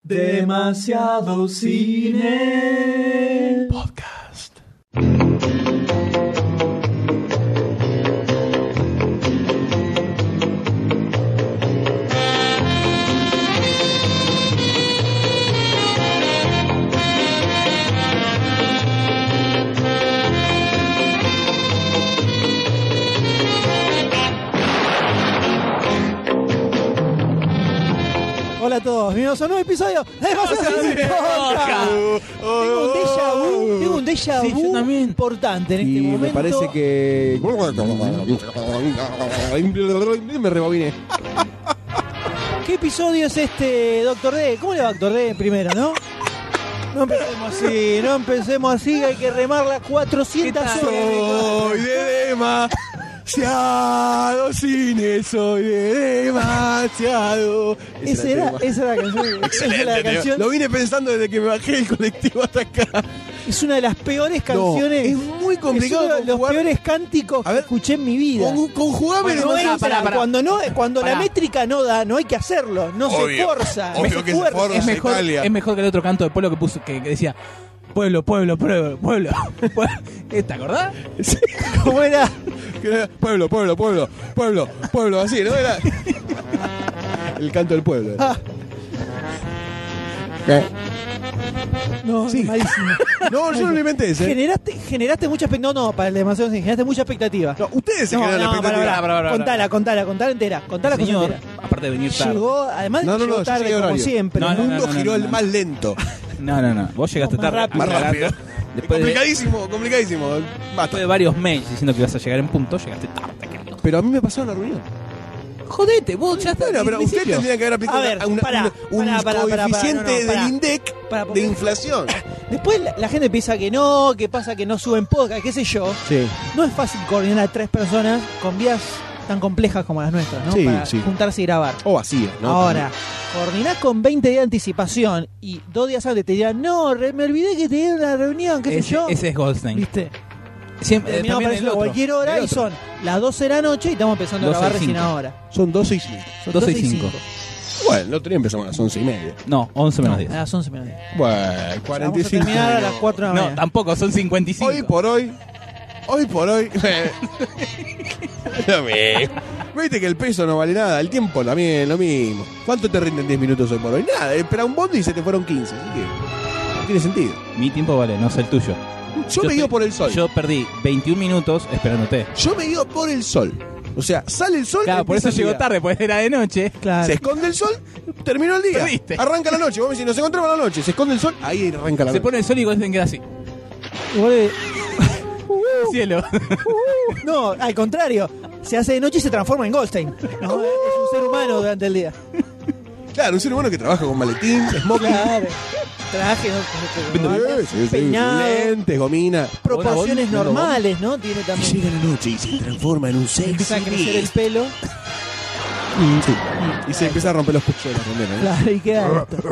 Demasiado Cine Podcast. Hola a todos, bienvenidos a un nuevo episodio de Demasiado Cine Podcast. Tengo un déjà vu yo también. importante en este Y momento. me parece que... Me rebobiné. ¿Qué episodio es este, Doctor D? ¿Cómo le va, Doctor D? Primero, ¿no? No empecemos así, hay que remar las 400 horas. Soy de demasiado cine, soy de demasiado. Esa era la canción. Esa era la canción. Lo vine pensando desde que me bajé del colectivo hasta acá. Es una de las peores canciones. es muy complicado Es uno de los conjugar- peores cánticos A ver, que escuché en mi vida. Conjugame No entra, cuando la Pará. métrica no da, no hay que hacerlo, no se Obvio. forza. Obvio no que se se fuerza. forza. Es mejor, Italia. es mejor que el otro canto de pueblo que puso que decía pueblo. ¿Te acordás? Sí. ¿Cómo era? Pueblo, así, ¿no? Era el canto del pueblo. Ah. ¿Qué? No, Sí. malísimo. No, yo no lo inventé ese. Generaste mucha expectativa. No, para el demasiado cine, generaste mucha expectativa. No, ustedes se generan la expectativa. pará. Contala entera. Contala Señor, entera. aparte de venir tarde. Llegó, además de No, que llegó yo tarde llegué a como horario. siempre. No, El mundo no, giró no, el no. más lento. No. Vos llegaste Más tarde. rápido. Más rápido. Después de Complicadísimo. Basta. después de varios mails diciendo que ibas a llegar en punto, llegaste tarde, querido. Pero a mí me pasó en la reunión. Jodete, vos ya estás. Bueno, pero en usted principio. tendría que haber aplicado A ver, un pará, coeficiente no, pará. del INDEC Pará, de porque- inflación. Después la gente piensa que no, que pasa que no suben podcast, qué sé yo. Sí. No es fácil coordinar a 3 personas con vías tan complejas como las nuestras, ¿no? Sí, Para sí. juntarse y grabar. O vacía, ¿no? Ahora, coordinás con 20 días de anticipación y 2 días antes te dirán, no, me olvidé que tenía una reunión, qué sé yo. Ese es Goldstein. ¿Viste? Siempre, Terminamos también apareciendo a el otro. cualquier hora El y otro. son las 12 de la noche y estamos empezando a 12 y grabar recién 5. ahora. Son 12 y 5. Son 12 y 12 y 5. 5. Bueno, el otro día empezamos a las 11:30. No, 11 menos 10. A las 11 menos 10. Bueno, Vamos a 45. terminar a las 4 de la No, mañana. tampoco, son 55. Hoy por hoy. Lo mismo. Viste que el peso no vale nada, el tiempo también lo mismo. ¿Cuánto te rinden 10 minutos hoy por hoy? Nada, espera un bondi y se te fueron 15, así que no tiene sentido. Mi tiempo vale, no sé el tuyo. Yo me guío por el sol. Yo perdí 21 minutos esperándote. Yo me guío por el sol. O sea, sale el sol. Claro, por eso empieza el llegó día. tarde, pues era de noche. Claro. Se esconde el sol, terminó el día. Perdiste. Arranca la noche. Vos me decís, nos encontramos a la noche. Se esconde el sol, ahí arranca la Se noche. pone el sol y Goldstein queda así. Y vuelve- Cielo. No, al contrario. Se hace de noche y se transforma en Goldstein. No, es un ser humano durante el día. Claro, un ser humano que trabaja con maletín, smoking, Claro. Traje, peinado, lentes, gomina. proporciones Hola, Bond. normales, ¿no? Tiene Y también. llega la noche y se transforma en un Empieza a sexy crecer el beast. pelo. Sí. Y se empieza a romper los pechuelos también, ¿no? Claro, y queda esto.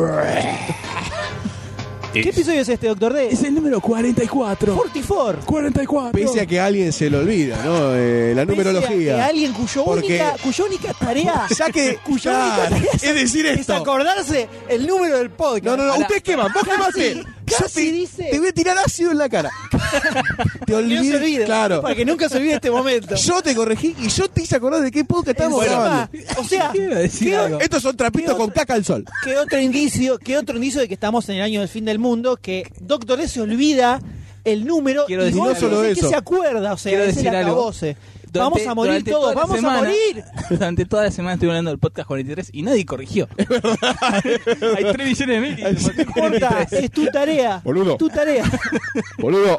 ¿Qué episodio es este, Doctor D? Es el número 44. 44. 44. Pese a que a alguien se le olvida, ¿no? La Pese a que numerología. alguien cuya Porque- única tarea Saque, cuya claro, única tarea es decir es esto. acordarse el número del podcast. No, ¿usted qué va? ¿Vos qué vas a hacer? Casi dice. Te voy a tirar ácido en la cara. Te Que no se olvides. olvide. Claro. Para que nunca se olvide este momento. Yo te corregí y yo te hice acordar de qué podcast estamos Encima, grabando. o sea, ¿Qué iba a decir ¿qué- algo? Estos son trapitos con caca al sol. ¿Qué otro indicio de que estamos en el año del fin del mundo? Que Doctor D se olvida el número Quiero y decir vos no solo decís que eso. se acuerda, o sea, Quiero es decir el algo. acabose. Vamos a morir Durante todos, toda la vamos semana- a morir. Durante toda la semana estuve hablando del podcast 43 y nadie corrigió. Hay 3 millones de mails. No importa, es tu tarea. Boludo. Tu tarea. Boludo.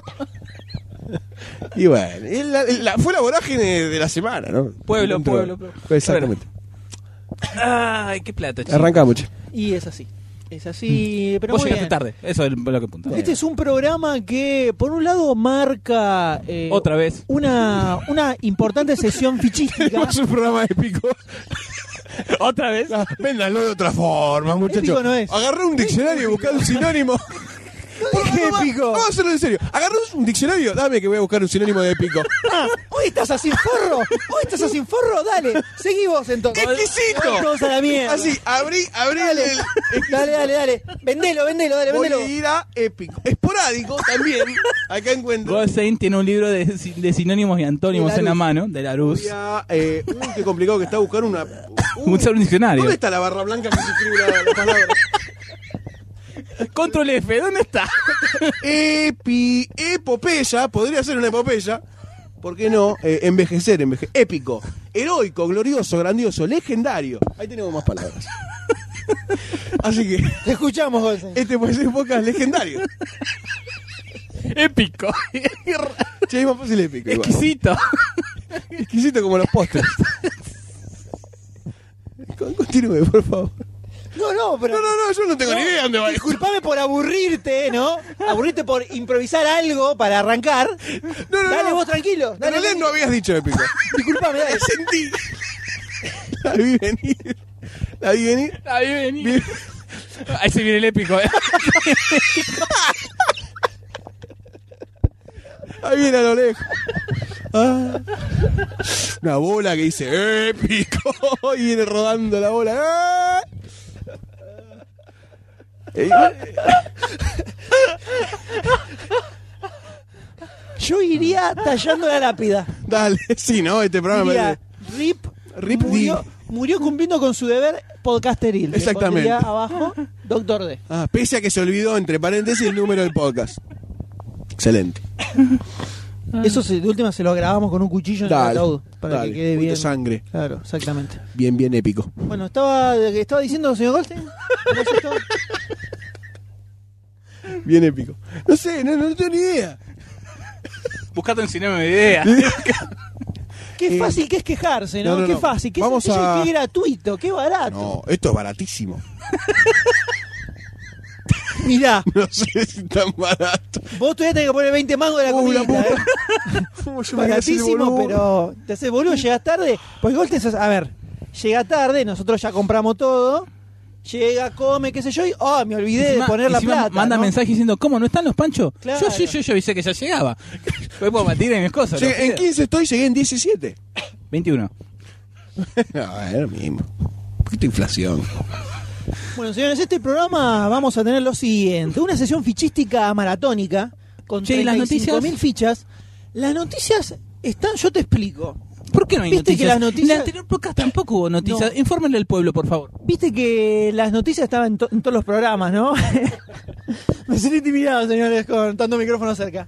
Y bueno, fue la vorágine de la semana, ¿no? Pueblo. Exactamente. Ay, qué plato, chico. Arrancamos, che. Y es así. Es así, pero Vos muy llegaste bien. tarde, eso es lo que apunta. Este es un programa que, por un lado, marca Otra vez. una importante sesión fichística. Es un programa épico. ¿Otra vez? Véndanlo de otra forma, muchachos. Épico no es. Agarré un diccionario y buscá un sinónimo. épico. Vamos a hacerlo en serio. Agarró un diccionario. Dame que voy a buscar un sinónimo de épico. Hoy estás así forro. Hoy estás así forro. Dale. Seguí vos entonces. ¡Exquisito! Todos a la mierda. Así, abrí el Dale. Vendelo, dale, vendelo. Voy a ir a épico. Esporádico también. Acá encuentro. Goldstein tiene un libro de sinónimos y antónimos De en la Larousse. mano, de Larousse. Voy a, qué complicado que está buscar una. Un diccionario. ¿Dónde está la barra blanca que se escribe la palabra? Control F, ¿dónde está? Epopeya, podría ser una epopeya. ¿Por qué no? Envejecer. Épico, heroico, glorioso, grandioso, legendario. Ahí tenemos más palabras. Así que Te escuchamos, Goldstein. este puede ser podcast legendario. Épico. Che, es más fácil épico. igual. Exquisito. Exquisito como los postres. Continúe, por favor. No, pero. No, yo no tengo ni idea dónde va. Disculpame por aburrirte, ¿no? Aburrirte por improvisar algo para arrancar. No, Dale vos tranquilo. En Dale, realidad no habías dicho épico. Disculpame, dale. Sentí. La vi venir. Ahí vení. Ahí se viene el épico. Ahí viene a lo lejos. Ah. Una bola que dice épico. Y viene rodando la bola. ¡Ah! Yo iría tallando la lápida. Dale, sí, ¿no? Este programa Diría, Rip murió cumpliendo con su deber podcasteril. Le Exactamente. pondría abajo, Doctor D. Ah, pese a que se olvidó, entre paréntesis, el número del podcast. Excelente. Eso de última se lo grabamos con un cuchillo en el Dale, ataúd. Para dale, que quede un poquito bien. de sangre. Claro, exactamente. Bien épico. Bueno, estaba diciendo, señor Goldstein. ¿No es esto? Bien épico. No sé, no tengo ni idea. Buscate un cinema de idea. Qué fácil que es quejarse, ¿no? no, Qué no. fácil, qué Vamos sencillo, a- qué gratuito, qué barato. No, esto es baratísimo. Mirá, No sé si tan barato. vos todavía tenés que poner 20 mangos de la comida. La puta. ¿Cómo yo me voy a hacer Baratísimo, boludo? pero te haces boludo, llegas tarde. Pues Goldstein es, a ver, llega tarde, nosotros ya compramos todo. Llega, come, qué sé yo, y me olvidé de poner la Encima plata. manda ¿no? mensaje diciendo, ¿cómo no están los panchos? Claro. Yo avisé que ya llegaba. Después puedo matar en mis cosas. los En pido. 15 estoy, llegué en 17. 21. No, es lo mismo. Un poquito de inflación. Bueno, señores, este programa vamos a tener lo siguiente: una sesión fichística maratónica con Che, ¿y las 35.000 noticias? fichas. Las noticias están, yo te explico. ¿Por qué no hay ¿Viste noticias? que las noticias- En el anterior podcast tampoco hubo noticias. No. Infórmenle al pueblo, por favor. Viste que las noticias estaban en todos los programas, ¿no? Me sentí intimidado, señores, con tanto micrófono cerca.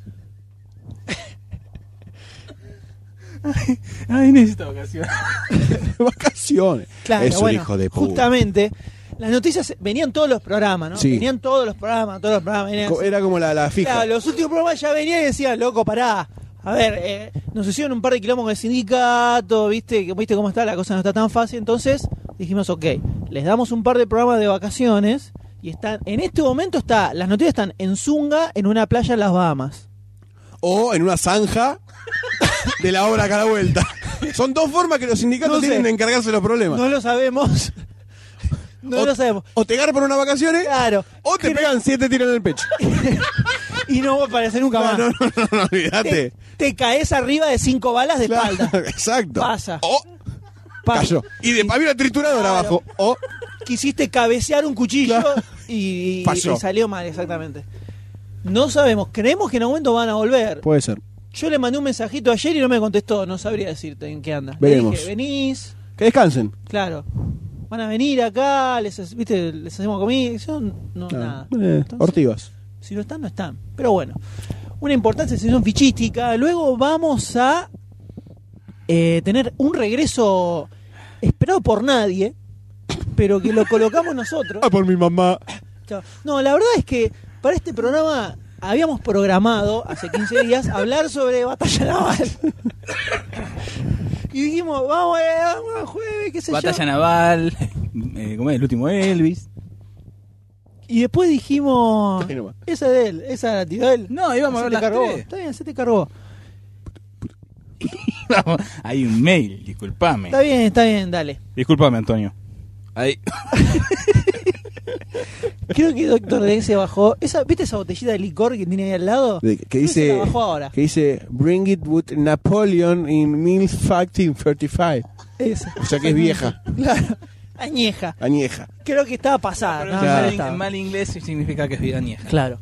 Ay, necesito vacaciones. Vacaciones. Claro, es un bueno, hijo de puta. justamente, las noticias venían todos los programas, ¿no? Sí. Venían todos los programas. Venían así. Era como la fija. Claro, los últimos programas ya venían y decían, loco, pará. A ver, nos hicieron un par de quilombos con el sindicato, viste cómo está, la cosa no está tan fácil. Entonces dijimos, ok, les damos un par de programas de vacaciones y están, en este momento las noticias están en Zunga, en una playa en las Bahamas. O en una zanja de la obra a cada vuelta. Son dos formas que los sindicatos No sé. tienen de encargarse de los problemas. No lo sabemos. No lo sabemos. O te garpan unas vacaciones, Claro. o te pegan 7 tiros en el pecho. Y no va a aparecer nunca más. No, olvídate. Te caes arriba de 5 balas de espalda. Exacto. Pasa. O Pasa. cayó. Y de había una trituradora Claro. abajo. O Quisiste cabecear un cuchillo Claro. y Falló. salió mal, exactamente. No sabemos, creemos que en algún momento van a volver. puede ser. Yo le mandé un mensajito ayer y no me contestó, no sabría decirte en qué anda. Veremos. Le dije, venís, Que descansen. claro. Van a venir acá, les hacemos comida. Yo no, nada. Entonces, Ortivas. si no están, no están. Pero bueno, una importante sesión fichística. Luego vamos a tener un regreso esperado por nadie, pero que lo colocamos nosotros. Por mi mamá. Chao. No, la verdad es que para este programa habíamos programado hace 15 días hablar sobre batalla naval. Y dijimos, vamos a jueves, qué sé Batalla yo. naval. ¿Cómo es? El último Elvis. Y después dijimos, Ahí nomás. esa de él, esa la tiró él. No, íbamos a Se ver te las cargó. tres. Está bien, se te cargó. Hay un mail, disculpame. Está bien, dale. Disculpame, Antonio. Ahí. Creo que Dr. D se bajó. ¿Viste esa botellita de licor que tiene ahí al lado? Que Creo se dice la bajó ahora. que dice Bring it with Napoleon in 1835. Esa. O sea que es vieja, Claro. Añeja. añeja. Creo que estaba pasada. Pero No, claro. no estaba. en mal inglés significa que es vida añeja. Claro.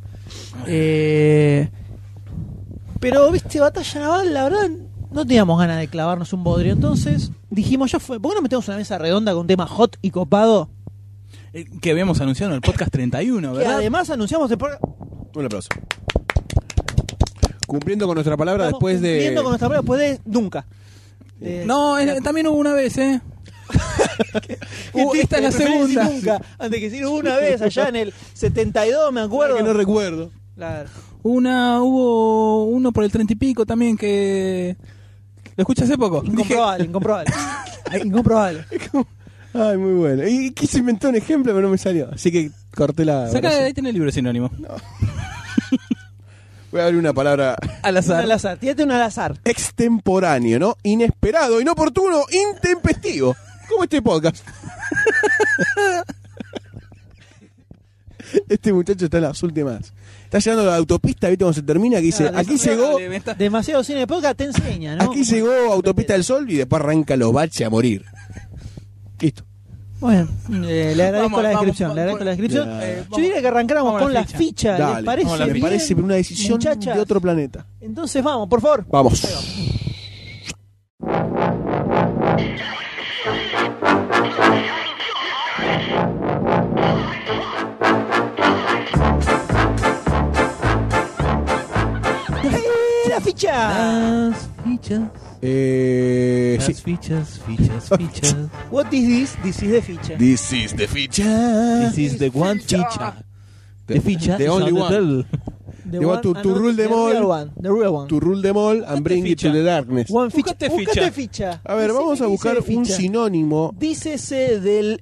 Pero, viste, batalla naval, la verdad, no teníamos ganas de clavarnos un bodrio. Entonces dijimos, ¿por qué no metemos una mesa redonda con un tema hot y copado? Que habíamos anunciado en el podcast 31, Que ¿verdad? además anunciamos el Un aplauso. Cumpliendo con nuestra palabra Estamos después de... cumpliendo con nuestra palabra después de nunca. No, también hubo una vez, ¿eh? Esta es la Preferí decir segunda. Nunca, antes que decir una vez allá en el 72, me acuerdo. Que no recuerdo. Claro. Hubo uno por el 30 y pico también que... ¿Lo escuché hace poco? Incomprobable, incomprobable. Incomprobable. Ay, muy bueno. Y quise inventar un ejemplo, pero no me salió. Así que corté la... Saca, oración. ahí tiene el libro sinónimo. Voy a abrir una palabra Al Un azar. al azar, tírate un al azar. extemporáneo, ¿no? Inesperado, inoportuno, intempestivo. Como este podcast. Este muchacho está en las últimas. Está llegando a la autopista, ¿viste? Cuando se termina, que dice, Claro, aquí llegó... Demasiado cine de podcast te enseña, ¿no? Aquí llegó Autopista del Sol y después arranca los baches a morir. Listo. Bueno, le agradezco Vamos, la vamos, descripción. vamos, le agradezco la descripción. Ya. Yo diría que arrancáramos Vamos a con la la ficha. ficha. ¿Les Dale, parece? vamos a la me bien? parece una decisión Muchachas. de otro planeta. Entonces vamos, por favor. Vamos. Ahí va. La ficha. Las fichas. Sí. Las fichas. What is this? This is the ficha. This is the ficha. This is the one ficha. The ficha The is only on the one. tell. The They want to and rule not them the all. real one, the real one. To rule them all and bring it to ficha. the darkness. One ficha. Buscate Buscate ficha. ficha. A ver, Decime vamos a qué buscar dice de un ficha. sinónimo. Dícese del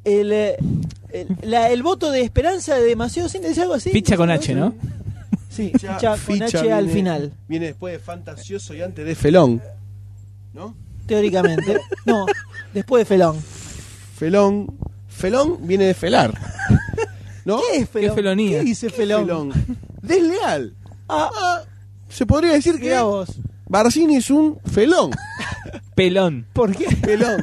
el voto de esperanza de demasiado cine, ¿dice algo así? Ficha con H, ¿no? Sí, ficha con H al final, Viene después de fantasioso y antes de felón. ¿No? teóricamente. No, después de Felón. Felón. Felón viene de felar. ¿no? ¿Qué es Felón? ¿Qué felonía? ¿Qué dice Felón? Felón. Desleal. Ah, Se podría decir que mirá vos. Barcini es un felón. Pelón. ¿Por qué? Felón.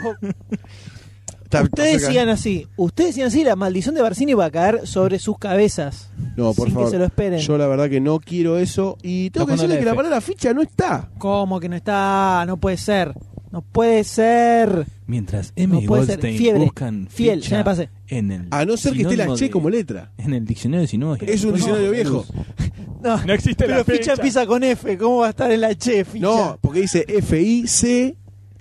Ustedes sigan así. Ustedes sigan así. La maldición de Barcini va a caer sobre sus cabezas. No, por sin favor. que se lo esperen. Yo la verdad que no quiero eso. Y tengo que Está decirle que la F. palabra ficha no está. ¿Cómo que no está? No puede ser. No puede ser. Mientras M No y puede ser. Goldstein Fiebre. buscan Fiel, ficha ya me pasé. en el A no ser que esté la sinónimo che de- como letra. en el diccionario de sinónimos. Es un diccionario No, viejo. No, No existe pero la ficha fecha. empieza con F. ¿Cómo va a estar en la Che, ficha? No, porque dice F-I-C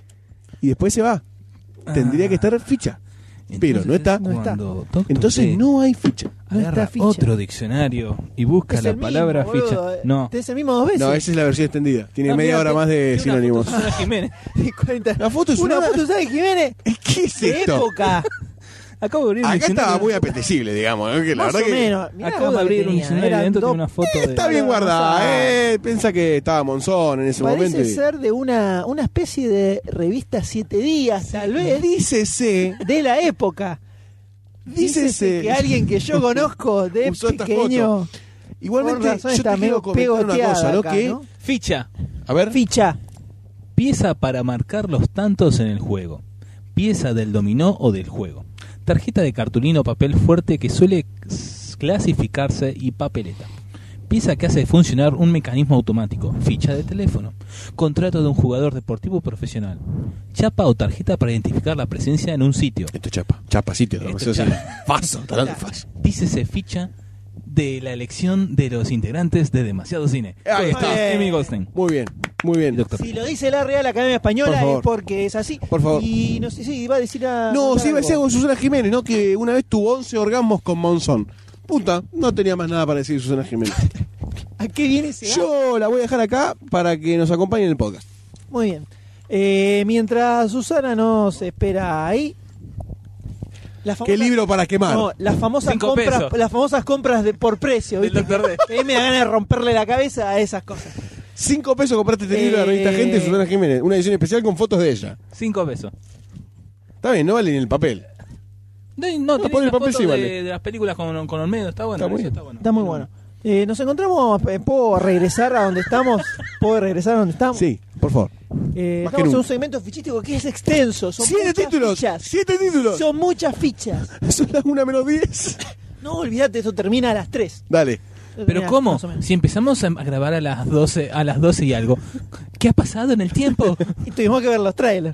y después se va. Tendría que estar ficha. Pero no está. No está. Cuando Dr. Entonces D no hay ficha. No agarra está ficha. otro diccionario y busca Es la el mismo, palabra boludo. ficha. No. Es el mismo dos veces. No, esa es la versión extendida. Tiene Ah, media mira, hora más de Tiene una sinónimos. foto de Susana Jiménez. Y 40. La foto es una una- foto, ¿sabes, Jiménez? ¿Qué es ¿Qué esto? época? Acabo de abrir un Acá estaba diccionario. muy apetecible, digamos. ¿no? Que la Más verdad o que menos. Mirá Acabo de la abrir un tenía. diccionario y Eran dentro dos- tiene una foto de. está bien guardada. Parece Piensa que estaba Monzón en ese momento. y- ser de una especie de revista 7 días, tal vez, Dícese, de la época. dícese que alguien que yo conozco de Usó esta pequeño, igualmente con razón yo está te quiero medio comentar una pegoteada cosa, ¿no? acá, Que, ¿no? Ficha. a ver, Ficha. Pieza para marcar los tantos en el juego. Pieza del dominó o del juego. Tarjeta de cartulina o papel fuerte que suele clasificarse y papeleta. Pieza que hace funcionar un mecanismo automático. Ficha de teléfono. Contrato de un jugador deportivo profesional. Chapa o tarjeta para identificar la presencia en un sitio. esto es chapa, chapa sitio, Esto eso es sí. chapa. Faso, está hablando de faso. Dícese ficha de la elección de los integrantes de Demasiado Cine. Ahí Con está. Amy Goldstein. Muy bien. Doctor. Si lo dice la Real Academia Española Por favor. es porque es así. Por favor. Y no sé si iba a decir a. No, contar sí iba a decir algo. con Susana Jiménez, ¿no? Que una vez tuvo 11 orgasmos con Monzón. Puta, no tenía más nada para decir Susana Jiménez. ¿A qué viene ese dato? Yo la voy a dejar acá para que nos acompañe en el podcast. Muy bien. Mientras Susana nos espera ahí. La ¿Qué libro para quemar? No, las famosas 5 compras, pesos. las famosas compras por precio, ¿viste? Del Dr. D. Que a mí me da ganas de romperle la cabeza a esas cosas. 5 pesos compraste este libro de la revista Gente de Susana Jiménez. Una edición especial con fotos de ella. 5 pesos. Está bien, no vale ni el papel. No, poner tiene el papel fotos sí, de, vale. de las películas con Olmedo, está bueno. Está muy eso bien. está bueno. Está muy bueno. Nos encontramos, ¿puedo regresar a donde estamos? ¿Puedo regresar a donde estamos? Sí, por favor. que Estamos en nunca. un segmento fichístico que es extenso. Son 7 muchas títulos. fichas. 7 títulos. Son muchas fichas. Son las 1:10. No olvídate, eso termina a las 3. Dale. Pero ¿cómo? Si empezamos a grabar a las 12 y algo, ¿qué ha pasado en el tiempo? Y tuvimos que ver los trailers.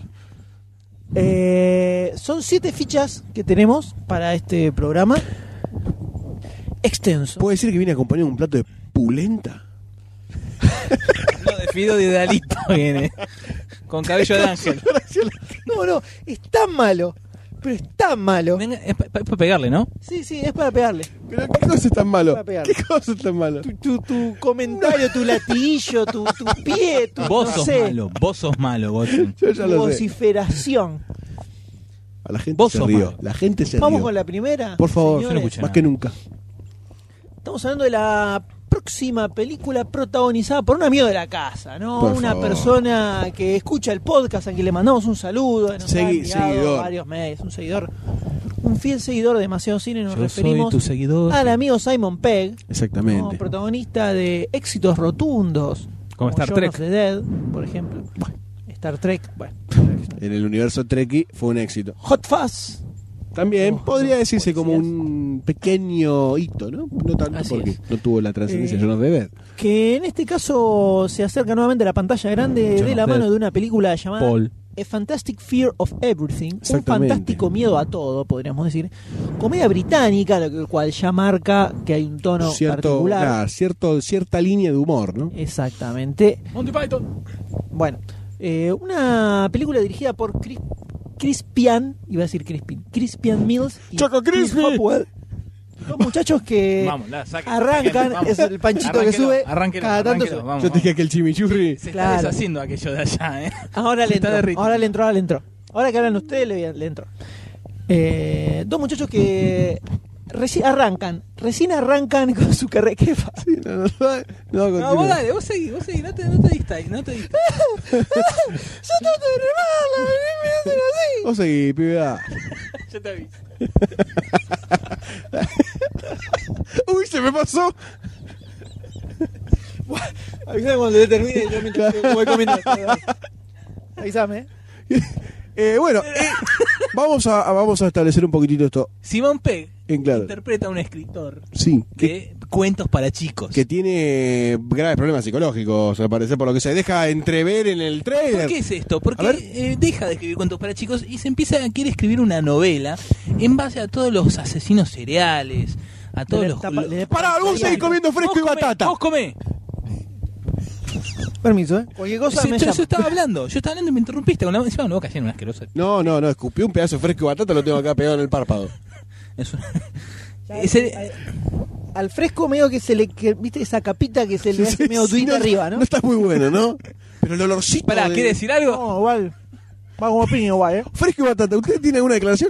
Son 7 fichas que tenemos para este programa. Extenso. ¿Puede decir que viene acompañado de un plato de pulenta? No, de Fido de Idalito viene. Con cabello de ángel. No, es tan malo. Pero es tan malo. Venga, es para pegarle, ¿no? Sí, es para pegarle. ¿Pero qué cosa es tan malo? Para pegarle. ¿Qué cosa es tan malo? Tu comentario, tu latiguillo, tu pie, Vos no sos sé, malo, Goldstein. Yo ya tu lo sé. vociferación. A la gente Vos se sos rió. malo. La gente se Vamos rió. con la primera. Por favor, señores. yo no escuché. más que nunca. Estamos hablando de la próxima película protagonizada por un amigo de la casa, ¿no? Por Una favor. persona que escucha el podcast, a quien le mandamos un saludo, nos ha enviado Seguidor. varios mails, un seguidor, un fiel seguidor de Demasiado Cine. Nos Yo soy referimos tu seguidor. al amigo Simon Pegg, Exactamente. ¿no? Protagonista de éxitos rotundos, Como Star Shaun Trek. of the Dead, por ejemplo. Star Trek, bueno. En el universo Trekkie fue un éxito. Hot Fuzz. También podría decirse como policías. un pequeño hito, ¿no? No tanto Así porque es. no tuvo la trascendencia John of the Dead. Que en este caso se acerca nuevamente a la pantalla grande John de of la Dead. mano de una película llamada Paul. A Fantastic Fear of Everything, un Exactamente. fantástico miedo a todo, podríamos decir. Comedia británica, lo cual ya marca que hay un tono particular. Cierta línea de humor, ¿no? Exactamente. Monty Python. Bueno, una película dirigida por Crispian Mills y Choco Chris Crispy. Hopwell. Dos muchachos que Vamos, saca. arrancan, Vamos. es el panchito que Arránquelo, sube, arránquelo, cada tanto arránquelo, sube. vamos, Yo te dije que el chimichurri. Se Claro. está deshaciendo aquello de allá, Ahora Se le está entró, derritiendo. ahora le entró. Ahora que hablan ustedes, le entró. Dos muchachos que recién arrancan con su carrera. ¿Qué pasa? Sí, no, No, continúa. vos dale, vos seguí, no te distraes, Yo trato de remarla, me hacen así. Vos seguí, pibe. Ah. Yo te aviso. Uy, se me pasó. Avísame cuando te termine, yo mientras voy comiendo. Avísame. Bueno, vamos a establecer un poquitito esto Simon Pegg en claro. interpreta a un escritor Sí, de cuentos para chicos. que tiene graves problemas psicológicos, al parecer, por lo que se deja entrever en el trailer. ¿Por qué es esto? A ver. Porque deja de escribir cuentos para chicos y se empieza a querer escribir una novela en base a todos los asesinos seriales, a todos los... Pará, vos seguís comiendo fresco y batata. Vos comé. Permiso, ¿eh? Cualquier cosa Sí, me yo llama. estaba hablando y me interrumpiste. Encima una boca llena, una asquerosa. No, escupí un pedazo de fresco y batata, lo tengo acá pegado en el párpado. Es una- Ya, Ese- al fresco medio que se le... viste esa capita que se le hace medio tuita no, arriba, ¿no? No está muy bueno, ¿no? Pero el olorcito Pará, de- ¿quiere decir algo? No, igual. Va como piña igual, ¿eh? Fresco y batata, ¿usted tiene alguna declaración?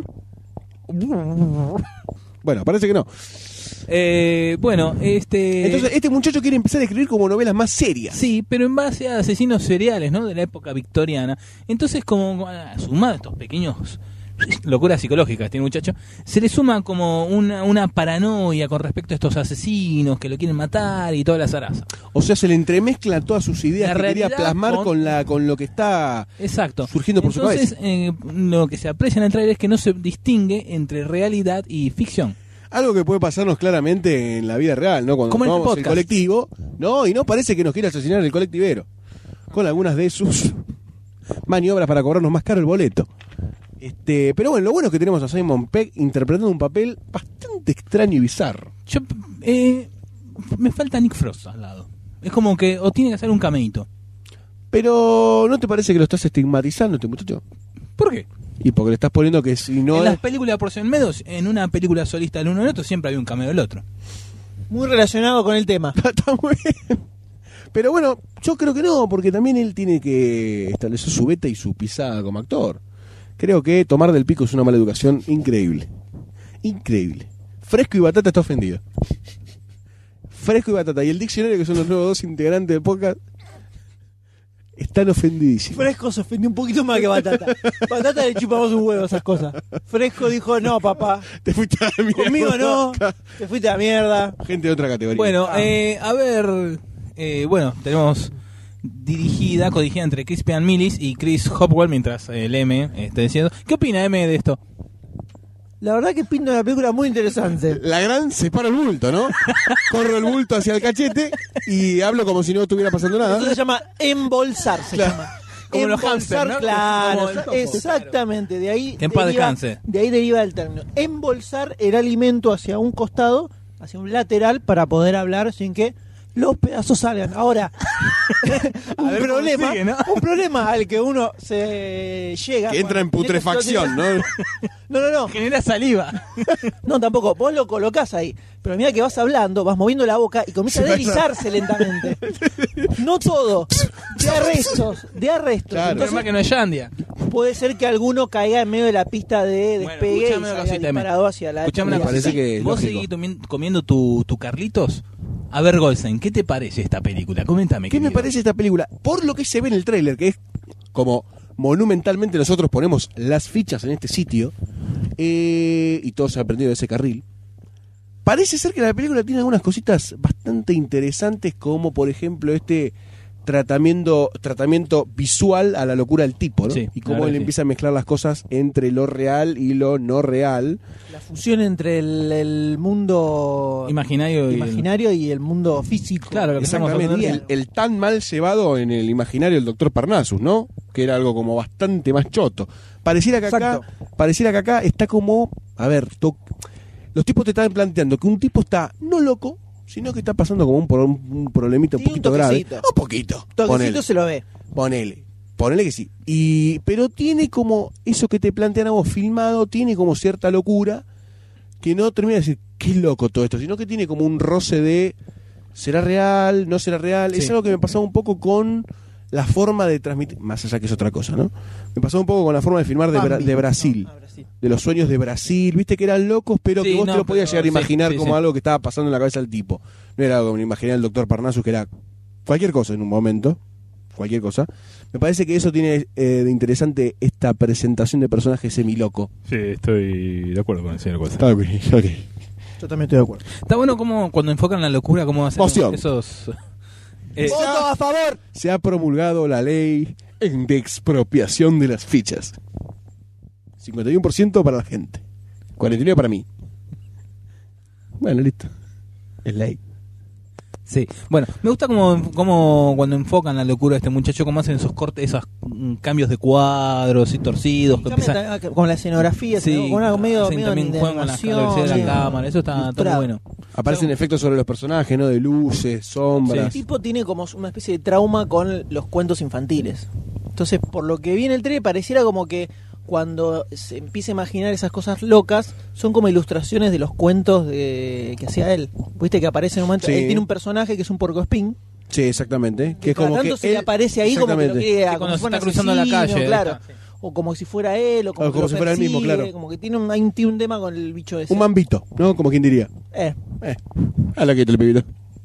Bueno, parece que no. Bueno, Entonces, este muchacho quiere empezar a escribir como novelas más serias. Sí, pero en base a asesinos seriales, ¿no? De la época victoriana. Entonces, como sumado a estos pequeños locuras psicológicas tiene el muchacho, se le suma como una paranoia con respecto a estos asesinos que lo quieren matar y toda la zaraza. O sea, se le entremezclan todas sus ideas La que quería realidad plasmar con- con lo que está Exacto. surgiendo por su Entonces, cabeza. lo que se aprecia en el trailer es que no se distingue entre realidad y ficción. Algo que puede pasarnos claramente en la vida real, ¿no? Cuando Como en el tomamos el podcast. colectivo, ¿no? Y no parece que nos quiera asesinar el colectivero. Con algunas de sus maniobras para cobrarnos más caro el boleto. Pero bueno, lo bueno es que tenemos a Simon Pegg interpretando un papel bastante extraño y bizarro. Yo, me falta Nick Frost al lado. Es como que, o tiene que hacer un cameíto. Pero, ¿no te parece que lo estás estigmatizando este muchacho? ¿Por qué? Y porque le estás poniendo que si no en es... las películas por Sean Meadows, en una película solista del uno del otro, siempre había un cameo del otro. Muy relacionado con el tema. Está muy bien. Pero bueno, yo creo que no, porque también él tiene que establecer su beta y su pisada como actor. Creo que tomar del pico es una mala educación increíble. Increíble. Fresco y batata está ofendido. Fresco y batata. Y el diccionario, que son los nuevos dos integrantes del podcast, están ofendidísimos. Fresco se ofendió un poquito más que Batata. Batata le chupamos un huevo esas cosas. Fresco dijo, no, papá. Te fuiste a la mierda. Conmigo no. Te fuiste a la mierda. Gente de otra categoría. Bueno, a ver, tenemos codirigida entre Crispian Millis y Chris Hopwell, mientras el M está diciendo. ¿Qué opina M de esto? La verdad que pinta una película muy interesante. La gran separa el bulto, ¿no? Corro el bulto hacia el cachete y hablo como si no estuviera pasando nada. Eso se llama embolsar, se llama. Como los Embolsar, hámster, ¿no? claro, Como el topo, exactamente. De ahí En paz descanse. De ahí deriva el término. Embolsar el alimento hacia un costado, hacia un lateral, para poder hablar sin que los pedazos salgan. Ahora, un problema al que uno se llega. Que entra en putrefacción, ¿no? No. Genera saliva. No, tampoco. Vos lo colocás ahí. Pero mira que vas hablando, vas moviendo la boca y comienza a deslizarse lentamente. No todo. De arrestos. Claro. Entonces, Normal que no es Yandia. puede ser que alguno caiga en medio de la pista de Bueno, despegue y escuchame una salga cosita, disparado hacia la Escuchame una Me parece cosa. que es ¿Vos lógico. seguís comiendo tu Carlitos? A ver, Goldstein, ¿qué te parece esta película? Coméntame. ¿Qué me querido. parece esta película? Por lo que se ve en el tráiler, que es como monumentalmente nosotros ponemos las fichas en este sitio, y todos se han aprendido de ese carril. Parece ser que la película tiene algunas cositas bastante interesantes, como por ejemplo este tratamiento visual a la locura del tipo, ¿no? Sí, y la cómo verdad él que sí. empieza a mezclar las cosas entre lo real y lo no real. La fusión entre el mundo Imaginario y el mundo físico. Claro, lo que estamos Exactamente, hablando. el tan mal llevado en el imaginario del doctor Parnassus, ¿no? Que era algo como bastante más choto. Pareciera que acá está como, a ver, los tipos te están planteando que un tipo está no loco, sino que está pasando como un problemita un Tiene poquito un grave. toquecito. Un poquito. Toquecito se lo ve. Ponele que sí. Pero tiene como eso que te plantean a vos filmado, tiene como cierta locura que no termina de decir qué loco todo esto, sino que tiene como un roce de ¿será real? ¿No será real? Sí. Es algo que me pasaba un poco con la forma de transmitir, más allá que es otra cosa, ¿no? Me pasaba un poco con la forma de filmar de Bambi. Brasil. No, Brasil. De los sueños de Brasil, viste que eran locos, pero Sí, que vos no, te lo podías pero llegar a imaginar sí, como sí. algo que estaba pasando en la cabeza del tipo. No era algo que me imaginé el doctor Parnassus, que era cualquier cosa en un momento, cualquier cosa. Me parece que eso tiene de interesante esta presentación de personaje semiloco. Sí, estoy de acuerdo con el señor Costa. Ok. Yo también estoy de acuerdo. Está bueno como cuando enfocan la locura, cómo hacen Moción. esos... ¡Voto a favor! Se ha promulgado la ley de expropiación de las fichas. 51% para la gente, 49% para mí. Bueno, listo. Es ley. Sí, bueno, me gusta como cuando enfocan la locura de este muchacho, cómo hacen esos cortes, esos cambios de cuadros y torcidos. que empiezan- Con la escenografía, Sí, con algo medio, hacen medio también de juegan con la animación, velocidad de la medio cámara, eso está muy ilustrado. bueno. Aparecen efectos sobre los personajes, ¿no? De luces, El sombras. tipo tiene como una especie de trauma con los cuentos infantiles. Entonces, por lo que vi en el trailer, pareciera como que cuando se empieza a imaginar esas cosas locas, son como ilustraciones de los cuentos que hacía él. Viste que aparece en un momento, Sí. él tiene un personaje que es un puercoespín, Sí, exactamente. Que es cada como tanto que se le él- aparece ahí como que lo Exactamente. quiere, Sí, como cuando si se fuera está un cruzando la asesino, calle, claro. está, sí. O como si fuera él, o como, O como que lo si fuera él mismo, persigue, claro. como que tiene tiene un tema con el bicho ese. Un mambito, ¿no? Como quien diría. A la que te el pibito.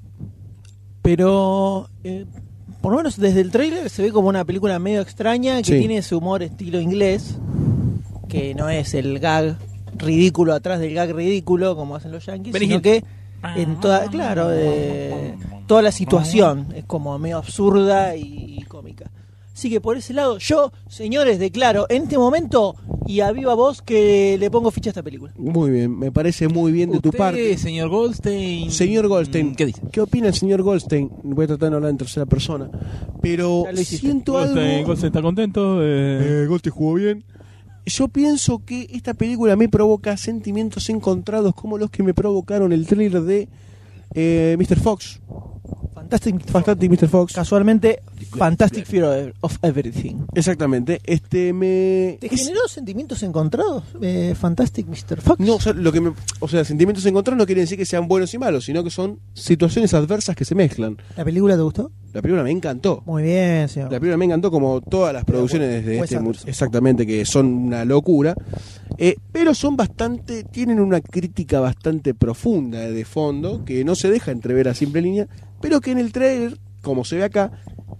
Pero por lo menos desde el tráiler se ve como una película medio extraña que Sí. tiene ese humor estilo inglés, que no es el gag ridículo atrás del gag ridículo como hacen los yankees, Benny sino Hill. que en toda, claro, toda la situación es como medio absurda y cómica. Así que por ese lado, yo, señores, declaro en este momento y a viva voz que le pongo ficha a esta película. Muy bien, me parece muy bien de tu Usted, parte. señor Goldstein. Señor Goldstein, ¿Qué dice? ¿Qué opina el señor Goldstein? Voy a tratar de hablar en tercera persona, pero Ya lo hiciste. siento algo. Goldstein está contento. Goldstein jugó bien. Yo pienso que esta película me provoca sentimientos encontrados como los que me provocaron el thriller de Mr. Fox. Fantastic Mr. Fox. Casualmente, Fantastic Fear of Everything. Exactamente. ¿Te generó sentimientos encontrados, Fantastic Mr. Fox? No, o sea, sentimientos encontrados no quieren decir que sean buenos y malos, sino que son situaciones adversas que se mezclan. ¿La película te gustó? La película me encantó. Muy bien, señor. La película me encantó, como todas las producciones de Wes Anderson. exactamente, que son una locura, pero son tienen una crítica bastante profunda de fondo, que no se deja entrever a simple línea, pero que en el trailer, como se ve acá,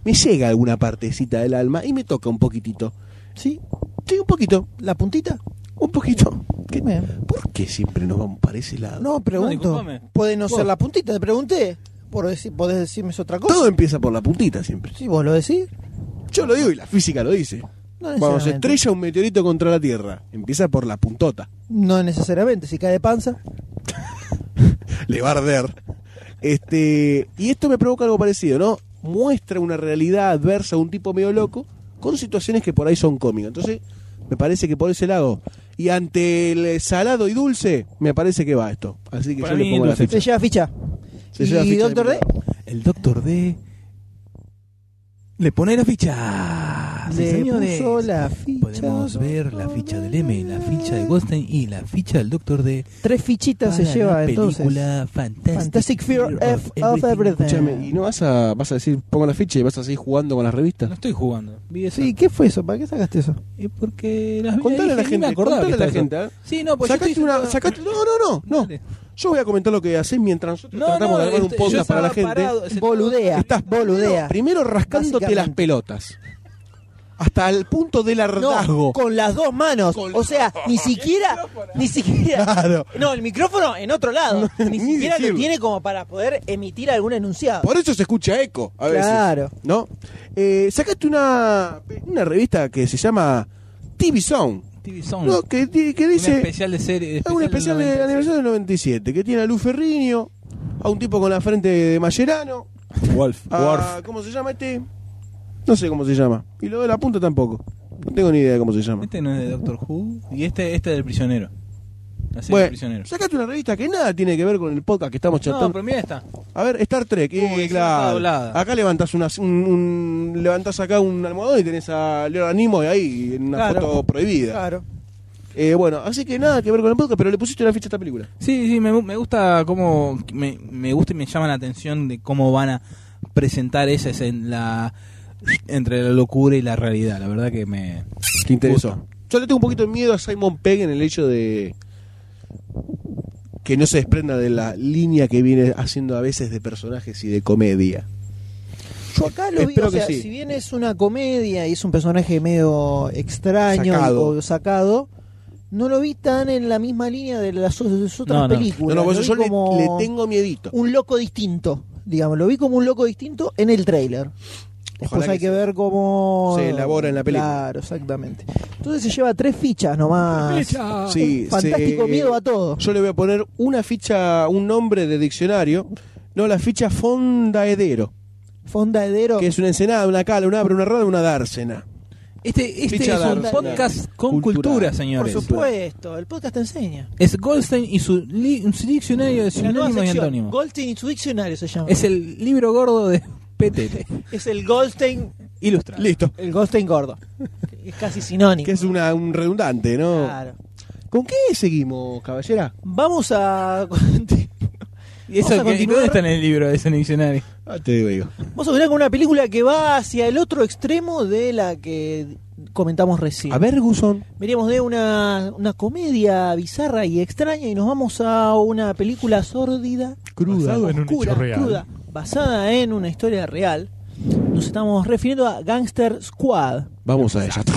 me llega alguna partecita del alma y me toca un poquitito. ¿Sí? Sí, un poquito. ¿La puntita? Un poquito. Bien. ¿Por qué siempre nos vamos para ese lado? No, pregunto. discúlpame. Puede no Vos. ser la puntita, te pregunté. Podés decirme otra cosa. Todo empieza por la puntita siempre. Sí, vos lo decís. Yo lo digo y la física lo dice. No Cuando se necesariamente. estrella un meteorito contra la Tierra, empieza por la puntota. No necesariamente. Si cae de panza. Le va a arder. Y esto me provoca algo parecido, ¿no? Muestra una realidad adversa a un tipo medio loco con situaciones que por ahí son cómicas. Entonces, me parece que por ese lado, y ante el salado y dulce, me parece que va esto. Así que Para yo le mí, pongo la dulce. ficha. Se lleva ficha. Se lleva ¿Y ficha Doctor de D? El Doctor D le pone la ficha. Sí, Le señores. puso la ficha. Podemos ver la ficha del M, la ficha de Goldstein y la ficha del Doctor D. 3 fichitas se para lleva la entonces. película Fantastic Fear of Everything. Escúchame, ¿y no vas a decir, pongo la ficha y vas a seguir jugando con las revistas? No estoy jugando. Vi eso. Sí, ¿qué fue eso? ¿Para qué sacaste eso? Porque las vi, Contale a la dije, ni me gente, acordaba contale a la que gente. estaba ¿eh? eso. Sí, no, pues yo Sacaste estoy una, diciendo- sacaste, no. Dale. Yo voy a comentar lo que haces mientras nosotros No, tratamos de armar un yo podcast para la estaba gente. parado, se- Boludea. Estás boludea. primero rascándote las Básicamente. pelotas. Hasta el punto del hartazgo. No, con las dos manos. Con- O sea, ni siquiera. Claro. No, el micrófono en otro lado. Ni ni siquiera lo decirlo. tiene como para poder emitir algún enunciado. Por eso se escucha eco a veces. Claro. ¿No? Sacaste una revista que se llama TV Zone. TV Zone. ¿No? Que dice. Un especial de serie. Un especial de del aniversario del 97. Que tiene a Luz Ferriño, a un tipo con la frente de Mascherano. Wolf. ¿Cómo se llama este? No sé cómo se llama. Y lo de la punta tampoco. No tengo ni idea de cómo se llama. Este no es de Doctor Who. Y este del prisionero. La serie del Bueno, prisionero. sacaste una revista que nada tiene que ver con el podcast que estamos No, chatando. pero mira esta. A ver, Star Trek. Uy, está Claro. doblada. Acá levantás levantás acá un almohadón y tenés a Leonard Nimoy ahí en una Claro. foto prohibida. Claro. Bueno, así que nada que ver con el podcast, pero le pusiste una ficha a esta película. Sí, me gusta cómo. Me gusta y me llama la atención de cómo van a presentar esa entre la locura y la realidad. La verdad que me. Te interesó. Gusto. Yo le tengo un poquito de miedo a Simon Pegg en el hecho de que no se desprenda de la línea que viene haciendo a veces de personajes y de comedia. Yo acá lo vi, Espero o sea, que sí. si bien es una comedia y es un personaje medio extraño Sacado. o sacado, no lo vi tan en la misma línea de las otras No. películas. No, por Lo eso vi yo como le tengo miedito. un loco distinto, digamos, lo vi como un loco distinto en el tráiler. Después Ojalá hay que que ver cómo se elabora en la película. Claro, exactamente. Entonces se lleva 3 fichas nomás. Sí, Fantástico miedo a todo. Yo le voy a poner una ficha, un nombre de diccionario. No, la ficha Fondaedero, Fondaedero. que es una ensenada, una cala, una abra, una rada, una dársena. Este Ficha es un de podcast con cultural. cultura, Por señores. supuesto, el podcast te enseña. Es Goldstein y su diccionario de La nueva sinónimos y sección, antónimos. Goldstein y su diccionario se llama. Es el libro gordo de PTT. Es el Goldstein, Ilustrado. Listo. el Goldstein gordo. Es casi sinónimo. Que es un redundante, ¿no? Claro. ¿Con qué seguimos, caballera? Vamos a ¿Y eso Vamos a que, continuar. dónde está en el libro de ese diccionario? Te digo. vamos a ver con una película que va hacia el otro extremo de la que comentamos recién. A ver, Guzón. Veníamos de una comedia bizarra y extraña y nos vamos a una película sórdida, Basado en un oscura, hecho real. cruda, basada en una historia real. Nos estamos refiriendo a Gangster Squad, Vamos a ella.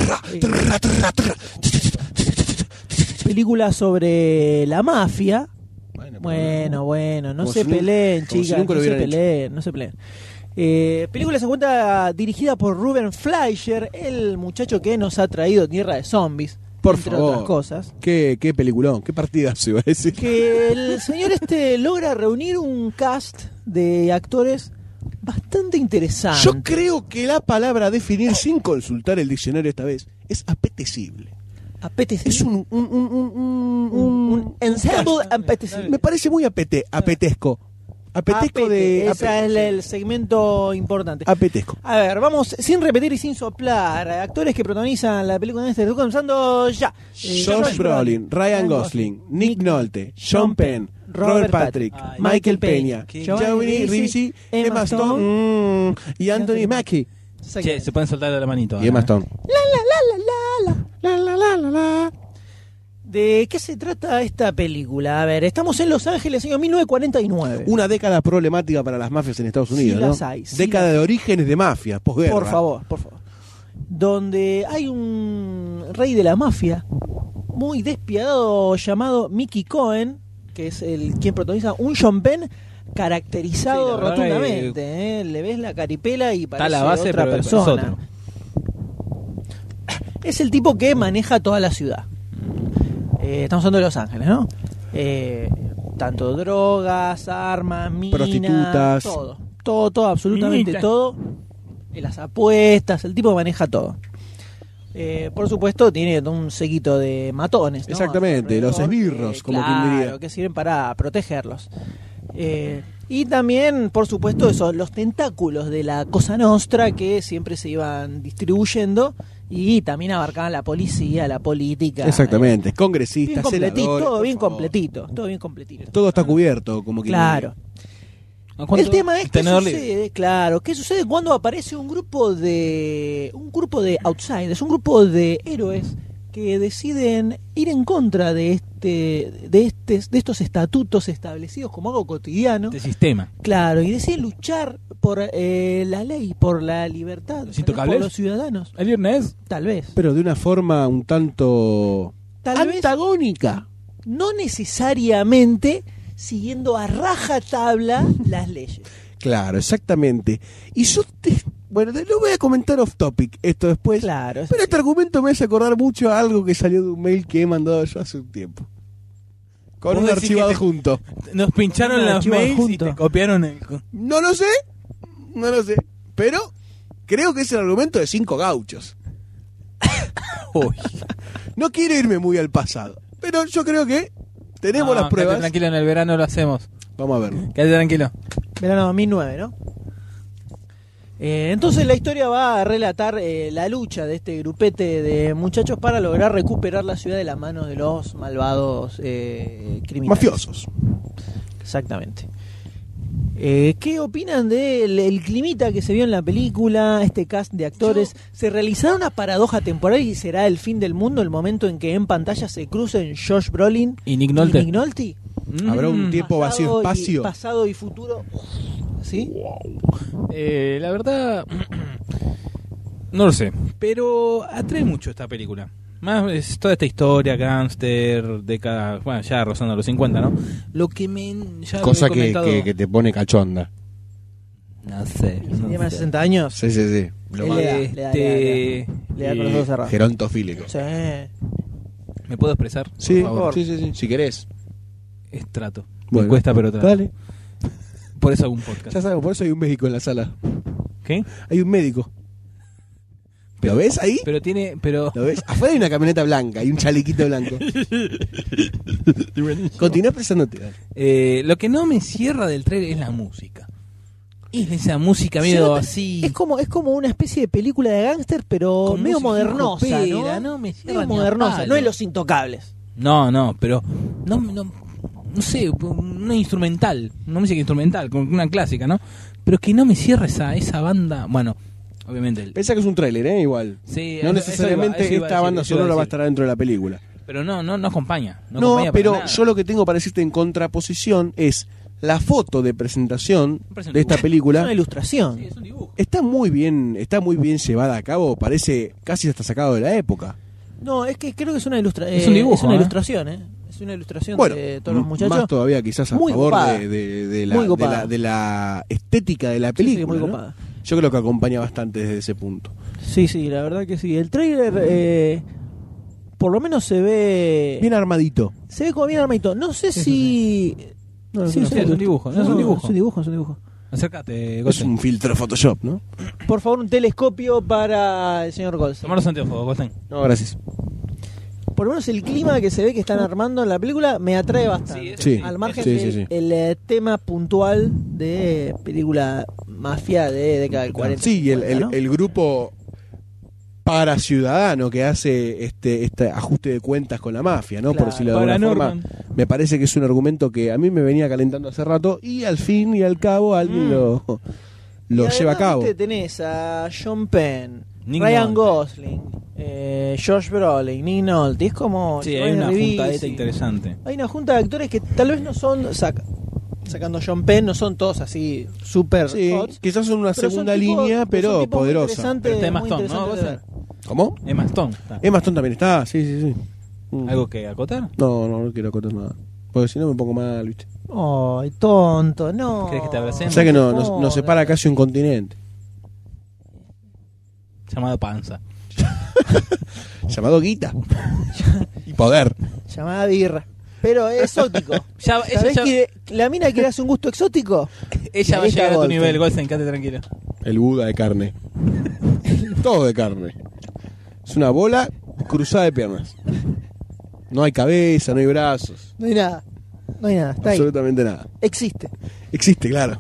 película sobre la mafia. Bueno, Bueno, no Como se si nunca- peleen, como si chicas, nunca no lo se hubieran peleen, no se peleen. Película se encuentra dirigida por Ruben Fleischer, el muchacho que nos ha traído Tierra de Zombies, Por entre favor. otras cosas. Qué peliculón, qué partida se iba a decir. Que el señor logra reunir un cast de actores bastante interesante. Yo creo que la palabra a definir sin consultar el diccionario esta vez es apetecible. Apetecible. Es un un ensemble apetecible. me parece muy apetezco. Apetezco de Ese es el segmento importante. apetezco. A ver, vamos sin repetir y sin soplar. Actores que protagonizan la película de este. Estoy comenzando ya. Josh Brolin, Ryan Gosling, Nick Nolte, Sean Penn, Robert Patrick, Ay, Michael Peña, Giovanni Ribisi, Emma Stone y Anthony Mackie. Che, se pueden soltar de la manito. Y Emma ahora, Stone. La la la la la la la la la. ¿De qué se trata esta película? A ver, estamos en Los Ángeles, año 1949. Una década problemática para las mafias en Estados Unidos, Sí ¿no? las hay, sí Década las de hay. orígenes de mafia, posguerra. Por favor. Donde hay un rey de la mafia muy despiadado llamado Mickey Cohen, que es quien protagoniza un Sean Penn caracterizado Sí, la verdad rotundamente. Le ves la caripela y Está parece la base, otra pero es persona. otro. Es el tipo que maneja toda la ciudad. Estamos hablando de Los Ángeles, ¿no? Tanto drogas, armas, minas, Prostitutas. todo, absolutamente Minitas. todo. Las apuestas, el tipo maneja todo. Por supuesto, tiene un séquito de matones, ¿no? Exactamente, los esbirros, como quien diría. Claro, que sirven para protegerlos. Y también, por supuesto, los tentáculos de la Cosa Nostra que siempre se iban distribuyendo y también abarcaban la policía, la política. Exactamente, Bien congresistas, completito, senadores, todo por bien favor. completito, todo bien completito. Todo está cubierto, como quien Claro. ¿A cuánto? El tema es que Tenedor libre. sucede, claro, ¿qué sucede cuando aparece un grupo de outsiders, un grupo de héroes que deciden ir en contra de estos estatutos establecidos como algo cotidiano? Este sistema. Claro, y deciden luchar por la ley, por la libertad, ¿Los por intocables? los ciudadanos. ¿El viernes? Tal vez. Pero de una forma un tanto Tal vez antagónica. no necesariamente siguiendo a rajatabla las leyes. Claro, exactamente. Y bueno, lo voy a comentar off topic esto después. Claro, es Pero así. este argumento me hace acordar mucho a algo que salió de un mail que he mandado yo hace un tiempo. Con ¿Vos un decís archivo que te- adjunto. Nos pincharon Un los archivo mails y adjunto. te copiaron el... No lo sé. Pero creo que es el argumento de 5 gauchos. Uy. No quiero irme muy al pasado. Pero yo creo que tenemos las pruebas. Quédate tranquilo, en el verano lo hacemos. Vamos a verlo. Quédate tranquilo. Verano 2009, ¿no? Entonces la historia va a relatar la lucha de este grupete de muchachos para lograr recuperar la ciudad de la mano de los malvados criminales. Mafiosos. Exactamente. ¿Qué opinan del climita que se vio en la película, este cast de actores? ¿Se realizará una paradoja temporal y será el fin del mundo el momento en que en pantalla se crucen Josh Brolin Y Nick Nolte. Nick Nolte? Habrá un tiempo vacío Pasado y- espacio. pasado y futuro. ¿Sí? La verdad, no lo sé, pero atrae mucho esta película. Más es toda esta historia, gángster, década, bueno, ya rozando los 50, ¿no? Lo que ya Cosa he comentado- que te pone cachonda. No sé. ¿Se no tiene más de sé. 60 años? Sí. Lo Él más- le da, Este, le da con los ojos cerrados. gerontofílico. Sí. ¿Me puedo expresar? Por Sí, favor. sí. Si querés. Es trato. Bueno. Me cuesta, pero trato. Dale. Por eso hago un podcast. Ya sabemos, por eso hay un médico en la sala. ¿Qué? Hay un médico. ¿Lo ves ahí? Pero ¿Lo ves? Afuera hay una camioneta blanca y un chalequito blanco. Continúa expresándote. dale. lo que no me cierra del trailer es la música. Es esa música Se medio nota- así. Es como una especie de película de gángster, pero Con medio música modernosa, hipopera, ¿no? no me cierra Medio ni a modernosa, palo. no es Los Intocables. No, pero no sé, una instrumental, una música instrumental, como una clásica, ¿no? Pero que no me cierra esa banda. Bueno, obviamente. Pensá que es un tráiler, ¿eh? Igual. Sí, No eso necesariamente iba a esta decir, banda eso iba a sonora va a decir. estar dentro de la película. Pero no acompaña. No, No, acompaña para pero nada. yo lo que tengo para decirte en contraposición es la foto de presentación Parece un de esta dibujo. Es película. una ilustración. Sí, es un dibujo. Está muy bien llevada a cabo, parece casi hasta sacado de la época. No, es que creo que es una ilustración. Es un dibujo, Es una ¿eh? ilustración, ¿eh? Es una ilustración Bueno, de todos los muchachos. más todavía quizás a Muy favor copada. de Muy copada. la estética de la Sí, sí, película. muy ¿no? copada. Yo creo que acompaña bastante desde ese punto. Sí, la verdad que sí. El trailer, por lo menos se ve. Bien armadito. Se ve como bien armadito. No sé si. No, Sí, no, sí, es un dibujo, no es un dibujo. Es un dibujo. Acércate, Es Goldstein. un filtro Photoshop, ¿no? Por favor, un telescopio para el señor Goldstein. Tomar los anteojos, Goldstein. No, gracias. Por lo menos el clima que se ve que están armando en la película me atrae bastante. Sí, Al margen sí, del sí. el tema puntual de película mafia de década del 40. Sí, y 50, ¿no? el grupo para ciudadano que hace este ajuste de cuentas con la mafia, ¿no? Claro. Por decirlo de alguna Para forma. Norman. Me parece que es un argumento que a mí me venía calentando hace rato y al fin y al cabo alguien lo Y lleva a además, cabo. viste, tenés a Sean Penn, Ryan Gosling, Josh Brolin, Nick Nolte. Es como... Sí, hay una juntadita interesante. Hay una junta de actores que tal vez no son... Sacando Sean Penn, no son todos así super Sí, hot, quizás son una pero segunda son tipos- línea, pero son tipos muy poderosa. interesantes, Pero está Emma muy Stone, ¿no? interesantes de ver. ¿Cómo? Emma Stone. Está. Emma Stone también está, sí. ¿Algo que acotar? No quiero acotar nada. Porque si no me pongo mal, ¿viste? Ay, tonto, no. ¿Querés que te abracemos? O sea que nos No, separa casi un continente. Llamado Panza. Llamado Guita. Y poder. Llamada birra. Pero es exótico. ¿Sabés Ya- que la mina que le hace un gusto exótico? Ella va a Esta llegar a tu Goldstein. nivel, Goldstein, quédate tranquilo. El Buda de carne. Todo de carne. Es una bola cruzada de piernas. No hay cabeza, no hay brazos. No hay nada. Está ahí. Absolutamente nada. Existe. Existe, claro.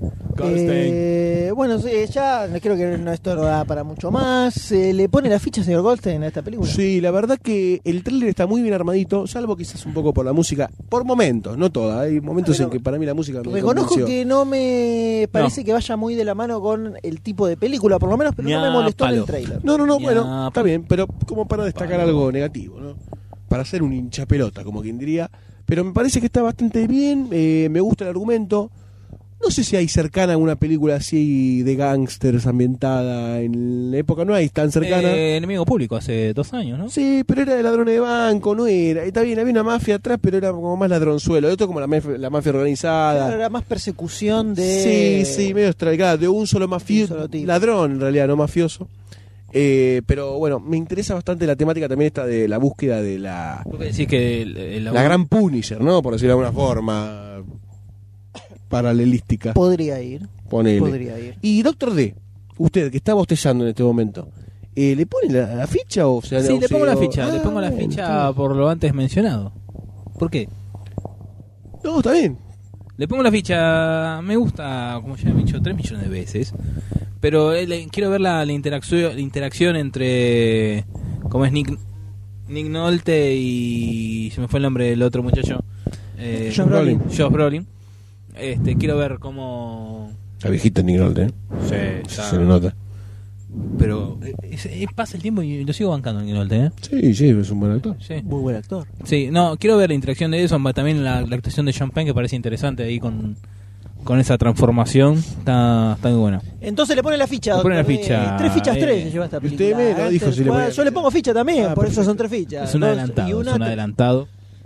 Bueno, sí, ya creo que esto no da para mucho más. ¿Le pone la ficha, señor Goldstein, a esta película? Sí, la verdad que el tráiler está muy bien armadito, salvo quizás un poco por la música. Por momentos, no toda. Hay momentos Bueno, en que para mí la música me Reconozco convenció. que no me parece que vaya muy de la mano con el tipo de película, por lo menos, pero no me molestó en el trailer. No, Ya, bueno, está pa- bien, pero como para destacar algo negativo, ¿no? Para ser un hincha pelota, como quien diría. Pero me parece que está bastante bien, me gusta el argumento. No sé si hay cercana una película así de gángsters ambientada en la época, no hay tan cercana. Enemigo Público hace 2 años, ¿no? Sí, pero era de ladrones de banco, no era. Está bien, había una mafia atrás, pero era como más ladronzuelo. Esto como la mafia organizada. Claro, era más persecución de... Sí, medio estragada, de un solo mafioso, Un solo tipo. ladrón en realidad, no mafioso. Pero bueno, me interesa bastante la temática también esta de la búsqueda de la Decís que la gran Punisher, ¿no? Por decirlo de alguna forma paralelística. Podría ir. Ponele. Podría ir. Y Doctor D, usted que está bostezando en este momento, ¿le pone la ficha o sea? Sí, o le pongo sea, la ficha, le pongo la bueno, ficha está bien. por lo antes mencionado. ¿Por qué? No, está bien. Le pongo la ficha, me gusta, como ya he dicho 3 millones de veces, pero quiero ver la interacción entre, como es Nick Nolte y se me fue el nombre del otro muchacho, Josh Brolin. Josh Brolin. Quiero ver cómo... La viejita Nick Nolte, ¿eh? Se le nota. Pero pasa el tiempo y lo sigo bancando Nick Nolte, ¿eh? Sí, es un buen actor. Sí. Muy buen actor. Sí, no, quiero ver la interacción de eso, también la actuación de Sean Penn, que parece interesante ahí con esa transformación, está muy buena. Entonces le pone la ficha. Le pone la doctor. ficha. 3 fichas, 3 se lleva esta película. Usted me lo dijo, Antes, si le ponía- yo le pongo ficha también, Ah, por eso perfecto. son 3 fichas. Es un 2 adelantado, y una. es un adelantado.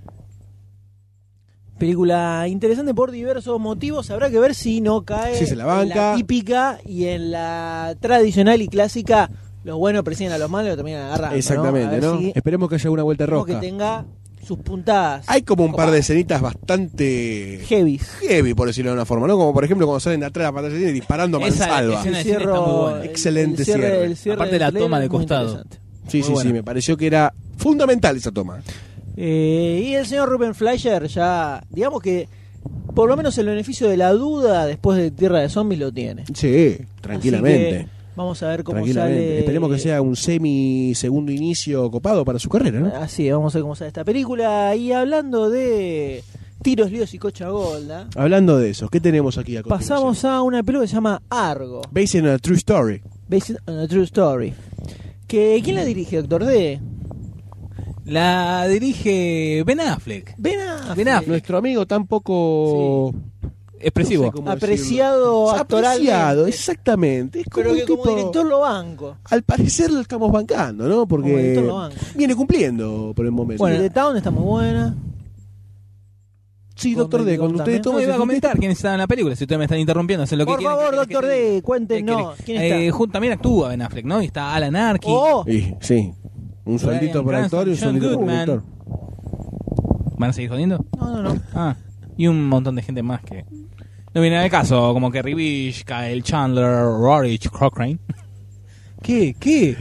Película interesante por diversos motivos. Habrá que ver si no cae Si se la en banca. la típica y en la tradicional y clásica. Los buenos persiguen a los malos y lo terminan agarrando. Exactamente, A ver ¿no? si Esperemos que haya una vuelta como que rosca. tenga sus puntadas. Hay como un par de escenitas bastante heavy. heavy, por decirlo de una forma, ¿no? Como por ejemplo cuando salen de atrás de la pantalla y disparando a Esa mansalva. escena está muy buena. Excelente cierre. Aparte de la del toma de trailer es muy costado. interesante. Sí, Muy sí, buena. me pareció que era fundamental esa toma. Y el señor Ruben Fleischer ya, digamos que por lo menos el beneficio de la duda después de Tierra de Zombies lo tiene. Sí, tranquilamente. Así que vamos a ver cómo Tranquilamente. sale. Esperemos que sea un segundo inicio copado para su carrera, ¿no? Así, vamos a ver cómo sale esta película. Y hablando de tiros, líos y cocha golda, Hablando de eso, ¿qué tenemos aquí a continuación? pasamos a una película que se llama Argo, Based on a True Story. Based on a True Story. ¿Quién la dirige, Doctor D? La dirige Ben Affleck. Ben Affleck. Ben Affleck. Nuestro amigo tan poco... Expresivo. No sé cómo Apreciado decirlo. actoralmente. Apreciado, exactamente. Es como Pero un que como tipo- director lo banco. Al parecer lo estamos bancando, ¿no? Como Porque director lo banco. viene cumpliendo por el momento. Bueno, The Town está muy buena. Sí, Doctor D, cuando ustedes también. No, toman... iba a comentar quiénes estaban en la película. Si ustedes me están interrumpiendo, hacen lo que Por quieren. favor, ¿Qué Doctor quieren que D, cuéntenos. ¿Quién está? También actúa Ben Affleck, ¿no? Y está Alan Arkin. Oh, Sí, un sueldito por Bryan actor y un Cranston, sueldito John por Goodman. director. ¿Van a seguir jodiendo? no. Ah, y un montón de gente más que no viene al caso, como que Ribish, Kyle Chandler, Rorich, Cochrane. ¿Qué?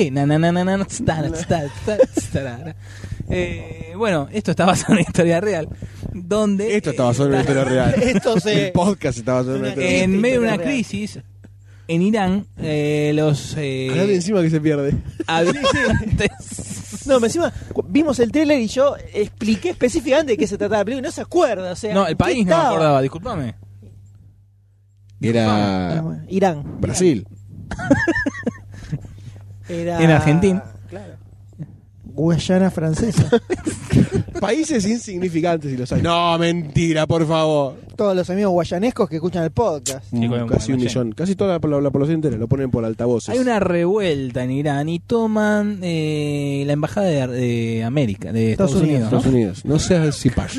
Bueno, esto está basado en una historia real. Donde Esto está basado en una historia real. Esto se- El podcast está basado en una historia real. en medio de una Historia real. crisis en Irán, los Hablar de encima que se pierde. habitantes. No, encima vimos el trailer y yo expliqué específicamente de qué se trataba la película y no se acuerda. O sea, No, el ¿en qué país no me estaba? acordaba, discúlpame. Era Bueno, Irán. Brasil. Era... En Argentina. Claro. Guayana francesa. Países insignificantes y los hay. No, mentira, por favor. Todos los amigos guayanescos que escuchan el podcast. Sí, con Casi un Guayana. millón. Casi toda la población entera lo ponen por altavoces. Hay una revuelta en Irán y toman la embajada de América, de Estados Unidos, ¿no? Estados Unidos. No seas cipayo.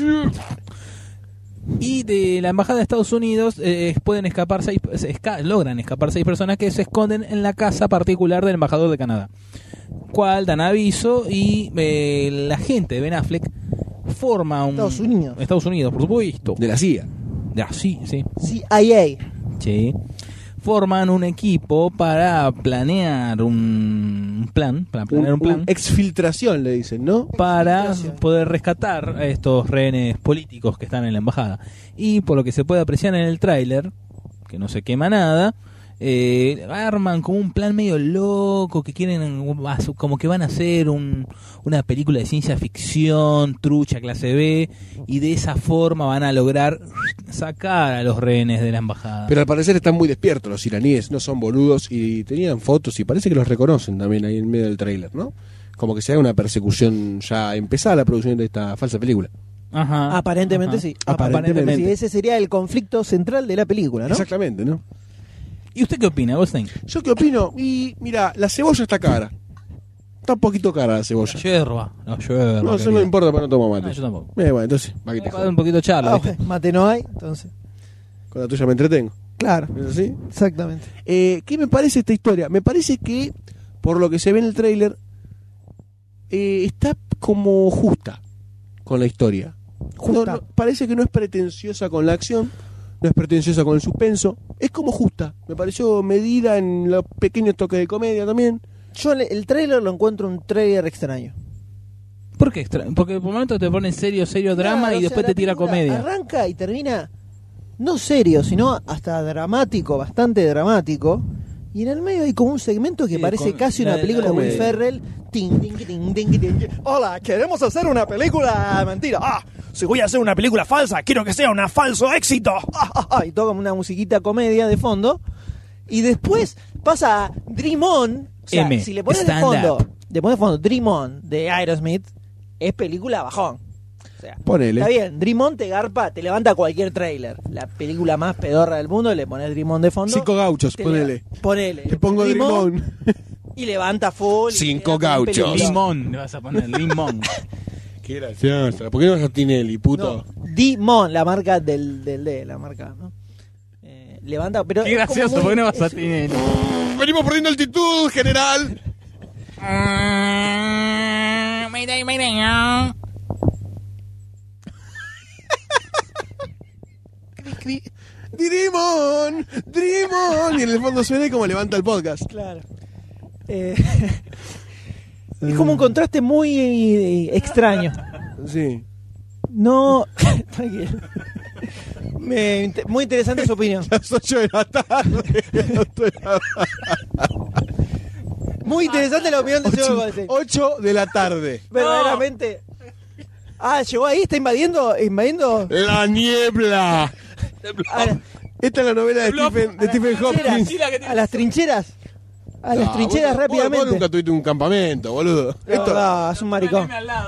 Y de la embajada de Estados Unidos pueden escapar logran escapar 6 personas que se esconden en la casa particular del embajador de Canadá, cual dan aviso y la gente de Ben Affleck forma un Estados Unidos, por supuesto, De la CIA. sí, CIA. sí, forman un equipo para planear un plan Exfiltración, le dicen, ¿no? para Exfiltración. poder rescatar a estos rehenes políticos que están en la embajada. Y por lo que se puede apreciar en el tráiler, que no se quema nada, arman como un plan medio loco, que quieren, como que van a hacer una película de ciencia ficción, trucha, clase B, y de esa forma van a lograr sacar a los rehenes de la embajada. Pero al parecer están muy despiertos los iraníes, no son boludos y tenían fotos y parece que los reconocen también ahí en medio del tráiler, ¿no? Como que se haga una persecución ya empezada la producción de esta falsa película. Ajá. Aparentemente Ajá. sí. Aparentemente. Sí, ese sería el conflicto central de la película, ¿no? Exactamente, ¿no? ¿Y usted qué opina, Goldstein? ¿Yo qué opino? Y mira, la cebolla está cara. Está un poquito cara la cebolla. La yerba. No, No, eso no importa, pero no tomo mate. No, yo tampoco. Bueno, entonces, va que te Un jodas. poquito charla, Ah, ¿viste? bueno, mate no hay, entonces. Con la tuya me entretengo. Claro, ¿Es así? exactamente. ¿Qué me parece esta historia? Me parece que, por lo que se ve en el tráiler, está como justa con la historia. Justa. Parece que no es pretenciosa con la acción, no es pretenciosa con el suspenso, es como justa. Me pareció medida en los pequeños toques de comedia también. Yo el tráiler lo encuentro un tráiler extraño. ¿Por qué Porque por momentos te ponen serio drama Claro, y o después sea, te la tira película comedia. Arranca y termina no serio, sino hasta dramático, bastante dramático. Y en el medio hay como un segmento que Sí, parece casi una película de Will comedia. Ferrell. Ting, ting, ting, ting, ting. Hola, queremos hacer una película mentira. Si voy a hacer una película falsa, quiero que sea un falso éxito. Y toca una musiquita comedia de fondo. Y después pasa a Dream On. O sea, si le pones de stand fondo, up. Dream On de Aerosmith, es película bajón. O sea, Ponele. está bien, Dream On te garpa, te levanta cualquier tráiler. La película más pedorra del mundo, le pones Dream On de fondo. 5 gauchos, te ponele. Ponele. Te pongo Dream On Drimón. y levanta full. y 5 te da un gauchos. peliculón. Limón, le vas a poner limón. Qué gracioso. ¿Por qué no vas a Tinelli, puto? No, Dimon, la marca del D, la marca, ¿no? Levanta, pero Qué es como gracioso, muy- ¿por qué no vas a es- tener? Venimos perdiendo altitud, general. Drimón, Drimón. Y en el fondo suena como levanta el podcast. Claro. Es como un contraste muy extraño. Sí. No. Tranquilo. Muy interesante su opinión. Las 8 de la tarde. Muy interesante la opinión del señor Goldstein. 8 de la tarde. Verdaderamente. Llegó ahí, está invadiendo. La niebla. A, Esta es la novela de Stephen Hopkins. a las trincheras. A las trincheras Vos rápidamente. nunca tuviste un campamento, boludo. No, es un maricón.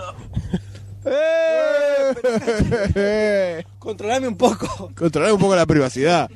Controlame un poco. Controlar un poco la privacidad.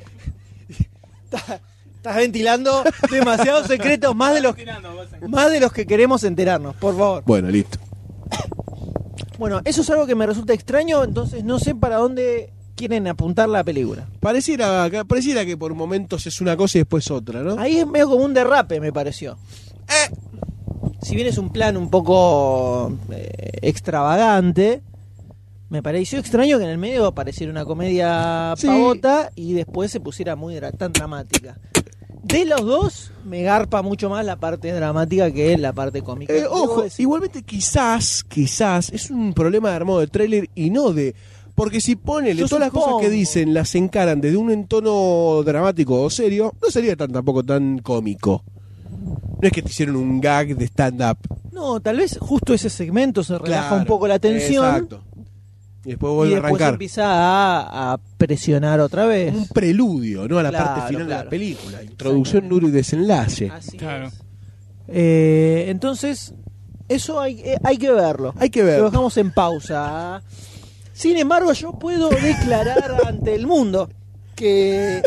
Estás ventilando demasiados secretos, más de los que queremos enterarnos, por favor. Bueno, listo. Bueno, eso es algo que me resulta extraño, entonces no sé para dónde quieren apuntar la película. Pareciera que por momentos es una cosa y después otra, ¿no? Ahí es medio como un derrape, me pareció. Si bien es un plan un poco extravagante, me pareció extraño que en el medio apareciera una comedia Sí. pavota y después se pusiera tan dramática. De los dos, me garpa mucho más la parte dramática que la parte cómica. Debo Ojo, decir. igualmente quizás es un problema de armado de tráiler y no de... Porque si ponele Yo todas las supongo. cosas que dicen, las encaran desde un entono dramático o serio, no sería tampoco tan cómico. No es que te hicieron un gag de stand-up. No, tal vez justo ese segmento se relaja Claro, un poco la tensión. Exacto. Y después Y vuelve a después arrancar. empieza a presionar otra vez. Un preludio, ¿no? A la Claro, parte final de claro. la película. Introducción, nudo y desenlace. Así Claro. es. Entonces, eso hay que verlo. Hay que ver. Lo dejamos en pausa. Sin embargo, yo puedo declarar ante el mundo que...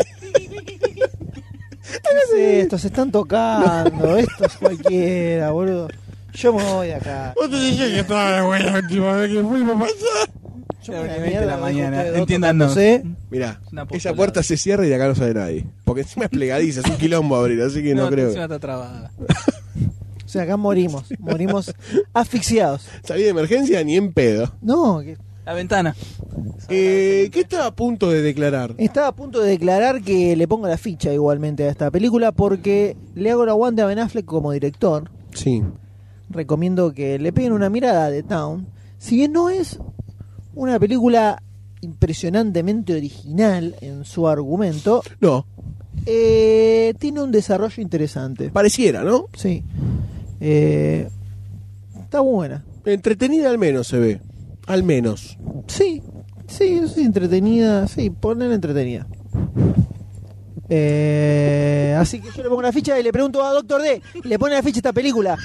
¿Qué es esto? Se están tocando. Esto es cualquiera, boludo. Yo me voy de acá. Vos te dije que estaba de buena la última vez que fuimos para allá. Yo Claro, me voy que a 20 de la mierda, mañana. dejo ustedes dos Entiéndanos. tocándose. Mirá, Una esa postulada. puerta se cierra y de acá no sale nadie. Porque encima es plegadiza, es un quilombo abrir, así que no creo. encima está trabada. O sea, acá morimos asfixiados. Salí de emergencia ni en pedo. No, que La ventana. ¿Qué está a punto de declarar? estaba a punto de declarar que le pongo la ficha igualmente a esta película porque le hago el aguante a Ben Affleck como director. Sí. Recomiendo que le peguen una mirada a The Town. Si bien no es una película impresionantemente original en su argumento, No, tiene un desarrollo interesante. pareciera, ¿no? Sí. Está buena. Entretenida al menos se ve. Al menos. Sí, es entretenida. Sí, ponela entretenida. Así que yo le pongo la ficha y le pregunto a Doctor D, ¿le pone la ficha a esta película?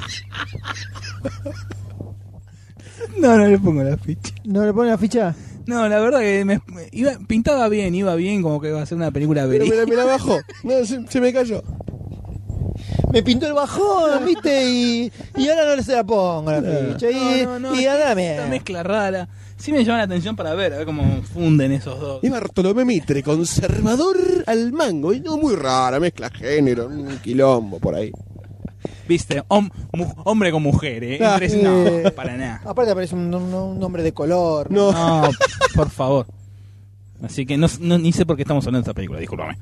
No le pongo la ficha. ¿No le pone la ficha? No, la verdad que pintaba bien, iba bien, como que iba a ser una película Pero verídica. me la bajó. No, se me cayó. Me pintó el bajón, ¿viste? Y ahora no se la pongo la ficha. No, Y anda la esta mierda. mezcla rara. Sí me llama la atención para ver, a ver cómo funden esos dos. Y Bartolomé Mitre, conservador al mango. Y no muy rara, mezcla género, un quilombo por ahí. Viste, hombre con mujer, ¿eh? Ah, No, para nada. Aparte aparece un hombre de color. No. No, por favor. Así que ni sé por qué estamos hablando de esta película, discúlpame.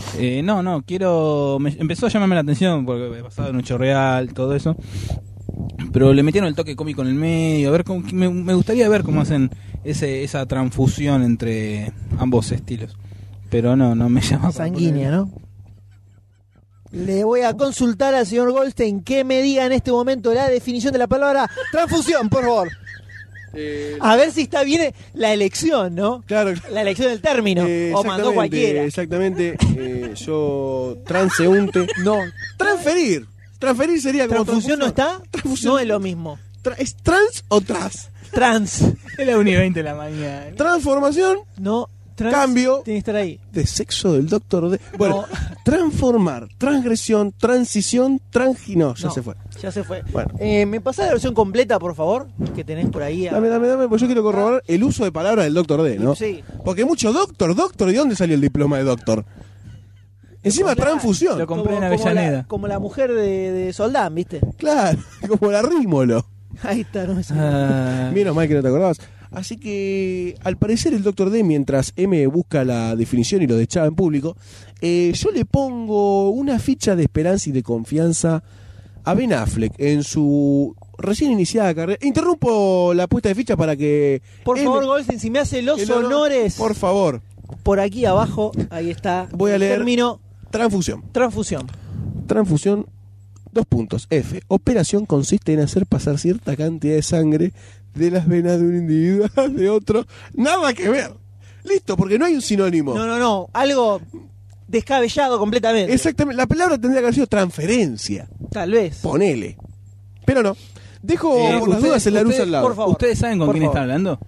Empezó a llamarme la atención porque basado en un hecho real, todo eso. Pero le metieron el toque cómico en el medio. A ver me gustaría ver cómo hacen esa transfusión entre ambos estilos. Pero no me llama. Sanguínea, ¿no? Le voy a consultar al señor Goldstein que me diga en este momento la definición de la palabra transfusión, por favor. A ver si está bien la elección, ¿no? Claro. La elección del término. O mandó cualquiera. Exactamente. Yo, transeúnte. No. Transferir. Transferir sería como ¿Transfusión no está? Transfusión. No es lo mismo. ¿Es trans o tras? Trans. Es la 1 y 20 de la mañana. Transformación No. Trans Cambio. tiene que estar ahí. de sexo del Doctor D. Bueno, No. transformar, transgresión, transición, no, ya No, se fue. Ya se fue. Bueno. ¿Me pasás la versión completa, por favor? Que tenés por ahí. Dame, porque yo quiero corroborar el uso de palabras del Doctor D, ¿no? Sí. Porque mucho doctor, ¿y dónde salió el diploma de doctor? Encima transfusión. Lo compré en Avellaneda. Como la mujer de Soldán, ¿viste? Claro, como la rímolo. Ahí está, no me sale. Menos mal que no te acordabas. Así que, al parecer, el Doctor D, mientras M busca la definición y lo deschaba en público, yo le pongo una ficha de esperanza y de confianza a Ben Affleck en su recién iniciada carrera. Interrumpo la puesta de ficha para que... Por M- favor, Goldstein, si me hace los el honor- honores. Por favor, Por aquí abajo, ahí está. Voy a el leer. término transfusión. transfusión. Transfusión, 2 puntos. F. Operación consiste en hacer pasar cierta cantidad de sangre de las venas de un individuo a de otro. Nada que ver. Listo, porque no hay un sinónimo. No. Algo descabellado completamente. Exactamente. La palabra tendría que haber sido transferencia. Tal vez. Ponele. Pero no. Dejo por las ustedes- dudas en la luz ustedes- al lado. por favor. ¿Ustedes saben con Por quién favor. está hablando?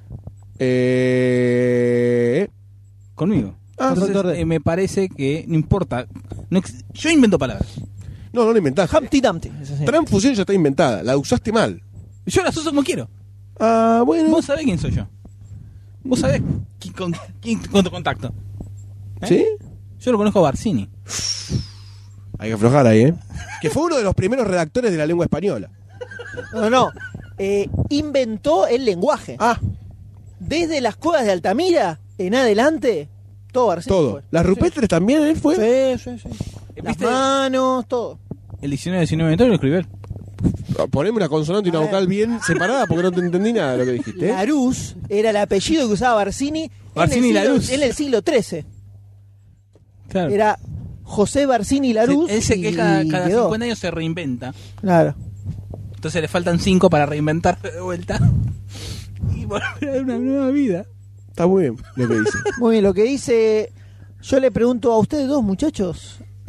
Conmigo. Ah, Entonces, Doctor D. me parece que no importa. Yo invento palabras. no lo inventás. Humpty Dumpty. Es así. Transfusión ya está inventada. La usaste mal. Yo las uso como quiero. Ah, bueno. Vos sabés quién soy yo. Vos sabés con tu contacto. ¿Eh? ¿Sí? Yo lo conozco a Barcini. Hay que aflojar ahí, ¿eh? Que fue uno de los primeros redactores de la lengua española. No. Inventó el lenguaje. Ah, Desde las cuevas de Altamira en adelante, todo Barcini todo. fue. Las rupestres también, ¿eh? Fue. Sí. Las ¿Viste? manos, todo. El diccionario de cine lo escribió él. Poneme una consonante y una A ver. vocal bien separada porque no te entendí nada de lo que dijiste. ¿eh? Larus era el apellido que usaba Barcini, Barcini Larus. en el siglo XIII. Claro. Era José Barcini Larus. Él que cada quedó. 50 años se reinventa. Claro. Entonces le faltan 5 para reinventarse de vuelta. Y volver a una nueva vida. Está muy bien lo que dice. Muy bien, lo que dice. Yo le pregunto a ustedes dos, muchachos.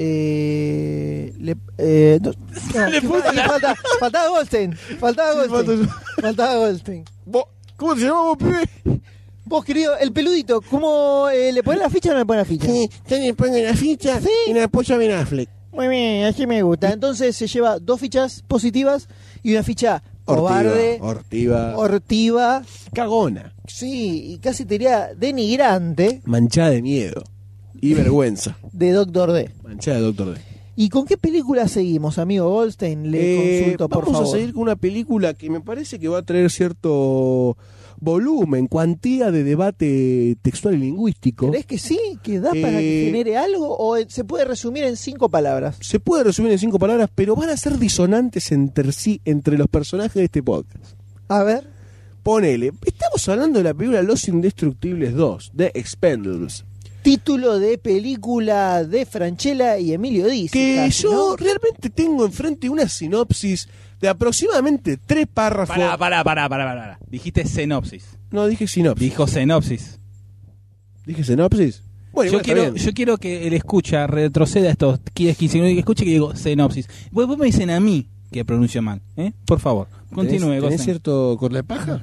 Faltaba Goldstein. Faltaba Goldstein. ¿Cómo te llamamos, pibe? Vos, querido, el peludito, ¿cómo le pones la ficha o no le pones la ficha? Sí, le pongo la ficha y la apoyo a Ben Affleck. Muy bien, así me gusta. Entonces se lleva 2 fichas positivas y una ficha cobarde, hortiva, cagona, sí, y casi te diría denigrante, manchada de miedo y vergüenza, de Doctor D. Manchada de Doctor D. ¿Y con qué película seguimos, amigo Goldstein? Le consulto, por favor. Vamos a seguir con una película que me parece que va a traer cierto volumen, cuantía de debate textual y lingüístico. ¿Crees que sí? ¿Que da para que genere algo? ¿O se puede resumir en 5 palabras? Se puede resumir en 5 palabras, pero van a ser disonantes entre sí, entre los personajes de este podcast. A ver. Ponele, estamos hablando de la película Los Indestructibles 2, de Expendables. Título de película de Francella y Emilio Dizzi. Que casi, yo ¿no? realmente tengo enfrente una sinopsis de aproximadamente 3 párrafos. Pará. Dijiste sinopsis. No, dije sinopsis. Dijo sinopsis. ¿Dije sinopsis? Bueno, yo quiero que el escucha retroceda estos 15 segundos y que escuche que digo sinopsis. Vos me dicen a mí que pronuncio mal. Por favor, continúe. ¿Tenés cierto con la paja?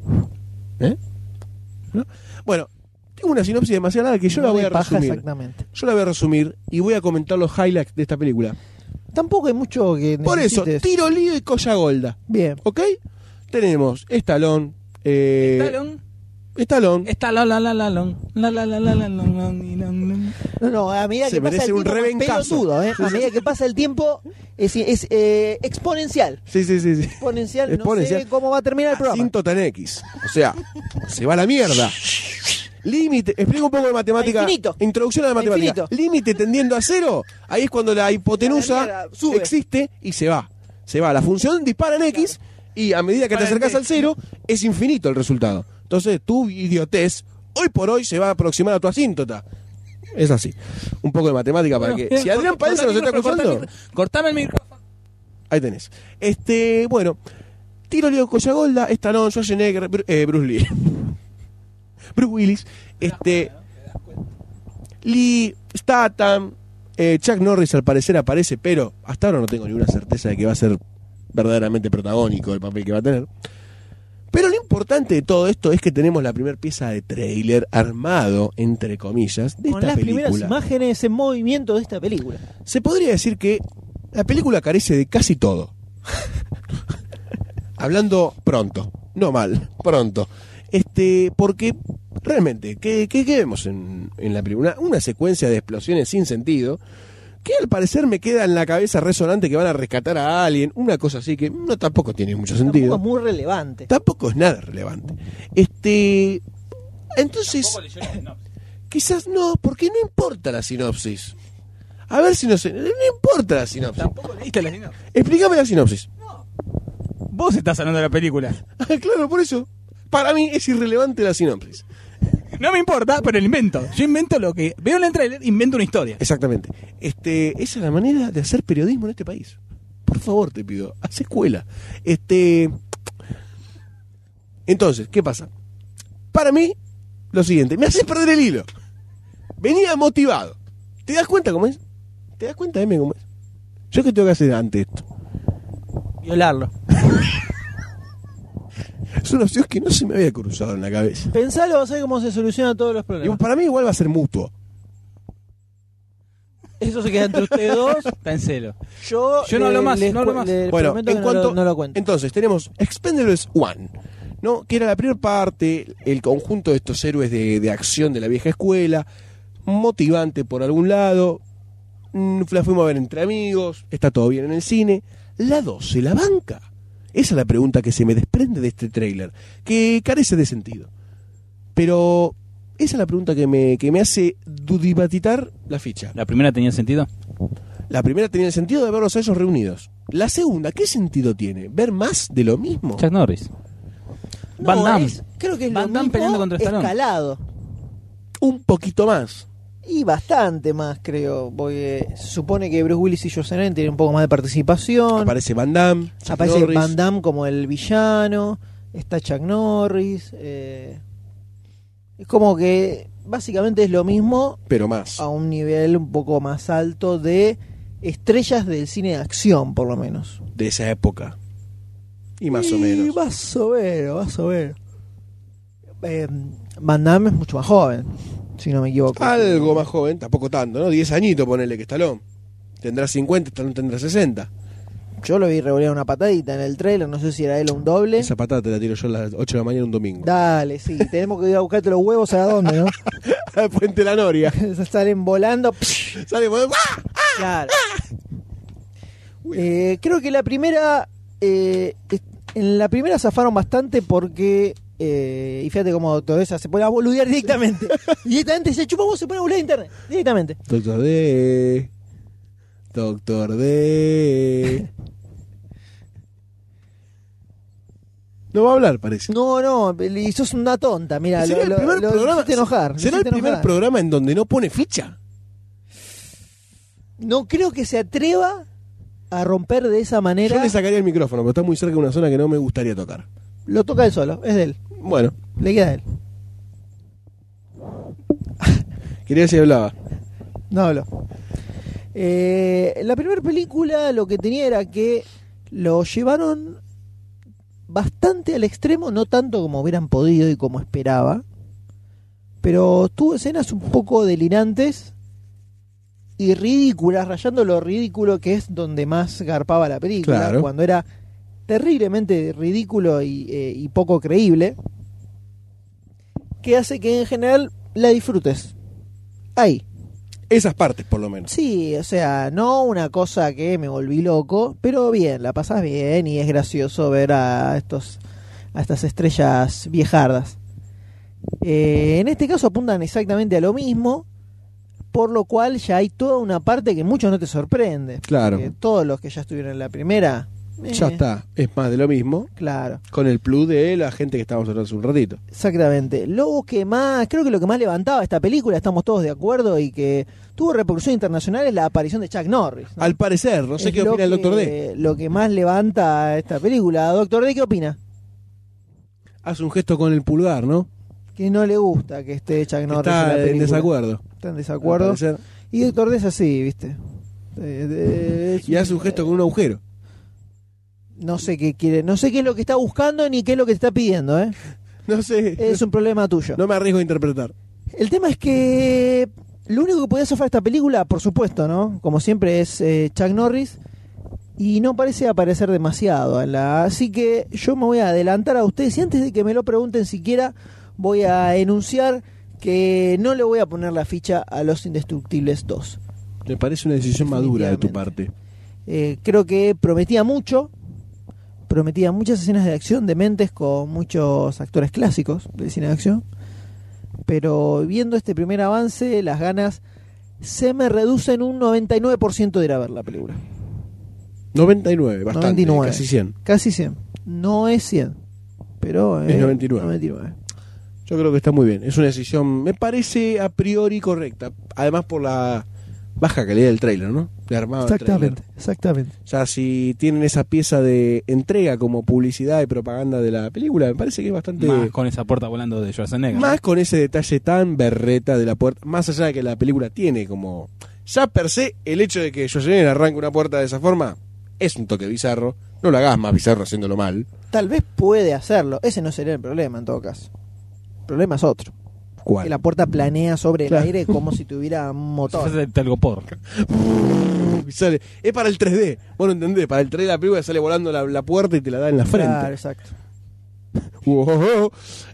¿No? Bueno, tengo una sinopsis demasiado larga que yo No la voy de a paja, resumir. exactamente. Yo la voy a resumir y voy a comentar los highlights de esta película. Tampoco hay mucho que Por eso, necesites. tiro lío y colla golda. Bien. ¿Ok? Tenemos Stallone. No, a medida Se que pasa merece el un tiempo más rebencazo. pelotudo, A medida que pasa el tiempo es exponencial. Sí. Exponencial. No sé cómo va a terminar el programa. Asíntota en X. O sea, se va a la mierda. Límite, explica un poco de matemática. Infinito. Introducción a la matemática. Infinito. Límite tendiendo a 0. Ahí es cuando la hipotenusa La mierda, sube. existe y se va. Se va. La función dispara en X y a medida que te acercas al 0 es infinito el resultado. Entonces tu idiotez hoy por hoy se va a aproximar a tu asíntota. Es así. Un poco de matemática para que... Si Adrián Paenza nos está escuchando... Cortame el micrófono. Ahí tenés. Bueno, tiro lío colla golda, Stallone, Schwarzenegger, Bruce Lee. Bruce Willis, Lee, Statham, Chuck Norris al parecer aparece, pero hasta ahora no tengo ninguna certeza de que va a ser verdaderamente protagónico el papel que va a tener. Pero lo importante de todo esto es que tenemos la primera pieza de tráiler armado, entre comillas, de Con esta las película. primeras imágenes en movimiento de esta película. Se podría decir que la película carece de casi todo. Hablando pronto, no mal, pronto. Porque realmente, ¿qué vemos en la película? Una secuencia de explosiones sin sentido, que al parecer me queda en la cabeza resonante que van a rescatar a alguien, una cosa así que no tampoco tiene mucho sentido. Tampoco es muy relevante. Tampoco es nada relevante. Entonces, quizás no, porque no importa la sinopsis. A ver si no importa la sinopsis. Tampoco leíste la sinopsis. Explícame la sinopsis. Vos estás hablando de la película. Claro, por eso. Para mí es irrelevante la sinopsis. No me importa, pero lo invento. Yo invento lo que... Veo en el trailer, invento una historia. Exactamente. Esa es la manera de hacer periodismo en este país. Por favor, te pido. Haz escuela. Entonces, ¿qué pasa? Para mí, lo siguiente. Me hace perder el hilo. Venía motivado. ¿Te das cuenta cómo es? ¿Te das cuenta, M, cómo es? ¿Yo qué tengo que hacer ante esto? Violarlo. Es una opción que no se me había cruzado en la cabeza. Pensalo, vas a ver cómo se solucionan todos los Y problemas. para mí igual va a ser mutuo. Eso se queda entre ustedes dos. Está en celo. Yo no hablo más, no hablo más. Bueno, prometo que no lo cuento. entonces tenemos Expendables 1, ¿no? Que era la primera parte, el conjunto de estos héroes de acción de la vieja escuela, motivante por algún lado, la fuimos a ver entre amigos, está todo bien en el cine. La 2 se la banca. Esa es la pregunta que se me desprende de este tráiler, que carece de sentido. Pero esa es la pregunta que me hace dudibatitar la ficha. ¿La primera tenía sentido? La primera tenía el sentido de verlos a ellos reunidos. La segunda, ¿qué sentido tiene? ¿Ver más de lo mismo? Chuck Norris. No, Van Damme. creo que es Van lo Damme mismo peleando contra Stallone. escalado. Un poquito más. Y bastante más, creo. Porque se supone que Bruce Willis y Schwarzenegger tienen un poco más de participación. Aparece Van Damme, Chuck Aparece Norris. Van Damme como el villano. Está Chuck Norris. Es como que básicamente es lo mismo, pero más. a un nivel un poco más alto de estrellas del cine de acción, por lo menos. De esa época. Y más o menos. Más o menos. Van Damme es mucho más joven, si no me equivoco. Algo más joven, tampoco tanto, ¿no? 10 añitos ponele que Stallone. Tendrá 50, Stallone tendrá 60. Yo lo vi revolear una patadita en el trailer, no sé si era él o un doble. Esa patada te la tiro yo a las 8 de la mañana un domingo. Dale, sí, tenemos que ir a buscarte los huevos a dónde, ¿no? Al Puente La Noria. Salen volando. Sale volando. Claro. Creo que la primera, en la primera zafaron bastante porque, y fíjate cómo Doctor D se pone a boludear directamente. Directamente se chupamos, se pone a boludear en internet, directamente. Doctor D. No va a hablar, parece. No, y sos una tonta, mira, ¿Será el primer programa? hiciste enojar. ¿Será el primer programa en donde no pone ficha? No creo que se atreva a romper de esa manera. Yo le sacaría el micrófono, pero está muy cerca de una zona que no me gustaría tocar. Lo toca él solo, es de él. Bueno, Le queda a él. quería ver si hablaba. No hablo. La primera película lo que tenía era que lo llevaron bastante al extremo, no tanto como hubieran podido y como esperaba, pero tuvo escenas un poco delirantes y ridículas, rayando lo ridículo, que es donde más garpaba la película, Claro. cuando era terriblemente ridículo y poco creíble, que hace que en general la disfrutes. Ahí. Esas partes, por lo menos. Sí, o sea, no una cosa que me volví loco, pero bien, la pasás bien y es gracioso ver a estas estrellas viejardas. En este caso apuntan exactamente a lo mismo, por lo cual ya hay toda una parte que mucho no te sorprende. Claro. Todos los que ya estuvieron en la primera... Ya está, es más de lo mismo, Claro, con el plus de la gente que estábamos hablando hace un ratito. exactamente. Creo que lo que más levantaba esta película, estamos todos de acuerdo, y que tuvo repercusión internacional, es la aparición de Chuck Norris, ¿no? Al parecer, no sé Es qué lo opina el Doctor que- D. Lo que más levanta esta película. Doctor D, ¿qué opina? Hace un gesto con el pulgar, ¿no? Que no le gusta que esté Chuck Norris en la Está película. en desacuerdo. Está en Al desacuerdo. parecer. Y Doctor D es así, ¿viste? Y hace un gesto con un agujero. No sé qué quiere, no sé qué es lo que está buscando ni qué es lo que te está pidiendo, ¿eh? No sé. Es un problema tuyo. No me arriesgo a interpretar. El tema es que lo único que podía zafar esta película, por supuesto, ¿no? Como siempre, es Chuck Norris. Y no parece aparecer demasiado así que yo me voy a adelantar a ustedes. Y antes de que me lo pregunten siquiera, voy a enunciar que no le voy a poner la ficha a Los Indestructibles 2. Me parece una decisión madura de tu parte. Creo que prometía muchas escenas de acción dementes con muchos actores clásicos del cine de acción, pero viendo este primer avance, las ganas se me reducen un 99% de ir a ver la película. 99, bastante, 99. casi 100. Casi 100. No es 100, pero Es 99. 99. Yo creo que está muy bien. Es una decisión, me parece a priori correcta. Además por la baja calidad del tráiler, ¿no? De armado del tráiler. Exactamente. O sea, si tienen esa pieza de entrega como publicidad y propaganda de la película, me parece que es bastante... Más con esa puerta volando de Schwarzenegger. Más con ese detalle tan berreta de la puerta. Más allá de que la película tiene como... Ya per se, el hecho de que Schwarzenegger arranque una puerta de esa forma es un toque bizarro. No lo hagas más bizarro haciéndolo mal. Tal vez puede hacerlo. Ese no sería el problema en todo caso. El problema es otro. ¿Cuál? Que la puerta planea sobre Claro. el aire como si tuviera un motor. Es de telgopor. Y sale. Es para el 3D. Vos no entendés. Para el 3D la película sale volando la puerta y te la da en la frente. Claro, exacto. Wow.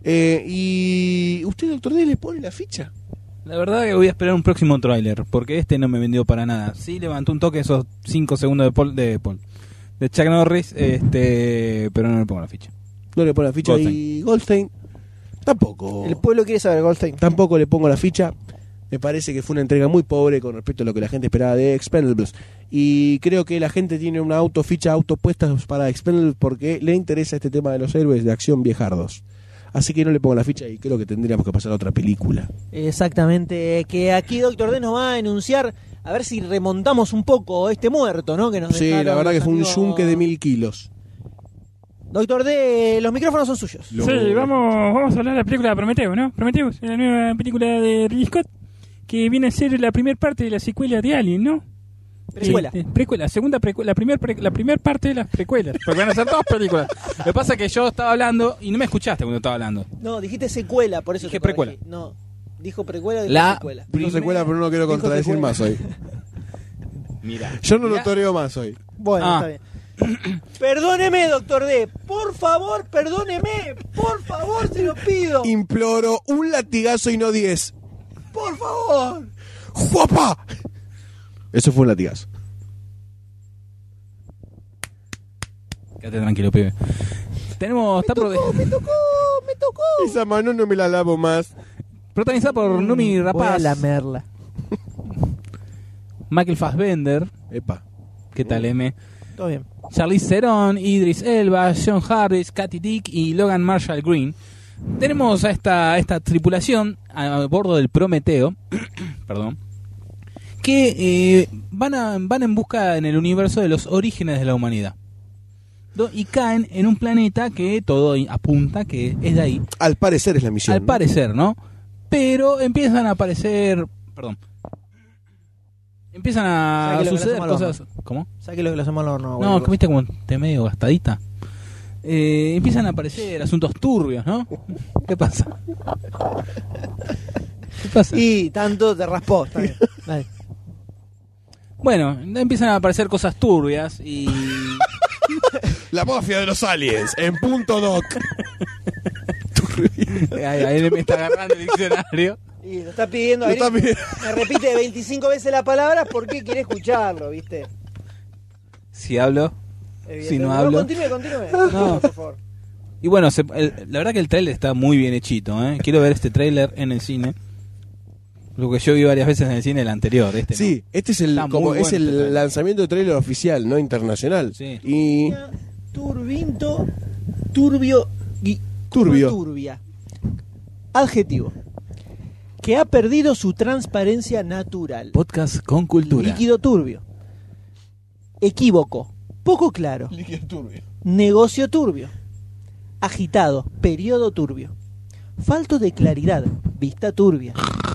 ¿Y usted, Doctor D, le pone la ficha? La verdad que voy a esperar un próximo tráiler, porque este no me vendió para nada. Sí levantó un toque esos 5 segundos de Chuck Norris, pero no le pongo la ficha. No le pone la ficha. Goldstein. Y Goldstein tampoco. El pueblo quiere saber, Goldstein. Tampoco le pongo la ficha. Me parece que fue una entrega muy pobre con respecto a lo que la gente esperaba de Expendables. Y creo que la gente tiene una ficha autopuesta para Expendables porque le interesa este tema de los héroes de acción viejardos. Así que no le pongo la ficha y creo que tendríamos que pasar a otra película. Exactamente, que aquí Doctor D nos va a enunciar, a ver si remontamos un poco este muerto, ¿no? Que nos Sí, dejaron la verdad que los fue un amigos- yunque de 1000 kilos. Doctor D, los micrófonos son suyos. Lo- Sí, vamos a hablar de la película Prometeo, ¿no? Prometeo es la nueva película de Ridley Scott, que viene a ser la primera parte de la secuela de Alien, ¿no? Precuela. Sí, precuela, segunda precuela, la primera parte de las precuelas. Porque van a ser dos películas. Lo que pasa es que yo estaba hablando y no me escuchaste cuando estaba hablando. No, dijiste secuela, por eso Dije te corregí. precuela. No, dijo precuela, dijo La- secuela. No secuela, pero no quiero Dijo contradecir secuela. más hoy. Mira. Yo no lo Mirá. toreo más hoy. Bueno, Ah. está bien. Perdóneme, doctor D. Por favor, perdóneme. Por favor, se lo pido. Imploro un latigazo y no 10. Por favor. ¡Juapa! Eso fue un latigazo. Quédate tranquilo, pibe. Tenemos. Está Me tocó. Esa mano no me la lavo más. protagonizada por Numi Voy a Rapaz, lamerla. Michael Fassbender. Epa. ¿Qué tal, M? Todo bien. Charlize Theron, Idris Elba, John Harris, Kathy Dick y Logan Marshall Green. Tenemos a esta tripulación a bordo del Prometeo, perdón, que van en busca en el universo de los orígenes de la humanidad. Y caen en un planeta que todo apunta que es de ahí. Al parecer es la misión. Al parecer, ¿no? Pero empiezan a aparecer... Perdón. Empiezan a ¿Sabe que lo que suceder le hacemos al cosas... ¿Cómo? Saque lo que le hacemos al horno. No, que viste como te medio gastadita. Empiezan a aparecer asuntos turbios, ¿no? ¿Qué pasa? ¿Qué pasa? Y tanto te raspó. Está bien. Dale. Bueno, empiezan a aparecer cosas turbias y... La mafia de los aliens, en punto doc. ahí me está agarrando el diccionario. Y lo está pidiendo. Lo ahí está pidiendo. Me repite 25 veces la palabra porque quiere escucharlo, ¿viste? Si hablo... Si no hablo. Continúe. No. Por favor. Y bueno, la verdad que el tráiler está muy bien hechito, ¿eh? Quiero ver este tráiler en el cine. Lo que yo vi varias veces en el cine, el anterior. Este Sí, este es el, Está muy como, bueno es el este trailer. lanzamiento de trailer oficial, no internacional. Sí. Y Turbinto, turbio, Turbio. turbia. Adjetivo. Que ha perdido su transparencia natural. Podcast con cultura. Líquido turbio. Equívoco. Poco claro. Negocio turbio. Agitado. Periodo turbio. Falto de claridad. Vista turbia.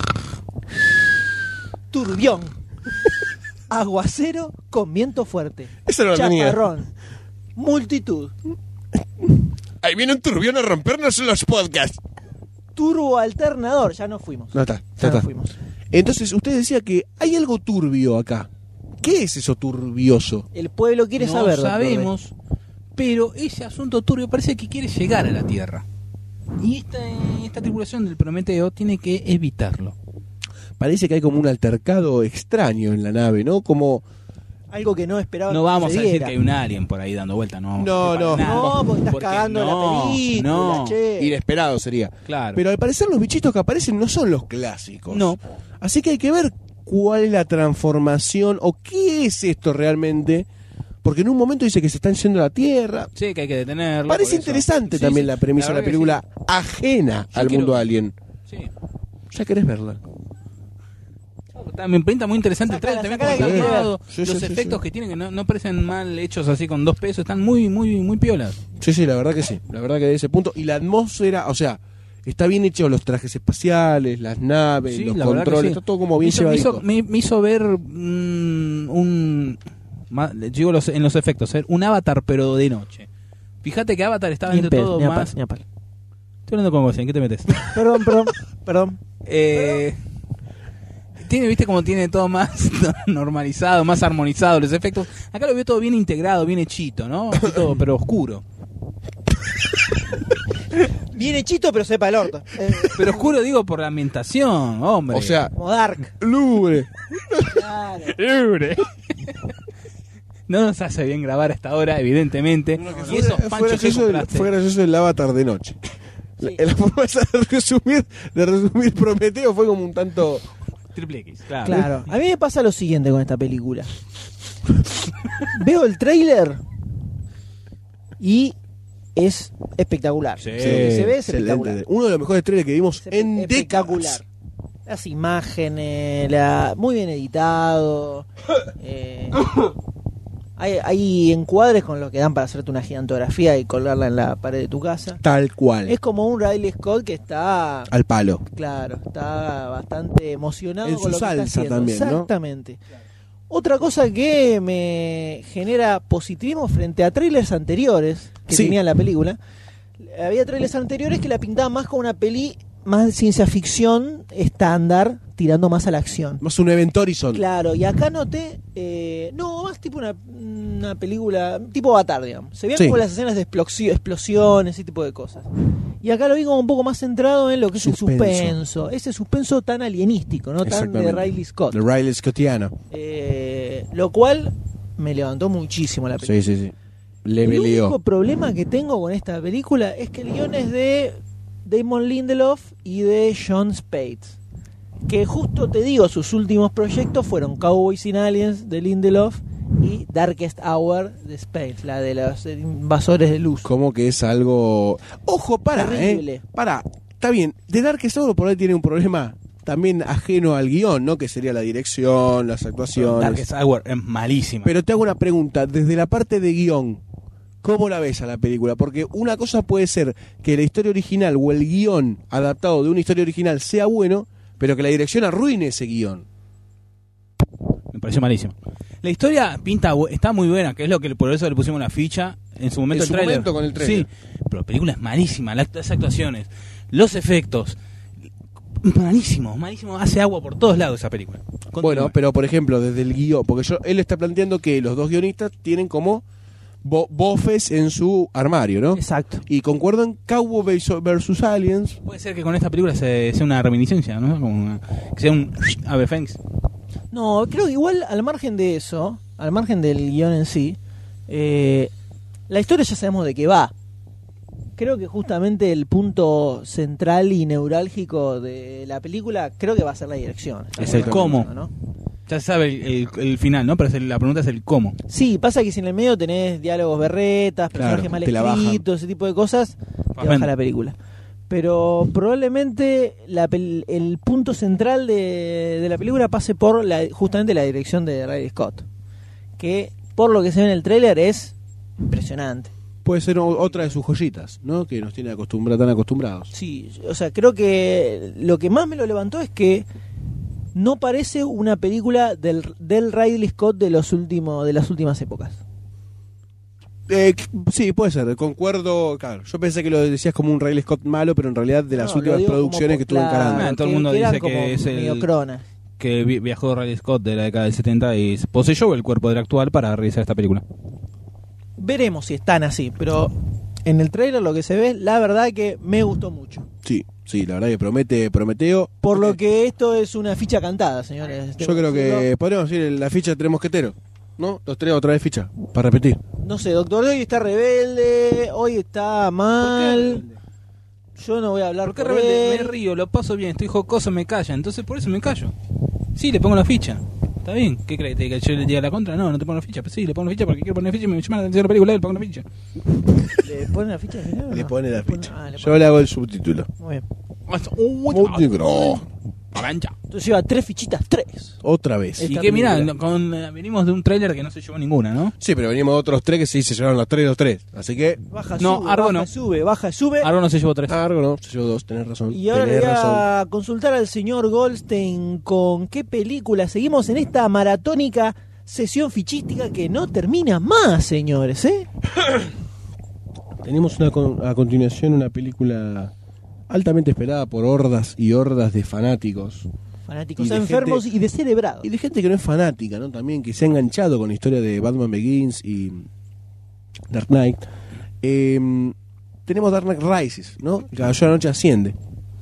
Turbión. Aguacero con viento fuerte. Esa no la tenía. Chaparrón. Multitud. Ahí viene un turbión a rompernos en los podcasts. Turbo alternador. Ya nos fuimos. No está, Ya ya nos está. fuimos. Entonces, usted decía que hay algo turbio acá. ¿Qué es eso turbioso? El pueblo quiere no saber. doctor D. sabemos, pero ese asunto turbio parece que quiere llegar a la Tierra. Y esta tripulación del Prometeo tiene que evitarlo. Parece que hay como un altercado extraño en la nave, ¿no? Como... Algo que no esperaba. No que vamos a decir sucediera. que hay un alien por ahí dando vueltas, no. vamos No, a decir no. para nada. No, porque estás cagando la película, no. che. Inesperado sería. Claro. Pero al parecer los bichitos que aparecen no son los clásicos. No. Así que hay que ver cuál es la transformación o qué es esto realmente. Porque en un momento dice que se están yendo a la Tierra. Sí, que hay que detenerlo. Parece por eso. interesante Sí, también sí, la premisa de la verdad que película, ajena Yo al quiero mundo ver. alien. Sí. ¿Ya querés verla? Me pinta muy interesante Sacala, el trailer, sacala también que como está quiero armado, ver. Sí, los sí, sí, efectos sí. que tienen que no parecen mal hechos así con 2 pesos, están muy piolas. Sí, sí, la verdad que sí. La verdad que de ese punto. Y la atmósfera, o sea, está bien hecho los trajes espaciales, las naves, Sí, los la verdad que controles, sí. está todo como bien llevadito. Me hizo ver digo en los efectos, un Avatar pero de noche. Fíjate que Avatar estaba Ni en viendo pedo, todo ni a más. pal, ni a pal. Estoy hablando con vos, ¿en qué te metes? Perdón. Tiene, viste como tiene todo más normalizado, más armonizado los efectos. Acá lo veo todo bien integrado, bien hechito, ¿no? Así todo, pero oscuro. Bien hechito, pero sepa el orto. Pero oscuro digo por la ambientación, hombre. O sea, Como Dark. lúgubre. Claro. no nos hace bien grabar a esta hora, evidentemente. Y esos panchos que compraste. Fue gracioso el Avatar de noche. Sí. La forma esa de resumir Prometeo fue como un tanto... Triple X, claro. Claro. A mí me pasa lo siguiente con esta película. Veo el tráiler y es espectacular. Sí. Se ve Excelente. espectacular. Uno de los mejores trailers que vimos en Espectacular. décadas. Las imágenes, muy bien editado. Hay encuadres con lo que dan para hacerte una gigantografía y colgarla en la pared de tu casa. Tal cual. Es como un Ridley Scott que está, Al palo. claro, está bastante emocionado En con su lo que está salsa haciendo. también, ¿no? Exactamente. Otra cosa que me genera positivismo frente a trailers anteriores que Sí. tenía la película. Había trailers anteriores que la pintaban más como una peli más de ciencia ficción estándar, tirando más a la acción. Más un Event Horizon. Claro, y acá noté, no, más tipo una película, tipo Avatar, digamos. Se veían Sí. como las escenas de explosiones, ese tipo de cosas. Y acá lo vi como un poco más centrado en lo que es el suspenso. Ese suspenso tan alienístico, ¿no? Tan de Exactamente. Ridley Scott. De Riley Scottiano. Lo cual me levantó muchísimo la película. Sí. Le El peleó. único problema que tengo con esta película es que el guión es de Damon Lindelof y de John Spates. Que justo te digo, sus últimos proyectos fueron Cowboys and Aliens de Lindelof y Darkest Hour de Spates, la de los invasores de luz. Como que es algo... Ojo, Terrible. Para. Está bien. De Darkest Hour por ahí tiene un problema también ajeno al guión, ¿no? Que sería la dirección, las actuaciones. Darkest Hour es malísima. Pero te hago una pregunta. Desde la parte de guión, ¿cómo la ves a la película? Porque una cosa puede ser que la historia original o el guión adaptado de una historia original sea bueno, pero que la dirección arruine ese guión. Me pareció malísimo. La historia está muy buena, que es lo que por eso le pusimos la ficha en su momento En su el tráiler. momento con el tráiler. Sí, pero la película es malísima, las actuaciones, los efectos. Malísimo, hace agua por todos lados esa película. Continúa. Bueno, pero por ejemplo, desde el guión, porque él está planteando que los dos guionistas tienen como bofes en su armario, ¿no? Exacto. Y concuerdo en Cowboys versus Aliens. Puede ser que con esta película sea una reminiscencia, ¿no? Que sea un Ave Fénix. No, creo que igual al margen de eso, al margen del guión en sí, la historia ya sabemos de qué va. Creo que justamente el punto central y neurálgico de la película creo que va a ser la dirección. Es el cómo. ¿No? Ya se sabe el final, ¿no? Pero la pregunta es el cómo. Sí, pasa que si en el medio tenés diálogos berretas, personajes Claro, mal te la bajan. escritos, ese tipo de cosas, te Bajan. baja la película. Pero probablemente el punto central de la película pase por justamente la dirección de Ridley Scott, que por lo que se ve en el tráiler es impresionante. Puede ser otra de sus joyitas, ¿no? Que nos tiene tan acostumbrados. Sí, o sea, creo que lo que más me lo levantó es que no parece una película del Ridley Scott de las últimas épocas. Sí, puede ser, concuerdo. Claro, yo pensé que lo decías como un Ridley Scott malo, pero en realidad de las No, últimas lo digo producciones como- que estuvo claro, encarando. Todo el mundo eran dice como que es el- medio cronas. Que viajó Ridley Scott de la década del 70 y poseyó el cuerpo del actual para realizar esta película. Veremos si están así, pero en el trailer lo que se ve, la verdad que me gustó mucho. Sí, la verdad que Prometeo. Por lo que esto es una ficha cantada, señores. Yo creo que podríamos decir la ficha de Tres Mosqueteros, ¿no? Los tres otra vez ficha, para repetir. No sé, Doctor hoy está rebelde, hoy está mal. Yo no voy a hablar ¿Por qué por rebelde? él. Me río, lo paso bien, estoy jocoso, me calla, entonces por eso me callo. Sí, le pongo la ficha. ¿Está bien? ¿Qué crees? ¿Que yo le diga la contra? No te pongo la ficha. Pues sí, le pongo la ficha porque quiero poner la ficha y me llama la atención la película y le pongo la ficha. ¿Le ponen la ficha al final o Le no? pone la ficha. Le Yo pone- le hago el subtítulo. Muy bien. Muy negro. Agancha. Entonces lleva 3 fichitas, 3. Otra vez. Esta Y que mirá, película. venimos de un tráiler que no se llevó ninguna, ¿no? Sí, pero venimos de otros tres que sí se llevaron los tres. Así que. Baja, No, sube, Argo baja, no. sube, baja, sube. Argo no se llevó 3. Argo no, se llevó 2, tenés razón. Y ahora le tenés voy razón. a consultar al señor Goldstein con qué película seguimos en esta maratónica sesión fichística que no termina más, señores, ¿eh? Tenemos a continuación una película altamente esperada por hordas y hordas de fanáticos. Fanáticos Y de enfermos gente- y descerebrados. Y de gente que no es fanática, ¿no? También que se ha enganchado con la historia de Batman Begins y Dark Knight. Tenemos Dark Knight Rises, ¿no? El Caballero de la Noche Asciende.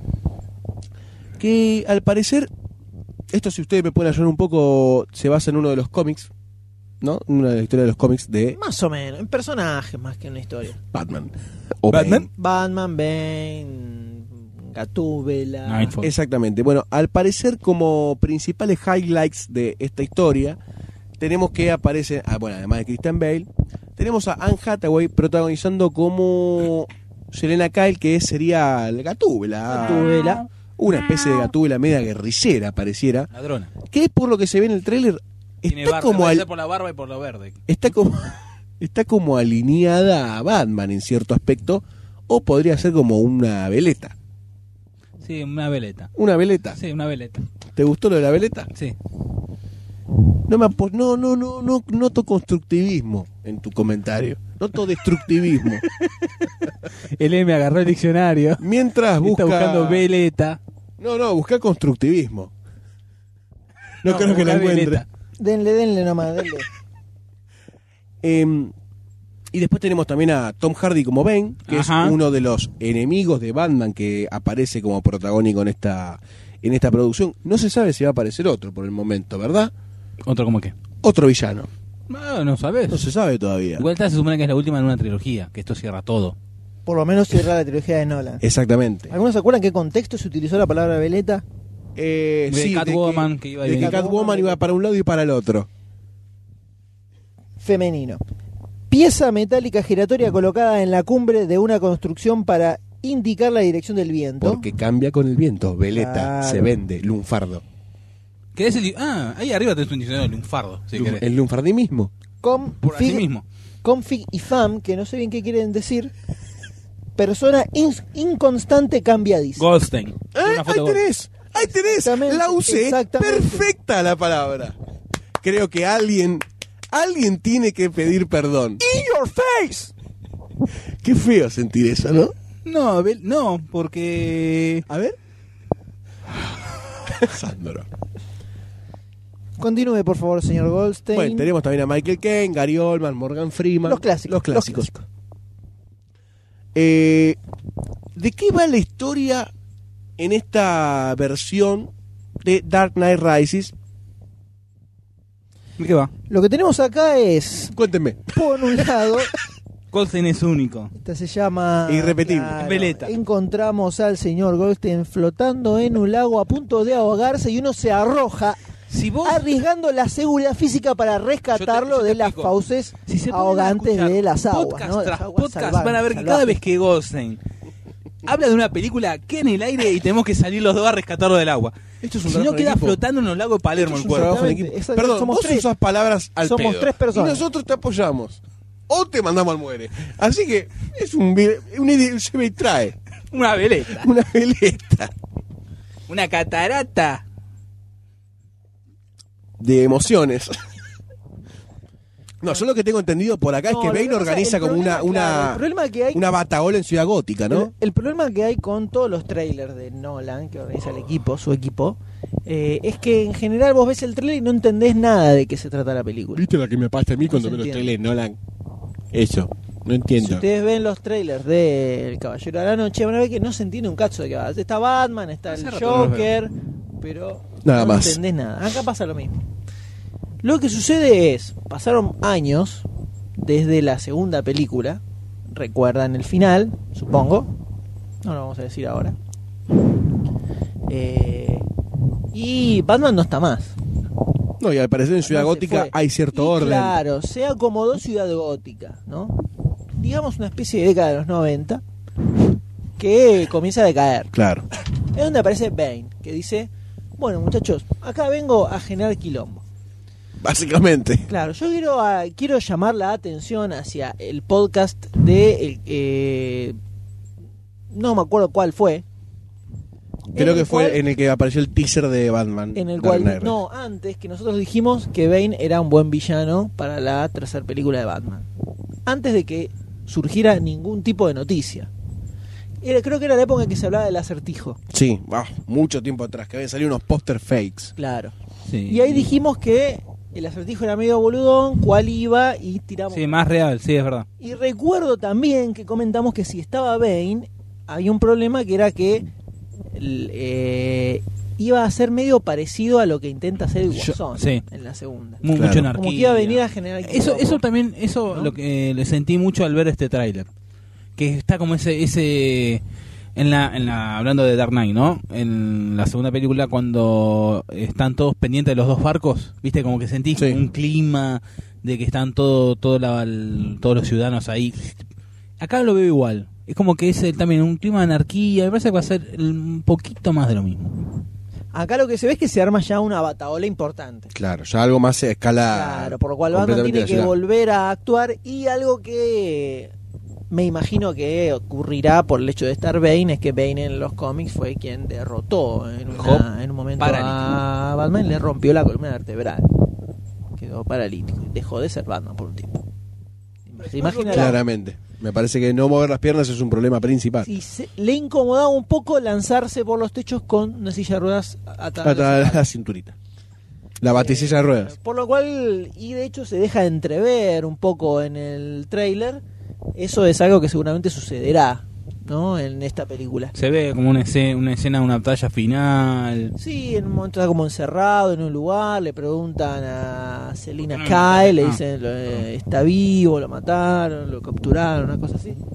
Que al parecer, esto si ustedes me pueden ayudar un poco, se basa en uno de los cómics, ¿no? Una de las historias de los cómics de Más o menos, en personajes más que en una historia. Batman. O ¿Batman? Bane. Batman, Bane, Gatúbela. Nightfall. Exactamente. Bueno, al parecer como principales highlights de esta historia, tenemos que aparece, bueno, además de Christian Bale, tenemos a Anne Hathaway protagonizando como Selena Kyle, que sería el Gatúbela. Gatúbela. Una especie de Gatúbela media guerrillera, pareciera. Ladrona. Que por lo que se ve en el tráiler, Tiene está barba, como puede al- ser por la barba y por lo verde. está como alineada a Batman en cierto aspecto, o podría ser como una veleta. Sí, una veleta. Una veleta. Sí, una veleta. ¿Te gustó lo de la veleta? Sí. No noto constructivismo en tu comentario. Noto destructivismo. El M agarró el diccionario. Mientras busca... Está buscando veleta. No, busca constructivismo. No creo que lo busca encuentre. veleta. Denle nomás, denle. Y después tenemos también a Tom Hardy como Ben, que Ajá. es uno de los enemigos de Batman que aparece como protagónico en esta producción. No se sabe si va a aparecer otro por el momento, ¿verdad? ¿Otro como qué? Otro villano. No sabes. No se sabe todavía. Igual esta se supone que es la última en una trilogía, que esto cierra todo. Por lo menos cierra la trilogía de Nolan. Exactamente. ¿Algunos se acuerdan qué contexto se utilizó la palabra veleta? De Catwoman, que iba y de que venía. Catwoman iba para un lado y para el otro. Femenino. Pieza metálica giratoria colocada en la cumbre de una construcción para indicar la dirección del viento. Porque cambia con el viento. Veleta, Claro. se vende, lunfardo. ¿Querés el... ahí arriba tenés un diccionario de lunfardo, si querés. El lunfardimismo. Por así mismo. Config y fam, que no sé bien qué quieren decir. Persona inconstante cambiadiza. Goldstein. Una Ahí foto de tenés, ahí tenés. Exactamente, La usé. exactamente. Perfecta la palabra. Creo que alguien tiene que pedir perdón. In your face. Qué feo sentir eso, ¿no? No, porque... A ver. Sandro. Continúe, por favor, señor Goldstein. Bueno, tenemos también a Michael Caine, Gary Oldman, Morgan Freeman. Los clásicos. Los clásicos. ¿De qué va la historia en esta versión de Dark Knight Rises? ¿De qué va? Lo que tenemos acá es, Cuéntenme. por un lado, Goldstein es único. esta se llama... Irrepetible. Veleta. Encontramos al señor Goldstein flotando en un lago a punto de ahogarse y uno se arroja Si vos... arriesgando la seguridad física para rescatarlo yo te de las explico. fauces Si se ponen a ahogantes escuchar de las aguas. podcast ¿no? De tras las aguas podcast, van a ver que cada vez que Goldstein habla de una película, queda en el aire y tenemos que salir los dos a rescatarlo del agua. Esto es un Si no trabajo en queda equipo. flotando en los lagos de Palermo el Es un cuerpo. trabajo en Exactamente. equipo. Exactamente. Perdón, Somos vos tres. usas palabras al Somos pedo. tres personas. Y nosotros te apoyamos. O te mandamos al muere. Así que es un se me trae. Una veleta. Una veleta Una catarata. de emociones. No, yo lo que tengo entendido por acá No, es que lo Bane pasa- organiza el como problema, claro, el problema que hay, una bataola en Ciudad Gótica, ¿no? el problema que hay con todos los trailers de Nolan que organiza el equipo, su equipo, es que en general vos ves el trailer y no entendés nada de qué se trata la película. ¿Viste lo que me pasa a mí cuando se veo los entiende. trailers, Nolan? Eso, no entiendo. Si ustedes ven los trailers de El Caballero de la Noche, van a ver que no se entiende un cacho de qué va. Está Batman, está el Hace rato no los Joker, pero Nada no más. entendés nada. Acá pasa lo mismo. Lo que sucede es, pasaron años desde la segunda película, recuerdan el final, supongo, no lo vamos a decir ahora. Y Batman no está más. No, y al parecer en Ciudad No se Gótica fue. hay cierto Y orden. claro, se acomodó Ciudad Gótica, ¿no? Digamos una especie de década de los 90 que comienza a decaer. Claro. Es donde aparece Bane, que dice, bueno muchachos, acá vengo a generar quilombo. Básicamente. Claro, yo quiero llamar la atención hacia el podcast de... no me acuerdo cuál fue. Creo en que el fue cual- en el que apareció el teaser de Batman. En el Dark cual, Knight. no, antes que nosotros dijimos que Bane era un buen villano para la tercera película de Batman. Antes de que surgiera ningún tipo de noticia. Creo que era la época en que se hablaba del Acertijo. Sí, mucho tiempo atrás, que habían salido unos póster fakes. Claro. Sí. Y ahí dijimos que el Acertijo era medio boludón, cuál iba y tiramos. Sí, más real, sí, es verdad. Y recuerdo también que comentamos que si estaba Bane, había un problema que era que iba a ser medio parecido a lo que intenta hacer el Guasón sí. en la segunda. Claro. Mucho anarquía. Como que iba a venir a generar Eso quilombo. también, eso ¿no? lo que le sentí mucho al ver este tráiler. Que está como ese hablando de Dark Knight, ¿no? En la segunda película cuando están todos pendientes de los dos barcos, ¿viste? Como que sentís Sí. un clima de que están todos los ciudadanos ahí. Acá lo veo igual. Es como que es también un clima de anarquía. Me parece que va a ser un poquito más de lo mismo. Acá lo que se ve es que se arma ya una bataola importante. Claro, ya algo más a escala. Claro, por lo cual Batman completamente tiene que nacional. volver a actuar, y algo que me imagino que ocurrirá por el hecho de estar Bane es que Bane en los cómics fue quien derrotó en un momento a Batman, le rompió la columna vertebral, quedó paralítico, dejó de ser Batman por un tiempo. Se imaginará. Claramente. Me parece que no mover las piernas es un problema principal. Si le incomodaba un poco lanzarse por los techos con una silla de ruedas atada Hasta la cinturita. La baticilla de ruedas. Por lo cual, y de hecho se deja entrever un poco en el tráiler, eso es algo que seguramente sucederá, ¿no? En esta película. Se ve como una escena de una batalla final. Sí, en un momento está como encerrado en un lugar, le preguntan a Selina Kyle, le dicen, está vivo, lo mataron, lo capturaron, una cosa así.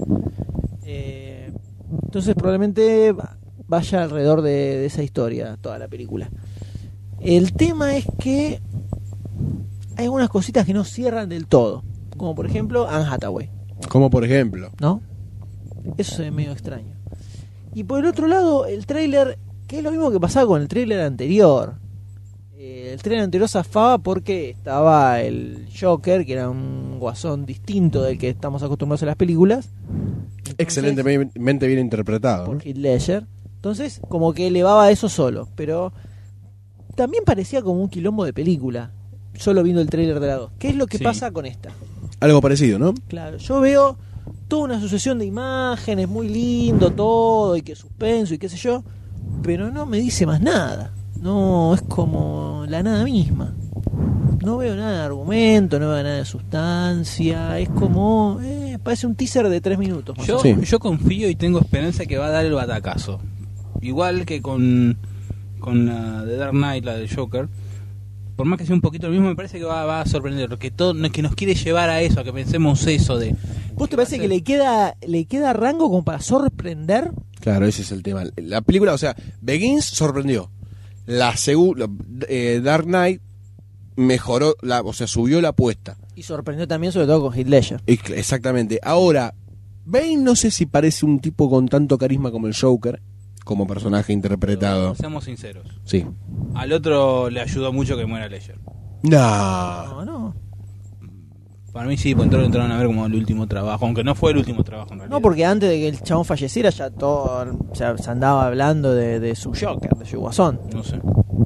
Entonces probablemente vaya alrededor de esa historia toda la película. El tema es que hay algunas cositas que no cierran del todo, como por ejemplo Anne Hathaway, Como por ejemplo. ¿no? Eso se ve medio extraño. Y por el otro lado, el tráiler, que es lo mismo que pasaba con el tráiler anterior. El tráiler anterior zafaba porque estaba el Joker, que era un guasón distinto del que estamos acostumbrados en las películas. Entonces, Excelentemente bien interpretado, ¿no? por Heath Ledger. Entonces, como que elevaba eso solo. Pero también parecía como un quilombo de película, solo viendo el tráiler de la 2. ¿Qué es lo que Sí. pasa con esta? Algo parecido, ¿no? Claro, yo veo toda una sucesión de imágenes, muy lindo todo, y que suspenso y qué sé yo, pero no me dice más nada. No, es como la nada misma. No veo nada de argumento, no veo nada de sustancia, es como, parece un teaser de 3 minutos. Más o Yo, menos. Sí. yo confío y tengo esperanza que va a dar el batacazo. Igual que con la de Dark Knight, la del Joker. Por más que sea un poquito lo mismo, me parece que va a sorprender. Que nos quiere llevar a eso, a que pensemos eso de... ¿Vos te parece que le queda rango como para sorprender? Claro, ese es el tema. La película, o sea, Begins sorprendió. La segunda, Dark Knight mejoró, o sea, subió la apuesta. Y sorprendió también sobre todo con Heath Ledger. Exactamente. Ahora, Bane no sé si parece un tipo con tanto carisma como el Joker, como personaje interpretado. Seamos sinceros. Sí. Al otro le ayudó mucho que muera Ledger. No. No. Ah. Para mí sí, pues entraron a ver como el último trabajo, aunque no fue el último trabajo en realidad. No, porque antes de que el chabón falleciera ya todo se andaba hablando de su Joker, de su guasón. No sé.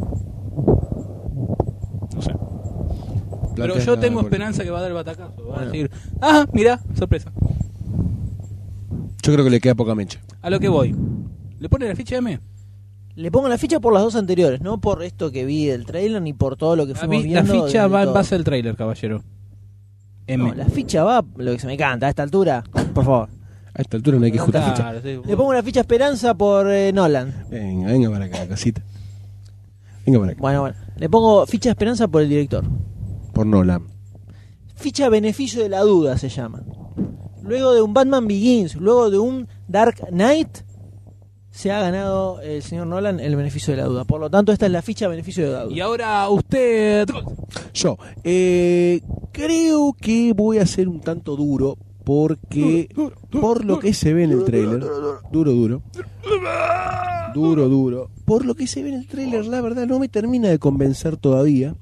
Pero yo tengo esperanza que va a dar el batacazo. Va a decir, mira, sorpresa. Yo creo que le queda poca mecha. A lo que voy. ¿Le pone la ficha M? Le pongo la ficha por las dos anteriores, no por esto que vi del trailer ni por todo lo que A fuimos mí la viendo. ficha del va todo. en base al trailer, caballero. M. No, la ficha va lo que se me canta a esta altura, por favor. A esta altura no hay que justificar. Claro, sí. Le pongo la ficha Esperanza por Nolan. Venga para acá, casita. Venga para acá. Bueno, le pongo ficha Esperanza por el director. Por Nolan. Ficha Beneficio de la Duda se llama. Luego de un Batman Begins, luego de un Dark Knight, se ha ganado el señor Nolan el beneficio de la duda. Por lo tanto, esta es la ficha Beneficio de la Duda. Y ahora usted... Yo creo que voy a ser un tanto duro porque por lo que se ve en el tráiler, duro, por lo que se ve en el tráiler, la verdad no me termina de convencer todavía.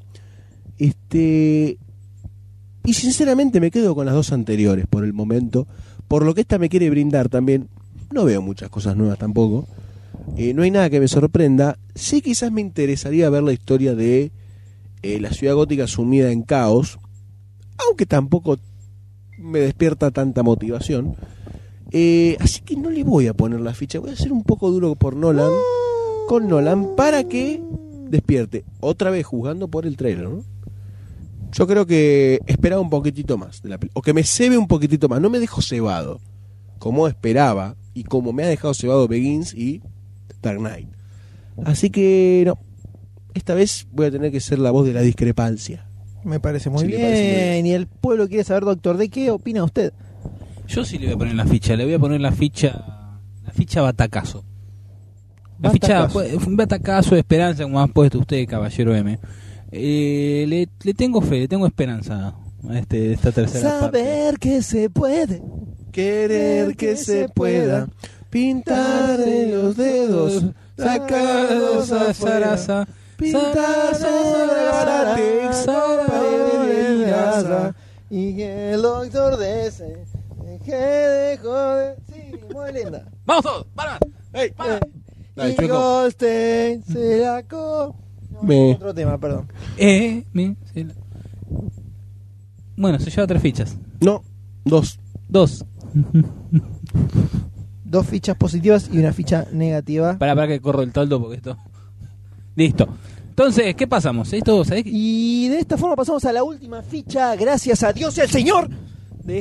Y sinceramente me quedo con las dos anteriores por el momento, por lo que esta me quiere brindar también. No veo muchas cosas nuevas tampoco. No hay nada que me sorprenda. Sí, quizás me interesaría ver la historia de la ciudad gótica sumida en caos, aunque tampoco me despierta tanta motivación. Así que no le voy a poner la ficha. Voy a ser un poco duro con Nolan para que despierte. Otra vez juzgando por el trailer, ¿no? Yo creo que esperaba un poquitito más de la película, o que me cebe un poquitito más. No me dejo cebado como esperaba y como me ha dejado cebado Begins y Dark Knight. Así que no, esta vez voy a tener que ser la voz de la discrepancia. Me parece muy Sí, bien. me parece muy bien. Y el pueblo quiere saber, doctor, ¿de qué opina usted? Yo sí le voy a poner la ficha. Le voy a poner la ficha batacazo. La Batacazo. ficha un batacazo de esperanza, como ha puesto usted, caballero M. Le tengo fe, le tengo esperanza a esta tercera parte. Saber que se puede. Querer que se pueda pintar en los dedos Sacados afuera, pintados de y que el doctor de ese que dejó de... Sí, muy linda. ¡Vamos todos! ¡Para! ¡Ey! Dale, Y Chueco. Goldstein se la co... No, Me- otro tema, perdón. Bueno, se lleva 3 fichas. No, 2. 2. 2 fichas positivas y una ficha negativa. Para que corro el toldo porque esto... Listo. Entonces, ¿qué pasamos? Esto, ¿sabés qué? Y de esta forma pasamos a la última ficha, gracias a Dios y al Señor, de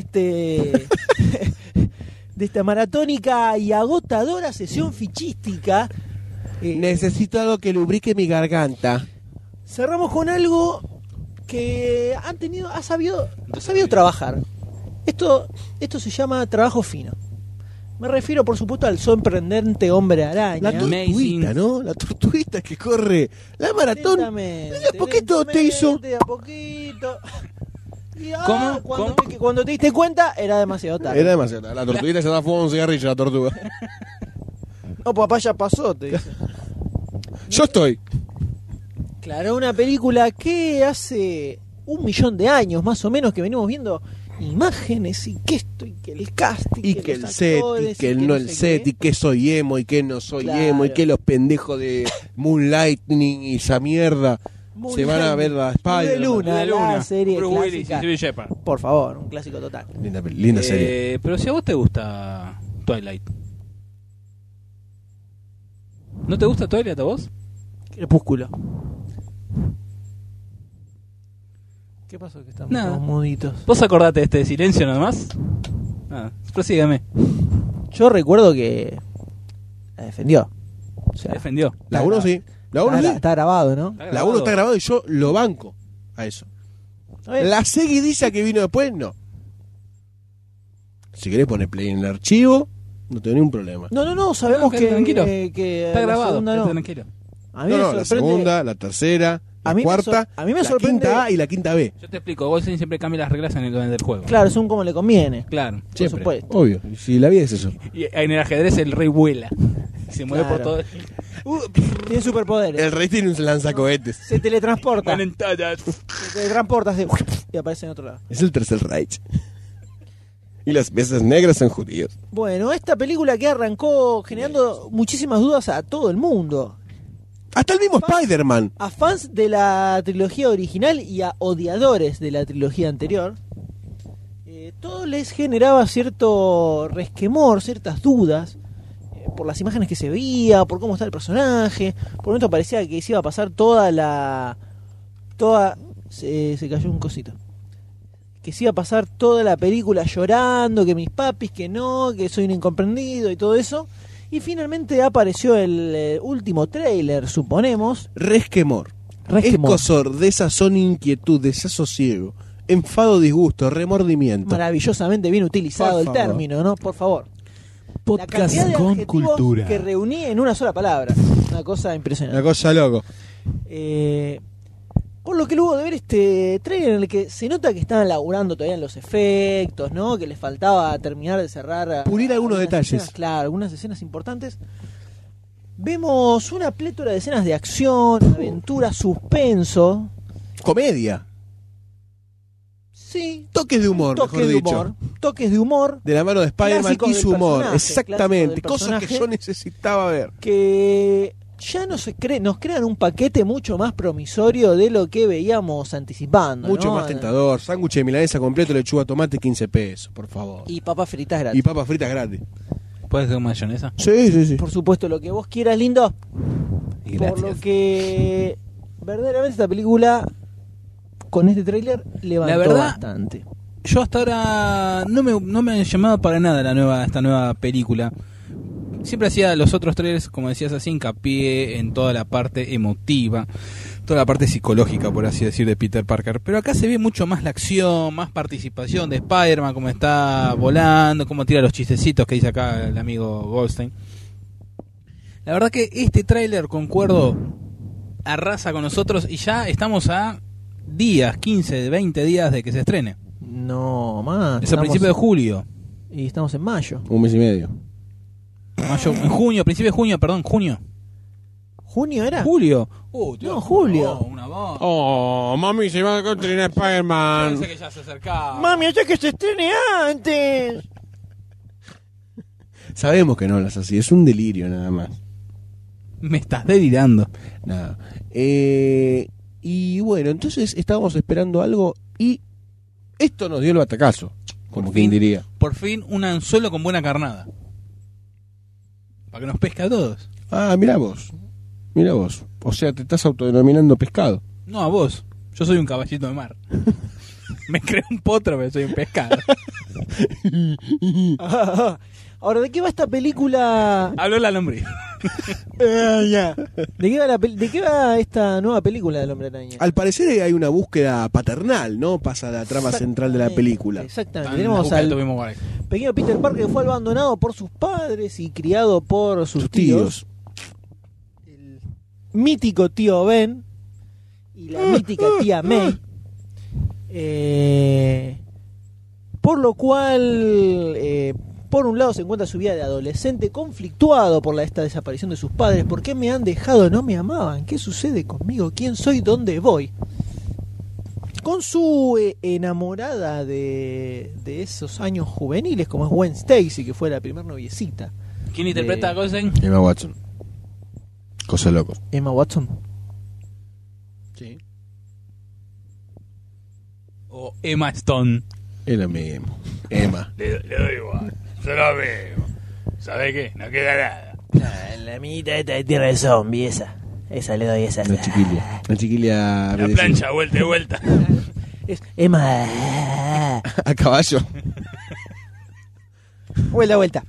de esta maratónica y agotadora sesión fichística. Necesito algo que lubrique mi garganta. Cerramos con algo que ha sabido trabajar. Esto se llama trabajo fino. Me refiero, por supuesto, al sorprendente hombre araña. La tortuguita, ¿no? La tortuguita que corre la maratón. Lentamente, De a poquito te hizo. De a poquito. Y, ¿Cómo? Cuando te diste cuenta, era demasiado tarde. Era demasiado. La tortuguita se da fuego a un cigarrillo, la tortuga. No, papá, ya pasó, te dice. Yo estoy. Claro, una película que hace 1.000.000 de años, más o menos, que venimos viendo imágenes y que esto, y que el casting, Y que el los set, y actores, que no el sé set, qué. y que soy emo, y que no soy Claro. emo, y que los pendejos de Moonlightning y esa mierda se van a ver la Luz de Spider. Luna, la serie Bruce Willis y clásica. Steven Shepard. Por favor, un clásico total. Linda serie. Pero si a vos te gusta Twilight. ¿No te gusta Twilight a vos? Crepúsculo. ¿Qué pasó? Que estamos Nada. todos muditos. ¿Vos acordate de este silencio nomás? Nada, prosígame. Yo recuerdo que la defendió. O sea, Defendió. La 1 sí. La 1 sí. está grabado, ¿no? La 1 está grabado y yo lo banco a eso. A ver, La seguidiza que vino después, no. Si querés poner play en el archivo, no tengo ningún problema. No, sabemos No, que, tranquilo. que Está la grabado, segunda no. tranquilo. A mí No, me no, la sorprende. segunda, la tercera, A la mí me cuarta, a mí me la sorprende- quinta A y la quinta B. Yo te explico, Goldstein siempre cambia las reglas en el del juego. Claro, son como le conviene. Claro, Por siempre. supuesto. Obvio, si la vida es eso. Y en el ajedrez el rey vuela. Se mueve por Claro. todo. Tiene superpoderes. El rey tiene un lanzacohetes. Se teletransporta. Van en tallas. Se teletransporta así, y aparece en otro lado. Es el tercer Reich. Y las piezas negras son judíos. Bueno, esta película que arrancó generando muchísimas dudas a todo el mundo. Hasta el mismo Spider-Man. A fans de la trilogía original y a odiadores de la trilogía anterior, todo les generaba cierto resquemor, ciertas dudas, por las imágenes que se veía, por cómo está el personaje. Por un momento parecía que se iba a pasar se cayó un cosito. Que se iba a pasar toda la película llorando, que mis papis, que no, que soy un incomprendido y todo eso. Y finalmente apareció el último tráiler, suponemos. Resquemor. Resquemor. Escosor, desazón, inquietud, desasosiego, enfado, disgusto, remordimiento. Maravillosamente bien utilizado Por el favor. término, ¿no? Por favor. La Podcast cantidad de con adjetivos cultura. que reuní en una sola palabra. Una cosa Una impresionante. cosa loco. Por lo que luego de ver este trailer en el que se nota que estaban laburando todavía en los efectos, ¿no? Que les faltaba terminar de cerrar. Pulir algunos detalles. Escenas, claro, algunas escenas importantes. Vemos una plétora de escenas de acción, aventura, suspenso. Comedia. Sí. Toques de humor, Toques mejor de dicho. humor. Toques de humor. De la mano de Spider-Man Clásicos y del su humor. personaje, Exactamente. clásicos del Cosas que personaje. yo necesitaba ver. Que ya nos crean un paquete mucho más promisorio de lo que veíamos anticipando. Mucho ¿no? más tentador. Sándwich de milanesa completo, lechuga, tomate, 15 pesos, por favor. Y papas fritas gratis. Y papas fritas gratis. ¿Puedes hacer mayonesa? Sí, sí, sí. Por supuesto, lo que vos quieras, lindo. Y Por gracias. lo que verdaderamente esta película con este tráiler levantó La verdad, bastante. Yo hasta ahora no me han llamado para nada esta nueva película. Siempre hacía los otros trailers, como decías así, hincapié en toda la parte emotiva, toda la parte psicológica, por así decir, de Peter Parker. Pero acá se ve mucho más la acción, más participación de Spider-Man, cómo está volando, cómo tira los chistecitos que dice acá el amigo Goldstein. La verdad que este tráiler, concuerdo, arrasa con nosotros y ya estamos a días, 15, 20 días de que se estrene. No, más. Es a principios de julio. Y estamos en mayo. Un mes y medio. Mayo, en junio, principio de junio, perdón, junio. ¿Junio era? ¿Julio? No, julio. Una voz. Oh, mami, se va a estrenar Spider-Man. Pensé que ya se acercaba. Mami, ya que se estrene antes. Sabemos que no hablas así, es un delirio nada más. Me estás delirando. Nada. Y bueno, entonces estábamos esperando algo y esto nos dio el batacazo, como Por quien fin. diría. Por fin un anzuelo con buena carnada. Para que nos pesque a todos. Ah, mirá vos. O sea, te estás autodenominando pescado. No, a vos. Yo soy un caballito de mar. Me creo un potro, pero soy un pescado. Ahora, ¿de qué va esta película? Habló la lombriz. ¿De qué va esta nueva película del Hombre Araña? Al parecer hay una búsqueda paternal, ¿no? Pasa la trama central de la película. Exactamente. Tenemos al pequeño Peter Parker que fue abandonado por sus padres y criado por sus tíos. El mítico tío Ben y la mítica tía May. Por lo cual, por un lado se encuentra su vida de adolescente conflictuado por esta desaparición de sus padres. ¿Por qué me han dejado? ¿No me amaban? ¿Qué sucede conmigo? ¿Quién soy? ¿Dónde voy? Con su enamorada de esos años juveniles, como es Gwen Stacy, que fue la primer noviecita. ¿Quién interpreta a Goldstein? Emma Watson. Cosa locos. Emma Watson. Sí. O Emma Stone. Es lo mismo. Emma. Le doy igual. Yo lo veo. ¿Sabe qué? No queda nada. La amiguita esta de Tierra de Zombie, esa le doy esa. La chiquilla. La plancha, vuelta y vuelta. Es Emma. A caballo. Vuelta.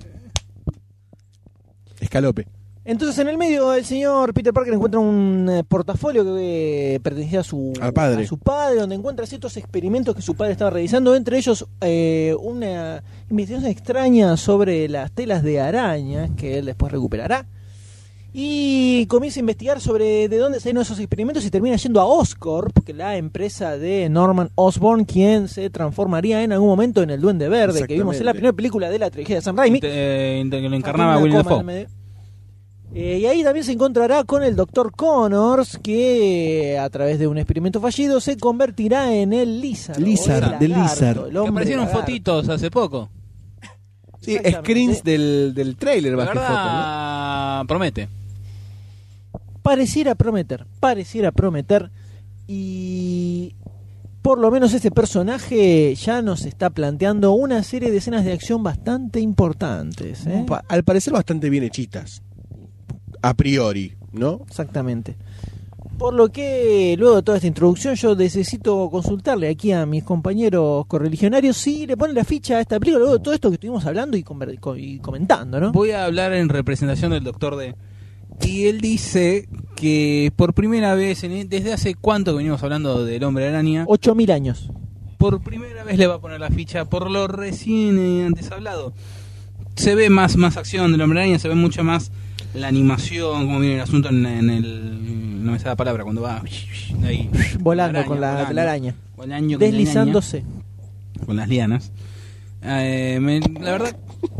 Escalope. Entonces, en el medio, el señor Peter Parker encuentra un portafolio que pertenecía a su padre, donde encuentra ciertos experimentos que su padre estaba realizando, entre ellos una investigación extraña sobre las telas de araña que él después recuperará. Y comienza a investigar sobre de dónde salieron esos experimentos y termina yendo a Oscorp, que es la empresa de Norman Osborn, quien se transformaría en algún momento en el Duende Verde, que vimos en la primera película de la trilogía de Sam Raimi. Que lo encarnaba William Dafoe. Y ahí también se encontrará con el Dr. Connors, que a través de un experimento fallido se convertirá en el Lizard. Lizard. Que aparecieron fotitos hace poco. Sí, screens del trailer más que fotos, ¿no? Promete. Pareciera prometer y por lo menos este personaje ya nos está planteando una serie de escenas de acción bastante importantes, ¿eh? Al parecer bastante bien hechitas. A priori, ¿no? Exactamente. Por lo que, luego de toda esta introducción, yo necesito consultarle aquí a mis compañeros correligionarios si le ponen la ficha a esta película, luego de todo esto que estuvimos hablando y comentando, ¿no? Voy a hablar en representación del Dr. D. Y él dice que por primera vez, desde hace cuánto que venimos hablando del Hombre Araña, 8.000 años. Por primera vez le va a poner la ficha por lo recién antes hablado. Se ve más acción del Hombre Araña, se ve mucho más la animación, como viene el asunto en el... No me sale la palabra, cuando va ahí, volando con la araña. Volando, deslizándose. Con las lianas. La verdad...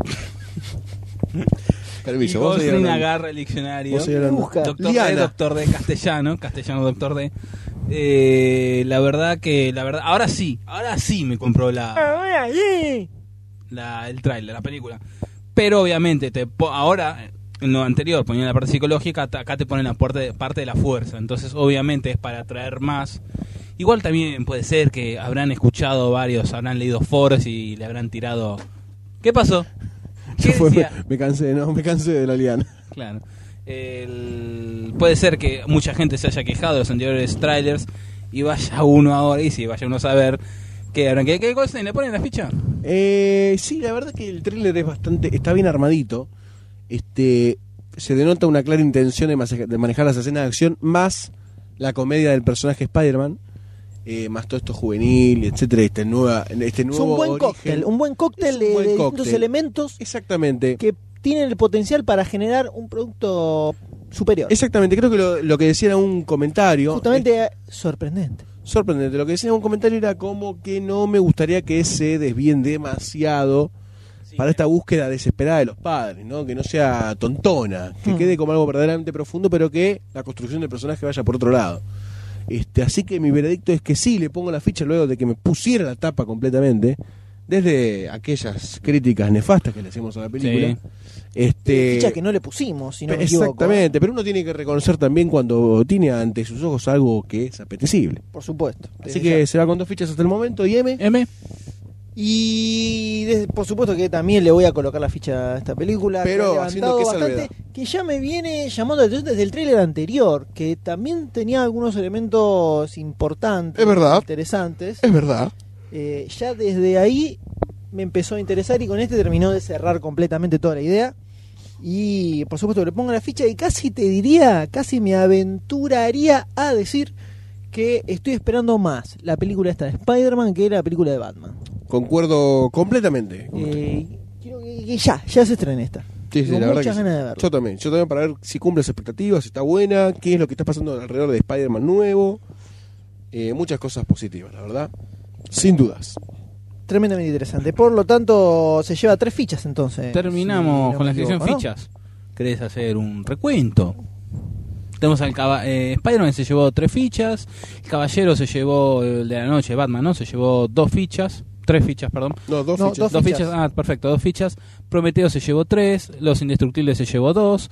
Permiso, vos agarra el diccionario. Doctor D, castellano Doctor D. La verdad, ahora sí me compró el tráiler, la película. Pero obviamente ahora en lo anterior ponían la parte psicológica, acá te ponen la parte de la fuerza. Entonces obviamente es para atraer más. Igual también puede ser que habrán escuchado varios, habrán leído foros y le habrán tirado. ¿Qué pasó? Me cansé de la liana. Claro. Puede ser que mucha gente se haya quejado de los anteriores trailers y vaya uno ahora y vaya uno a saber ¿qué cosa le ponen la ficha? Sí, la verdad que el trailer está bien armadito. Se denota una clara intención de manejar las escenas de acción más la comedia del personaje Spider-Man. Más todo esto juvenil, etcétera, este nuevo es un buen cóctel de distintos elementos. Exactamente. Que tienen el potencial para generar un producto superior. Exactamente, creo que lo que decía era un comentario. Justamente sorprendente. Lo que decía en un comentario era como que no me gustaría que se desvíen demasiado para esta búsqueda desesperada de los padres, ¿no? Que no sea tontona, que quede como algo verdaderamente profundo, pero que la construcción del personaje vaya por otro lado. Así que mi veredicto es que sí, le pongo la ficha luego de que me pusiera la tapa completamente, desde aquellas críticas nefastas que le hacemos a la película. Ficha que no le pusimos, si no me equivoco. Exactamente, pero uno tiene que reconocer también cuando tiene ante sus ojos algo que es apetecible. Por supuesto. Así que se va con 2 fichas hasta el momento. ¿Y M? Y por supuesto que también le voy a colocar la ficha a esta película. Pero que ha haciendo levantado qué bastante, salvedad. que ya me viene llamando la atención desde el tráiler anterior, que también tenía algunos elementos importantes, Es verdad. interesantes. Es verdad. Ya desde ahí me empezó a interesar y con este terminó de cerrar completamente toda la idea. Y por supuesto le pongo la ficha y casi te diría, casi me aventuraría a decir que estoy esperando más la película esta de Spider-Man que la película de Batman. Concuerdo completamente. Quiero que ya se estrene esta. Sí, Tengo la verdad muchas que ganas sí. de verlo. Yo también para ver si cumple las expectativas, si está buena, qué es lo que está pasando alrededor de Spider-Man nuevo. Muchas cosas positivas, la verdad. Sin dudas. Tremendamente interesante. Por lo tanto, se lleva 3 fichas entonces. Terminamos si no con me la sección equivoco, ¿no? fichas. ¿Querés hacer un recuento? Tenemos al Spider-Man se llevó 3 fichas. El Caballero se llevó el de la noche, Batman, ¿no? Se llevó 2 fichas. 3 fichas, perdón. No, 2 No, fichas. 2 fichas. Ah, perfecto, 2 fichas. Prometeo se llevó 3. Los Indestructibles se llevó 2.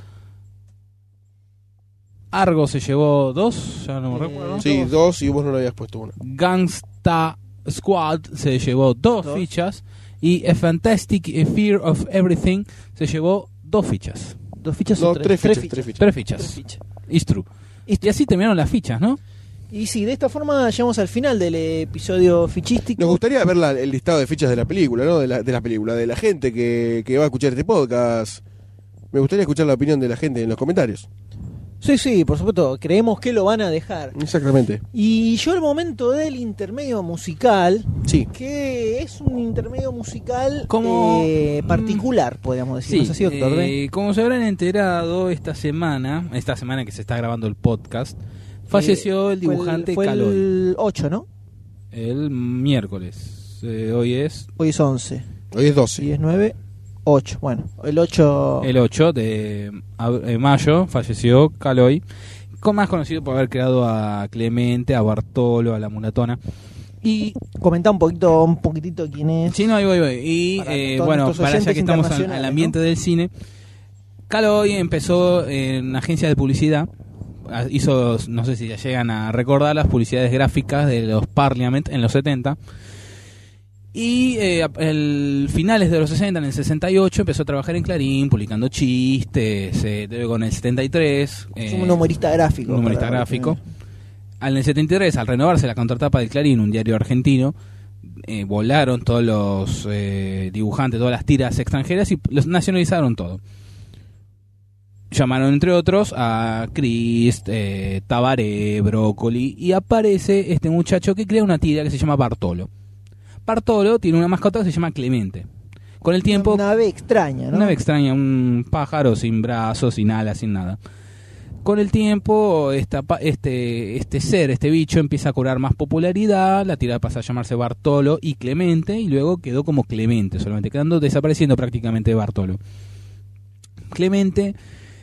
Argo se llevó 2. Ya no me recuerdo. Sí, 2 y vos no le habías puesto una. Gangsta Squad se llevó 2 fichas. Y A Fantastic Fear of Everything se llevó 2 fichas. 2 fichas No, o 3 3 fichas. fichas. 3 fichas. 3 fichas. It's true. Y así terminaron las fichas, ¿no? Y sí, de esta forma llegamos al final del episodio fichístico. Nos gustaría ver el listado de fichas de la película, ¿no? De la película, de la gente que va a escuchar este podcast. Me gustaría escuchar la opinión de la gente en los comentarios. Sí, por supuesto, creemos que lo van a dejar. Exactamente. Y yo el momento del intermedio musical, Sí. que es un intermedio musical Como- particular, podríamos decir. ¿No es así, doctor D? Como se habrán enterado esta semana que se está grabando el podcast, falleció el dibujante fue Caloy. el 8, ¿no? El miércoles. Hoy es Hoy es 11. Hoy es 12. 10, 9, 8. Bueno, el 8... el 8 de mayo, falleció Caloy, más conocido por haber creado a Clemente, a Bartolo, a la Mulatona. Y Comentá un poquitito quién es. sí, no, ahí voy. Y Para todos bueno, nuestros para ya oyentes que estamos al internacionales, ambiente ¿no? del cine, Caloy empezó en una agencia de publicidad. Hizo, no sé si ya llegan a recordar, las publicidades gráficas de los Parliament en los 70. Y finales de los 60, en el 68, empezó a trabajar en Clarín, publicando chistes. Luego en el 73. Es un humorista gráfico. Un humorista para- gráfico. En el 73, al renovarse la contratapa del Clarín, un diario argentino, volaron todos los dibujantes, todas las tiras extranjeras y los nacionalizaron todo. Llamaron entre otros a Chris, Tabaré, Brócoli, y aparece este muchacho que crea una tira que se llama Bartolo. Bartolo tiene una mascota que se llama Clemente. Con el tiempo, Una ave extraña, ¿no? una ave extraña, un pájaro sin brazos, sin alas, sin nada. Con el tiempo, este bicho empieza a cobrar más popularidad, la tira pasa a llamarse Bartolo y Clemente, y luego quedó como Clemente, solamente desapareciendo prácticamente Bartolo. Clemente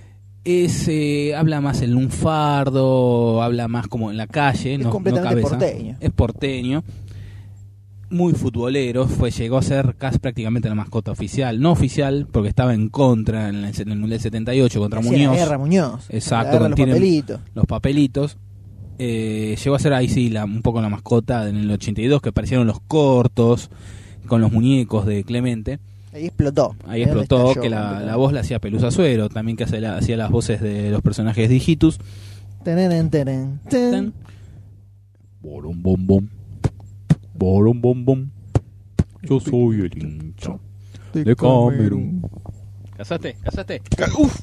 habla más en lunfardo, habla más como en la calle, no completamente cabeza. porteño. Es porteño, muy futbolero, llegó a ser casi prácticamente la mascota oficial, no oficial, porque estaba en contra en el Mundial 78 contra Hacía Muñoz. La guerra Muñoz. Exacto, La guerra de los tienen papelitos. los papelitos. Llegó a ser ahí sí un poco la mascota en el 82, que aparecieron los cortos con los muñecos de Clemente. Ahí explotó. Ahí explotó, estalló que la completamente. voz la hacía Pelusa Suero, también que hacía las voces de los personajes de Hijitus. Teneren, teren, ten. Borom bom bom. Borom bom bom. Yo soy el hincha de Camerún. ¿Casaste? Uf,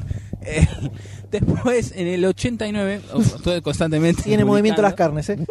Después, en el 89, todo constantemente Tiene movimiento las publicando. carnes, ¿eh?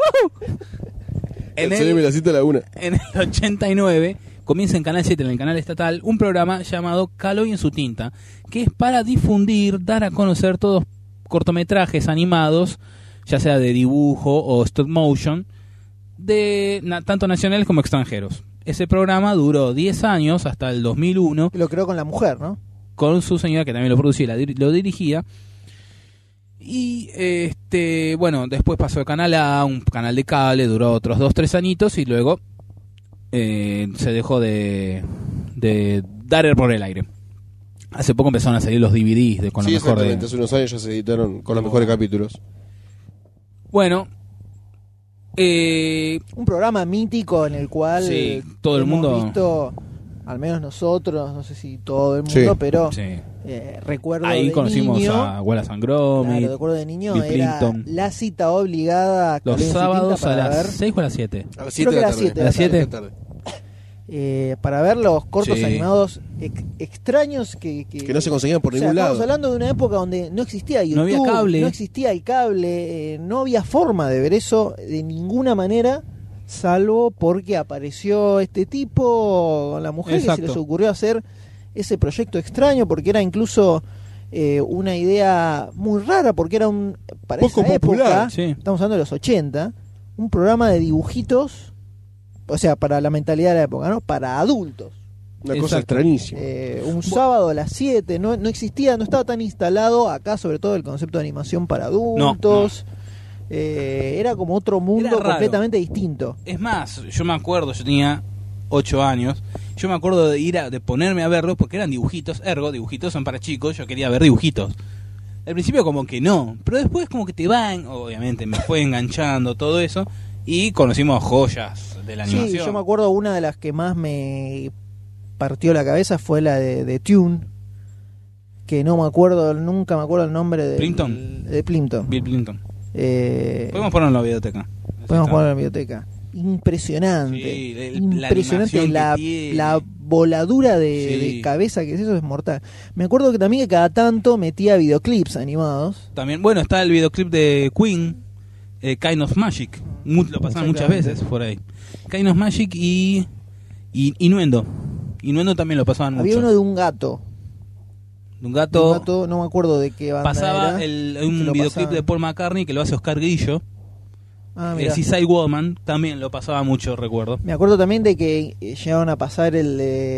En se me la cita a la una. En el 89 comienza en Canal 7, en el canal estatal, un programa llamado Caloy en su tinta, que es para difundir, dar a conocer todos cortometrajes animados, ya sea de dibujo o stop motion, tanto nacionales como extranjeros. Ese programa duró 10 años, hasta el 2001, Lo creó con la mujer, ¿no? con su señora, que también lo producía y lo dirigía. Y bueno, después pasó de Canal A, un canal de cable, duró otros 2-3 añitos y luego se dejó de dar por el aire. Hace poco empezaron a salir los DVDs con Sí, lo mejor de... exactamente. Hace unos años ya se editaron con los mejores capítulos. Bueno, Un programa mítico en el cual sí, todo el hemos mundo... visto, al menos nosotros, no sé si todo el mundo, Sí. pero Sí. recuerdo Ahí de conocimos niño, a Wallace and Gromit, claro, recuerdo de niño, Bill era Clinton. la cita obligada Los Carolina sábados Sutinta a para las ver, 6 o a las 7. A las Creo 7 que de la a las tarde. 7 ¿A las 7? para ver los cortos Sí. animados extraños que Que no se conseguían por o sea, ningún estamos lado. hablando de una época donde no existía YouTube, No había cable. no existía el cable, no había forma de ver eso de ninguna manera, salvo porque apareció este tipo con la mujer que Exacto. se les ocurrió hacer ese proyecto extraño, porque era incluso una idea muy rara, porque era para Poco esa popular, época, sí. estamos hablando de los 80, un programa de dibujitos, o sea, para la mentalidad de la época, ¿no? Para adultos. Una cosa Exacto. extrañísima. Un sábado a las 7, no existía, no estaba tan instalado acá, sobre todo el concepto de animación para adultos. Era como otro mundo Era raro. completamente distinto. Es más, yo me acuerdo, yo tenía 8 años, yo me acuerdo de ponerme a verlos porque eran dibujitos, dibujitos son para chicos, yo quería ver dibujitos. Al principio como que no, pero después como que te van, obviamente me fue enganchando todo eso y conocimos joyas de la Sí, animación. yo me acuerdo una de las que más me partió la cabeza fue la de Tune, que no me acuerdo, nunca me acuerdo el nombre de ¿Plimpton? De Plimpton. Bill Clinton. Podemos Podemos ponerlo en la biblioteca. ponerlo en la biblioteca. Impresionante. Sí, la Impresionante. animación La, que tiene. la voladura de, Sí. de cabeza que es eso, es mortal. Me acuerdo que también que cada tanto metía videoclips animados. También, bueno, está el videoclip de Queen, Kind of Magic. Lo pasaban muchas Exactamente. veces por ahí. Kind of Magic y Innuendo. Innuendo también lo pasaban Había mucho. uno de un gato. De un gato. Un gato, no me acuerdo de qué banda Pasaba era. un que lo videoclip pasaban. de Paul McCartney que lo hace Oscar Grillo. Ah, mirá. Seaside Woman también lo pasaba mucho, recuerdo. Me acuerdo también de que llegaron a pasar el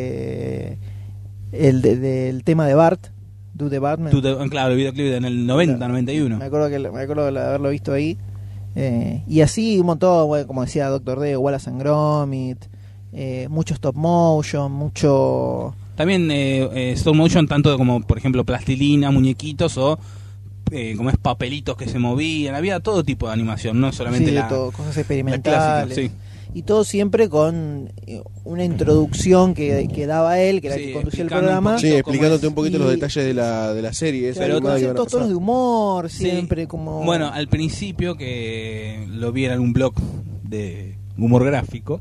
del tema de Bart, Do the Bartman. Claro, el videoclip en el 90, Claro. 91. Me acuerdo de haberlo visto ahí. Y así un montón, bueno, como decía Dr. D, Wallace and Gromit, mucho stop motion, mucho... También stop motion, tanto como por ejemplo plastilina, muñequitos o como es papelitos que se movían. Había todo tipo de animación, no solamente sí, de la, todo, cosas la clásica. experimentales. Sí. Y todo siempre con una introducción que daba él, que era Sí, el que conducía el explicando un programa. poquito Sí, cómo explicándote es. un poquito Y- los detalles de la serie. esa Pero animada con que iban a ciertos tonos pasar. de humor, Sí. siempre como... Bueno, al principio que lo vi en algún blog de humor gráfico,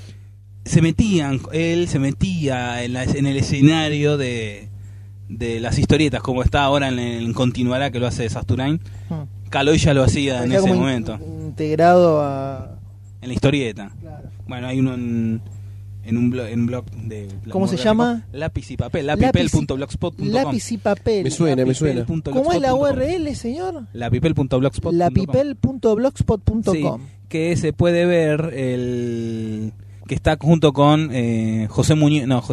él se metía en el escenario de las historietas, como está ahora en Continuará, que lo hace Sasturain. Caloy ya lo hacía en Parecía ese como momento, integrado a... en la historieta. Claro. Bueno, hay uno en un blog de ¿Cómo humor se gráfico, llama? Lápiz y papel, lapipel.blogspot.com. Lápiz y papel. Me suena. ¿Cómo es la URL, señor? Lapipel.blogspot.com. Lapipel.blogspot.com. Sí, que se puede ver el que está junto con José Muñoz no,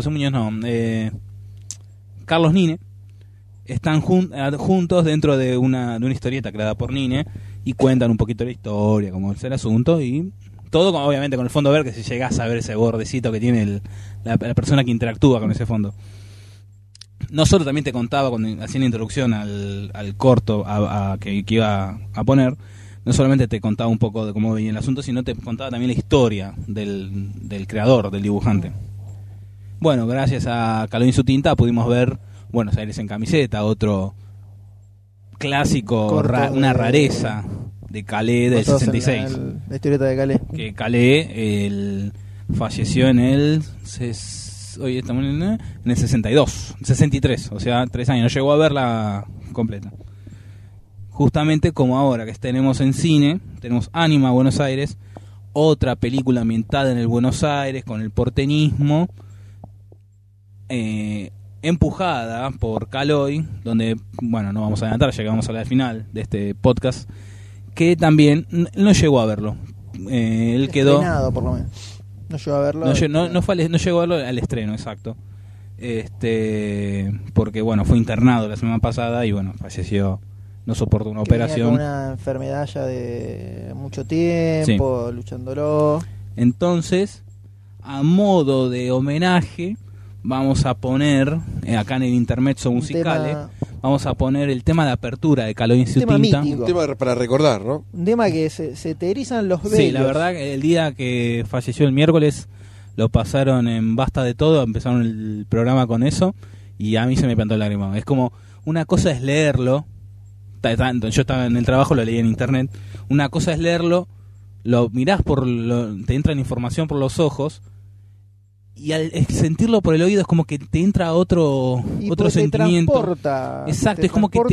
Carlos Nine. Están juntos dentro de una historieta creada por Nine y cuentan un poquito la historia, cómo es el asunto y todo obviamente con el fondo verde, que si llegás a ver ese bordecito que tiene la persona que interactúa con ese fondo. No solo también te contaba cuando hacía la introducción al corto que iba a poner, no solamente te contaba un poco de cómo venía el asunto, sino te contaba también la historia del creador, del dibujante. Bueno, gracias a Caloy y su tinta pudimos ver Buenos Aires en camiseta, otro clásico, Corto una de- rareza de Calais del Basados en 66. la historieta de Calais. Que Calais falleció en hoy estamos en el 63, o sea, 3 años, no llegó a verla completa. Justamente como ahora que tenemos en cine, tenemos Ánima Buenos Aires, otra película ambientada en el Buenos Aires con el porteñismo, empujada por Caloy, donde, bueno, no vamos a adelantar, llegamos a la final de este podcast, que también no llegó a verlo. él quedó... Estrenado, por lo menos. No llegó a verlo. No llegó a verlo al estreno, exacto. Porque bueno, fue internado la semana pasada y bueno, falleció, no soportó una que venía operación. con una enfermedad ya de mucho tiempo, luchándolo. Entonces, a modo de homenaje, vamos a poner, acá en el intermezzo musical, vamos a poner el tema de apertura de Caló y su tema tinta. mítico. Un tema para recordar, ¿no? Un tema que se te erizan los vellos. Sí, la verdad que el día que falleció el miércoles lo pasaron en Basta de Todo, empezaron el programa con eso y a mí se me plantó el lágrima. Es como, una cosa es leerlo, yo estaba en el trabajo, lo leí en internet, una cosa es leerlo, lo mirás, te entra la información por los ojos y al sentirlo por el oído es como que te entra otro sentimiento. Te transporta. Exacto, es como que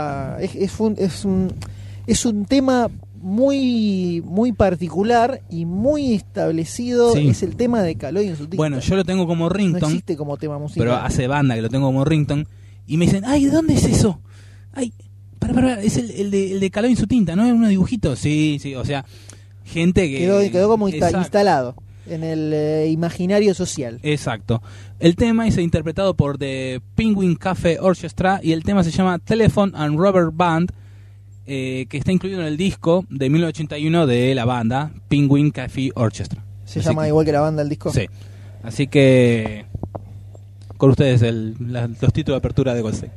es un tema muy muy particular y muy establecido. Sí. Es el tema de Caló y en su tinta. Bueno, yo lo tengo como no ringtone, existe como tema musical. pero hace banda que lo tengo como ringtone y me dicen, ay, ¿de dónde es eso? Ay, para, es el de Caló y su tinta, ¿no? Es unos dibujitos. Sí, o sea, gente que... Quedó como Exacto. instalado en el imaginario social. Exacto. El tema es interpretado por The Penguin Cafe Orchestra y el tema se llama Telephone and Rubber Band, que está incluido en el disco de 1981 de la banda Penguin Cafe Orchestra. Se Así llama que- igual que la banda del disco. Sí. Así que con ustedes los títulos de apertura de Goldstein.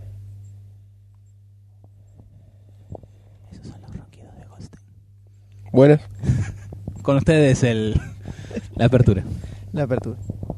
Esos son los ronquidos de Goldstein. Buenas. Con ustedes la apertura. La apertura.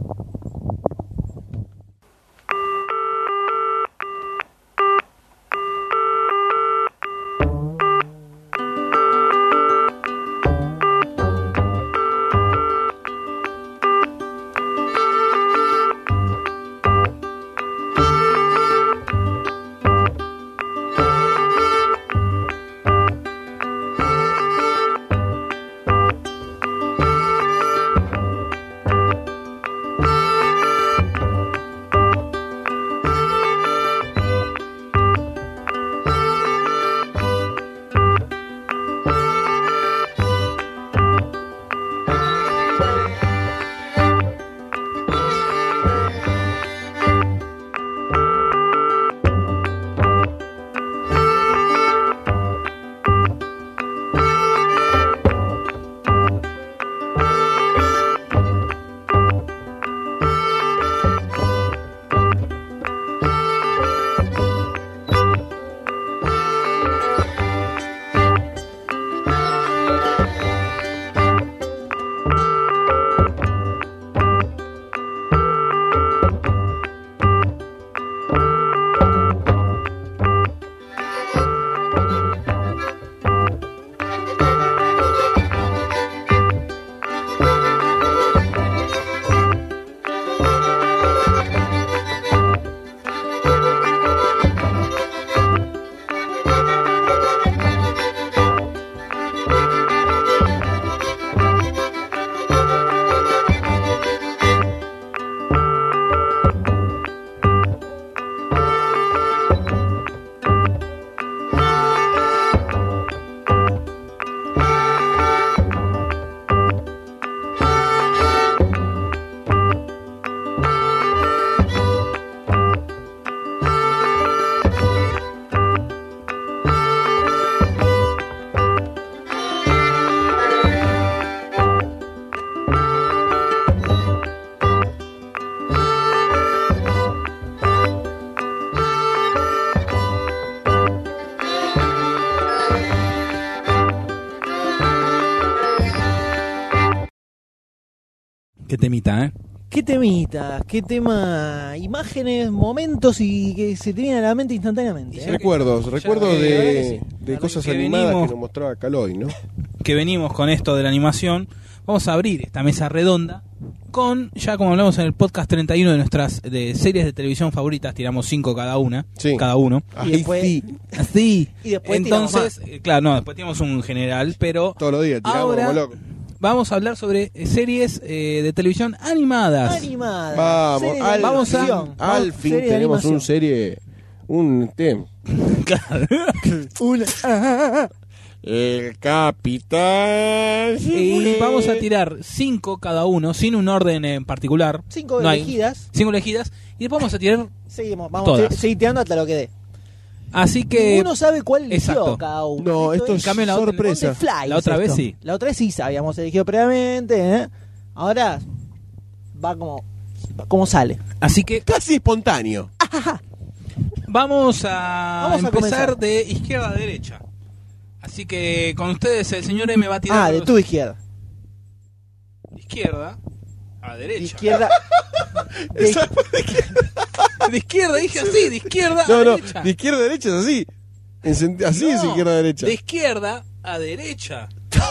Qué temita, ¿eh? Qué temita, qué tema, imágenes, momentos y que se te vienen a la mente instantáneamente. Y ¿eh? ya Recuerdos que de sí. cosas Que animadas venimos- que nos mostraba Caloy, ¿no? Que venimos con esto de la animación, vamos a abrir esta mesa redonda con, ya como hablamos en el podcast 31 de nuestras series de televisión favoritas, tiramos 5 cada uno. Sí. Y después- sí. Así. Y después tiramos entonces, claro, no, después tenemos un general, pero Todos los días tiramos ahora como locos. vamos a hablar sobre series de televisión animadas. Animada. Vamos, serie de al, vamos a- animación. al fin Serie de tenemos animación. un tema. Claro. El capitán. Y vamos a tirar 5 cada uno, sin un orden en particular. 5 No hay- elegidas. 5 elegidas. Y después vamos a tirar. Seguimos, vamos Todas. a seguir tirando hasta lo que dé. Así que. Uno sabe cuál eligió exacto. cada uno. No, esto es En cambio, la otra- sorpresa. on the fly La es otra vez esto. sí. La otra vez sí habíamos elegido previamente. Ahora va como sale. Así que Casi espontáneo. vamos a Vamos a empezar comenzar. de izquierda a derecha. Así que con ustedes el señor M va a tirar. Ah, de los- tu izquierda. de izquierda a De derecha. izquierda. de- De izquierda, dije así, de izquierda No, a no, derecha. de izquierda a derecha es así. Así es No, izquierda a derecha. De izquierda a derecha.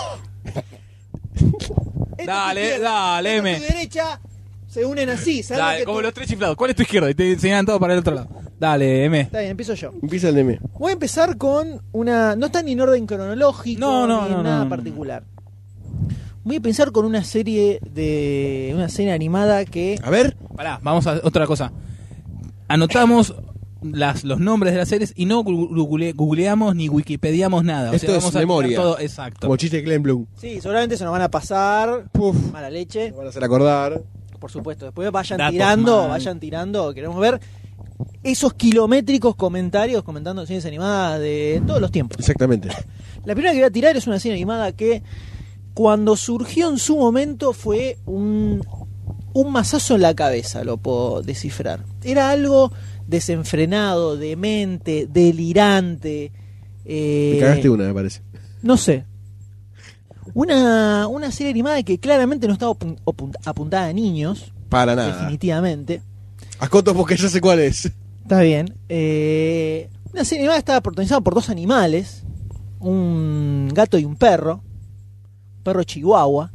esta es Dale, tu izquierda, dale, esta es M. tu derecha se unen así. ¿sabes Dale, que como tú- los tres chiflados. ¿Cuál es tu izquierda? Y te enseñan todo para el otro lado. Dale, M. Está bien, empiezo yo. Empieza el DM. Voy a empezar con una... No está ni en orden cronológico, No, ni en nada no. particular. Voy a empezar con una serie animada que... A ver. Pará, vamos a otra cosa. Anotamos los nombres de las series y no googleamos ni wikipediamos nada. Esto o sea, es vamos a tirar memoria. todo exacto. Como chiste de Glenn Bloom. Sí, seguramente se nos van a pasar. Puf. Mala leche, Me van a hacer acordar. por supuesto. Después vayan Datos tirando. Queremos ver esos kilométricos comentarios comentando series animadas de todos los tiempos. Exactamente. La primera que voy a tirar es una serie animada que cuando surgió en su momento fue un mazazo en la cabeza, lo puedo descifrar. Era algo desenfrenado, demente, delirante. Me cagaste una, me parece. No sé. Una serie animada que claramente no estaba apuntada a niños, Para nada. definitivamente. Acoto porque ya sé cuál es. Está bien. Una serie animada estaba protagonizada por dos animales, un gato y un perro chihuahua.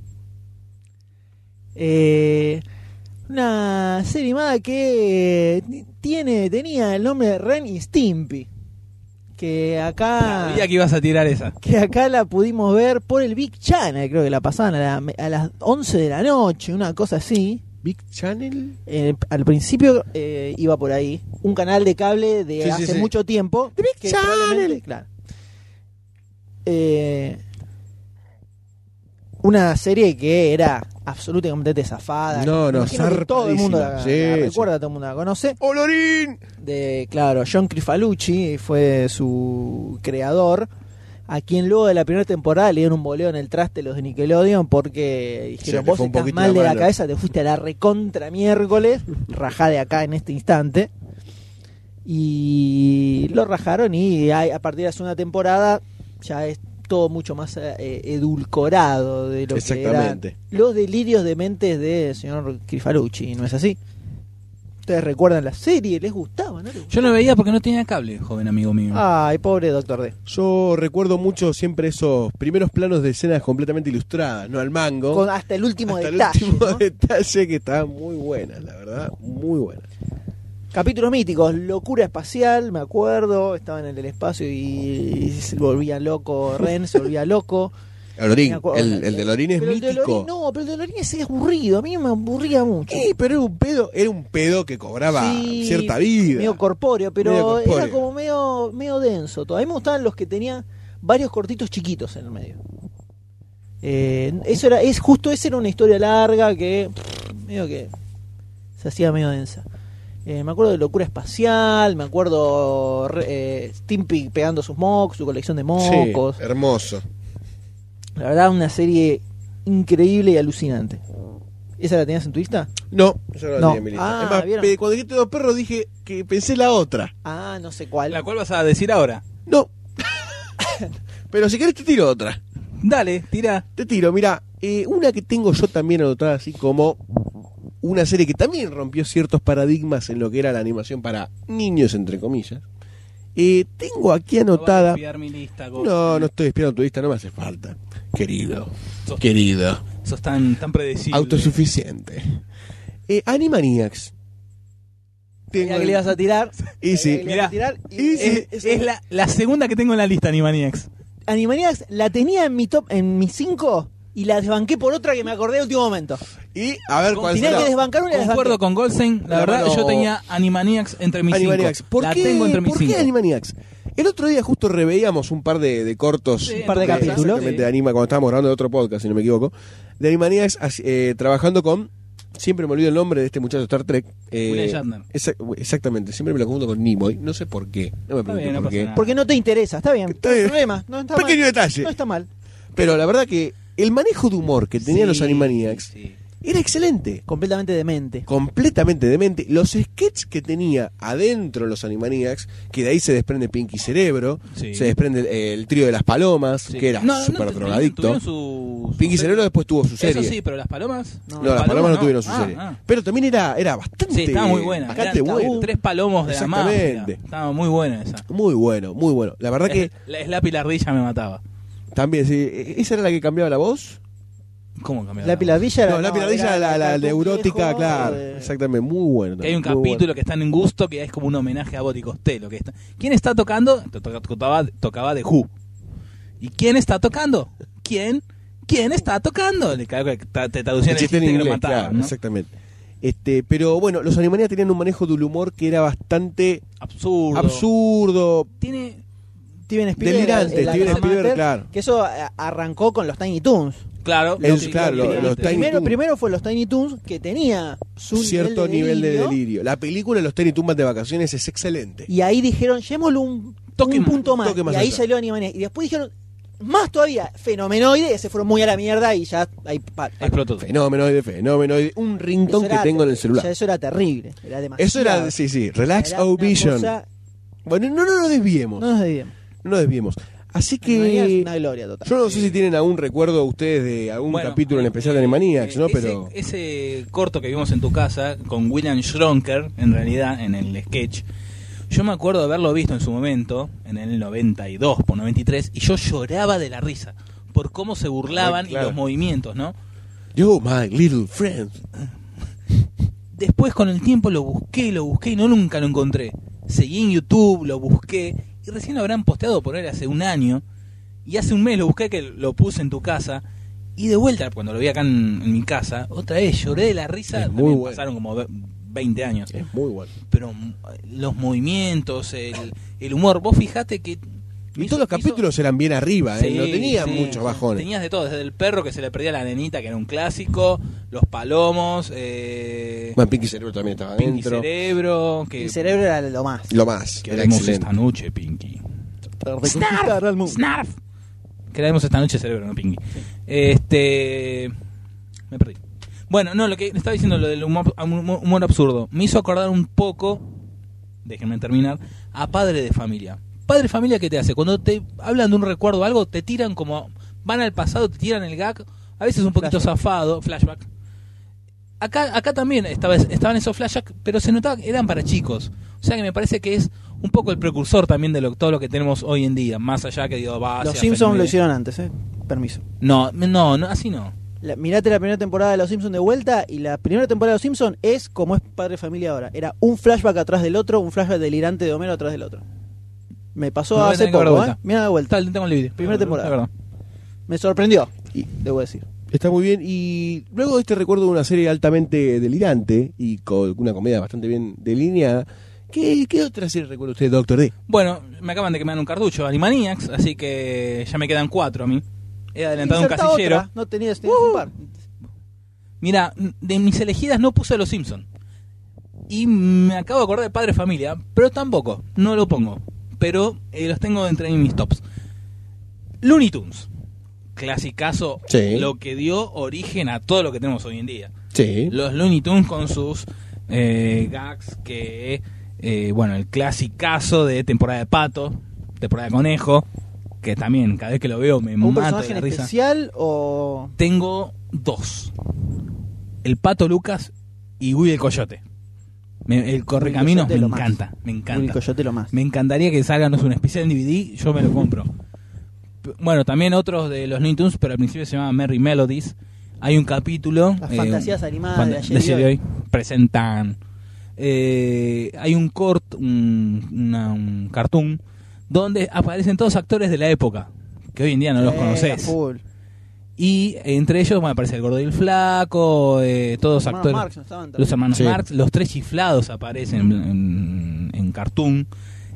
Una serie animada que tenía el nombre de Ren y Stimpy, que Sabía que ibas a tirar esa. acá la pudimos ver por el Big Channel, creo que la pasaban a las 11 de la noche, una cosa así. Big Channel. Al principio iba por ahí, un canal de cable de Sí, hace sí. mucho tiempo. The Big que Channel. probablemente- Claro. Una serie que era absolutamente zafada. No, Me imagino que todo el mundo la, zarpadísima. la Sí, recuerda, todo el mundo la conoce. ¡Olorín! De, claro, John Crifalucci fue su creador, a quien luego de la primera temporada le dieron un boleo en el traste los de Nickelodeon porque dijeron, le vos fue un estás poquito mal la de la mano. cabeza, te fuiste a la recontra miércoles, rajá de acá en este instante. Y lo rajaron y a partir de la segunda temporada ya es todo mucho más edulcorado de lo que eran Exactamente. los delirios de mentes del señor Crifalucci, ¿no es así? ¿Ustedes recuerdan la serie? ¿Les gustaba? ¿No les gustaba? Yo no veía porque no tenía cable, joven amigo mío. Ay, pobre Doctor D. Yo recuerdo mucho siempre esos primeros planos de escenas completamente ilustradas, no al mango. Con hasta el último hasta detalle. el último ¿no? detalle que estaban muy buenas, la verdad, muy buenas. Capítulos míticos, Locura Espacial, me acuerdo, estaban en el espacio y se volvía loco, Ren se volvía loco. Lorín, Me acuerdo. el de Lorín es Pero el de mítico. Lorín no, pero el de Lorín es aburrido, a mí me aburría mucho. Pero era un pedo que cobraba Sí, cierta vida. medio corpóreo, pero Medio corpóreo. era como medio denso todo. A mí me gustaban los que tenían varios cortitos chiquitos en el medio. Esa era una historia larga que medio que se hacía medio densa. Me acuerdo de Locura Espacial, me acuerdo Stimpy pegando sus mocos, su colección de mocos. Sí, hermoso. La verdad, una serie increíble y alucinante. ¿Esa la tenías en tu lista? No, yo no la No. tenía en mi lista. Ah, Es más, ¿vieron? cuando dijiste dos perros dije que pensé la otra. Ah, no sé cuál. ¿La cual vas a decir ahora? No. Pero si querés te tiro otra. Dale, tira. Te tiro, mira, una que tengo yo también anotada así como una serie que también rompió ciertos paradigmas en lo que era la animación para niños, entre comillas. Tengo aquí anotada... No vas a espiar mi lista, Goku. No estoy espiando tu lista, no me hace falta. Querido, Sos- querido, Sos tan predecible. autosuficiente. Animaniacs. Sabía que le ibas a tirar. Y sí. Sabía que le ibas a tirar, y Y sí. Es la segunda que tengo en la lista, Animaniacs. Animaniacs la tenía en mi top, en mis 5 y la desbanqué por otra que me acordé de último momento. Y a ver cuál Tenía será. que desbancar una y la Concuerdo desbanqué. con Goldstein. La La verdad, mano- yo tenía Animaniacs entre mis Animaniacs. cinco. ¿Por La qué? tengo entre mis ¿Por qué cinco. Animaniacs? El otro día justo reveíamos un par de cortos, Sí, un par de capítulos. exactamente, de Anima, cuando estábamos grabando de otro podcast, si no me equivoco, de Animaniacs, trabajando con, siempre me olvido el nombre de este muchacho de Star Trek. William Shatner. Exactamente, siempre me lo confundo con Nimoy, no sé por qué, no me pregunto bien, no por pasa qué. nada. Porque no te interesa, está bien. Está No hay bien. problema, no está Pequeño mal. detalle. No está mal. Pero la verdad que el manejo de humor que tenían los Sí, Animaniacs sí. era excelente. Completamente demente. Completamente demente. Los sketches que tenía adentro los Animaniacs, que de ahí se desprende Pinky Cerebro, Sí. se desprende el trío de las palomas, Sí. que era súper drogadicto. tuvieron su Pinky Cerebro después tuvo su serie. Eso sí, pero las palomas. No, las palomas no tuvieron su Ah, serie. ah. Pero también era bastante. Sí, estaba muy buena. Bastante Eran bueno. 3 palomos de la mafia. Exactamente. Estaba muy buena esa. Muy bueno, muy bueno. La verdad que La Slappy la ardilla me mataba. también, sí. ¿Esa era la que cambiaba la voz? ¿Cómo cambiaba? La pilardilla No, la piradilla, la neurótica, claro. Exactamente, muy bueno. Que hay un muy bueno. capítulo que están en Gusto que es como un homenaje a Bobby Costello. Que está... ¿Quién está tocando? Tocaba The Who. ¿Y quién está tocando? ¿Quién está tocando? Le cago que te traducían El chiste en que lo inglés, mataban, claro, ¿no? exactamente. Pero bueno, los Animaniacs tenían un manejo del humor que era bastante absurdo. Tiene... Steven Spielberg, Delirante, el Steven alma Spielberg, mater, claro. Que eso arrancó con los Tiny Toons. Claro, Claro, los Tiny Toons. Primero fue los Tiny Toons, que tenía su Cierto nivel de delirio, delirio. La película de los Tiny Toons de vacaciones es excelente. Y ahí dijeron, llevémoslo un punto más. toque más Y ahí allá. salió Animaniacs. Y después dijeron, más todavía, Fenomenoide, se fueron muy a la mierda y ya ahí explotó. Fenómenoide. Un ringtone que tengo en el celular. Ya eso era terrible. Era demasiado. Eso era, sí, Relax Era una Vision. cosa- Bueno, no nos desviemos. No nos desviemos. No nos desviemos. Así Animaniacs es que una gloria total. yo no sé si tienen algún recuerdo ustedes de algún Bueno, capítulo en especial de Animaniacs, ¿no? Pero ese corto que vimos en tu casa con William Schronker, en realidad, en el sketch, yo me acuerdo de haberlo visto en su momento, en el 92, por 93, y yo lloraba de la risa por cómo se burlaban claro. y los movimientos, ¿no? You, my little friend. Después con el tiempo lo busqué y no nunca lo encontré. Seguí en YouTube, lo busqué y recién lo habrán posteado por él hace un año y hace un mes lo busqué que lo puse en tu casa y de vuelta cuando lo vi acá en mi casa, otra vez lloré de la risa. Es muy También bueno. pasaron como 20 años. Es muy bueno. Pero los movimientos, el humor, vos fijate que... Y todos los capítulos eran bien arriba, Sí, no tenían sí, muchos bajones. Tenías de todo, desde el perro que se le perdía a la nenita, que era un clásico, los palomos, Bueno, Pinky Cerebro también estaba Pinky dentro. Cerebro, que El cerebro era lo más. Lo más, que era haremos excelente. esta noche, Pinky. Para reconquistar al mundo. Snarf. Que haremos esta noche, Cerebro, no Pinky. Me perdí. Bueno, no, lo que estaba diciendo, lo del humor absurdo, me hizo acordar un poco, déjenme terminar, a Padre de Familia. Padre de Familia, ¿qué te hace? Cuando te hablan de un recuerdo o algo, te tiran como... Van al pasado, te tiran el gag, a veces un poquito zafado, flashback. Acá también estaban esos flashbacks, pero se notaba que eran para chicos. O sea que me parece que es un poco el precursor también de todo lo que tenemos hoy en día. Más allá que digo, va Los hacia Simpsons Fenómeno. lo hicieron antes, Permiso. No, así no. Mirate la primera temporada de Los Simpsons de vuelta y la primera temporada de Los Simpsons es como es Padre de Familia ahora. Era un flashback atrás del otro, un flashback delirante de Homero atrás del otro. Me pasó Me voy a hace tener que ver de poco, vuelta. Mira de vuelta. Tal, tengo el vídeo. Primera temporada. Es verdad. Me sorprendió, Y debo decir. está muy bien. Y luego de este recuerdo de una serie altamente delirante y con una comedia bastante bien delineada, ¿qué otra serie recuerda usted, Doctor D? Bueno, me acaban de quemar un cartucho, Animaniacs, así que ya me quedan 4 a mí. He adelantado un Insertá casillero. otra. No tenías un par. Mira, de mis elegidas no puse Los Simpsons. Y me acabo de acordar de Padre Familia, pero tampoco, no lo pongo. Pero los tengo entre mis tops. Looney Tunes. Clasicazo, Sí. lo que dio origen a todo lo que tenemos hoy en día. Sí. Los Looney Tunes con sus gags que, bueno, el clasicazo de temporada de pato, temporada de conejo, que también cada vez que lo veo me ¿Un mato personaje de la en risa. especial o...? Tengo 2. El Pato Lucas y Willy el Coyote. El Correcaminos Coyote me lo más. encanta, me Willy encanta. Coyote lo más. Me encantaría que salgan un especial en DVD, yo me lo compro. Bueno, también otros de los Looney Tunes, pero al principio se llama Merry Melodies. Hay un capítulo... Las fantasías animadas de ayer y ayer y hoy. hoy. Presentan... hay un un cartoon donde aparecen todos actores de la época, que hoy en día no los A conoces. full. Y entre ellos aparece el gordo y el flaco, todos Los hermanos actores. Marx no estaban también. Los hermanos Sí. Marx, los tres chiflados aparecen en cartoon.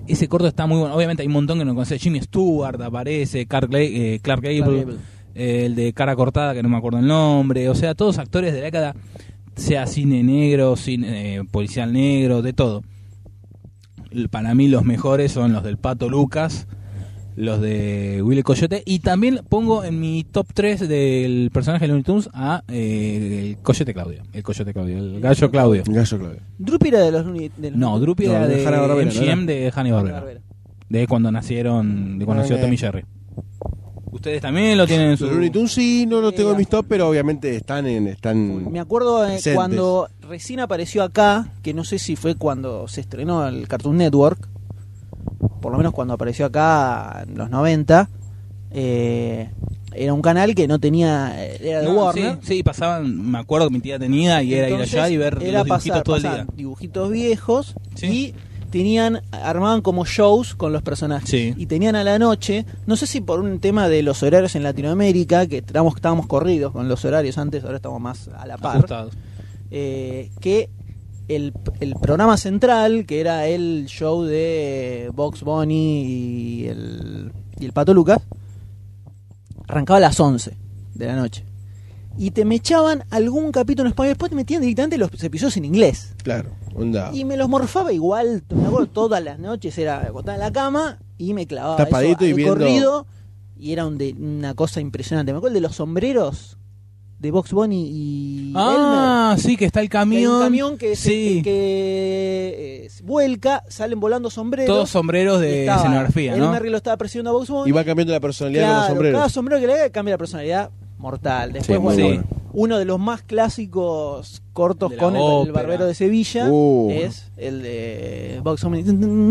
ese corto está muy bueno. Obviamente hay un montón que no conoce. Jimmy Stewart aparece, Clark Gable, el de Cara Cortada, que no me acuerdo el nombre. O sea, todos actores de la década, sea cine negro, cine policial negro, de todo. Para mí los mejores son los del Pato Lucas, los de Willy Coyote, y también pongo en mi top 3 del personaje de Looney Tunes a el Coyote Claudio, el Gallo Claudio. Drupi era de los No, Drupi era de Hanna-Barbera, MGM, de Hanna-Barbera, de cuando nació Tom y Jerry. ¿Ustedes también lo tienen en su...? Los Looney Tunes sí, no los tengo en mis top, pero obviamente están Me acuerdo presentes. cuando recién apareció acá, que no sé si fue cuando se estrenó el Cartoon Network, por lo menos cuando apareció acá en los 90, era un canal que no tenía, era de Warner. Sí, pasaban, me acuerdo que mi tía tenía, y era ir allá y ver los dibujitos todo el día. Dibujitos viejos, Sí. y armaban como shows con los personajes. Sí. Y tenían a la noche, no sé si por un tema de los horarios en Latinoamérica, que estábamos corridos con los horarios antes, ahora estamos más a la par, Ajustados. que el programa central, que era el show de Bugs Bunny y el Pato Lucas, arrancaba a las 11 de la noche. Y te me echaban algún capítulo en español, después te metían directamente los episodios en inglés. Claro, onda. Y me los morfaba igual, me acuerdo, todas las noches era acostada en la cama y me clavaba Tapadito eso y al viendo. corrido, y era una cosa impresionante. Me acuerdo de los sombreros de Bugs Bunny y Elmer. Sí, que está el Que hay camión. un camión que, sí. vuelca, salen volando sombreros. Todos sombreros de Estaba escenografía, ¿no? Elmer lo estaba persiguiendo a Bugs Bunny. Y va cambiando la personalidad de los Claro, sombreros. cada sombrero que le haga cambia la personalidad mortal. Después, Sí, muy bueno, bueno. uno de los más clásicos cortos De la con el ópera. barbero de Sevilla es el de Bugs Bunny.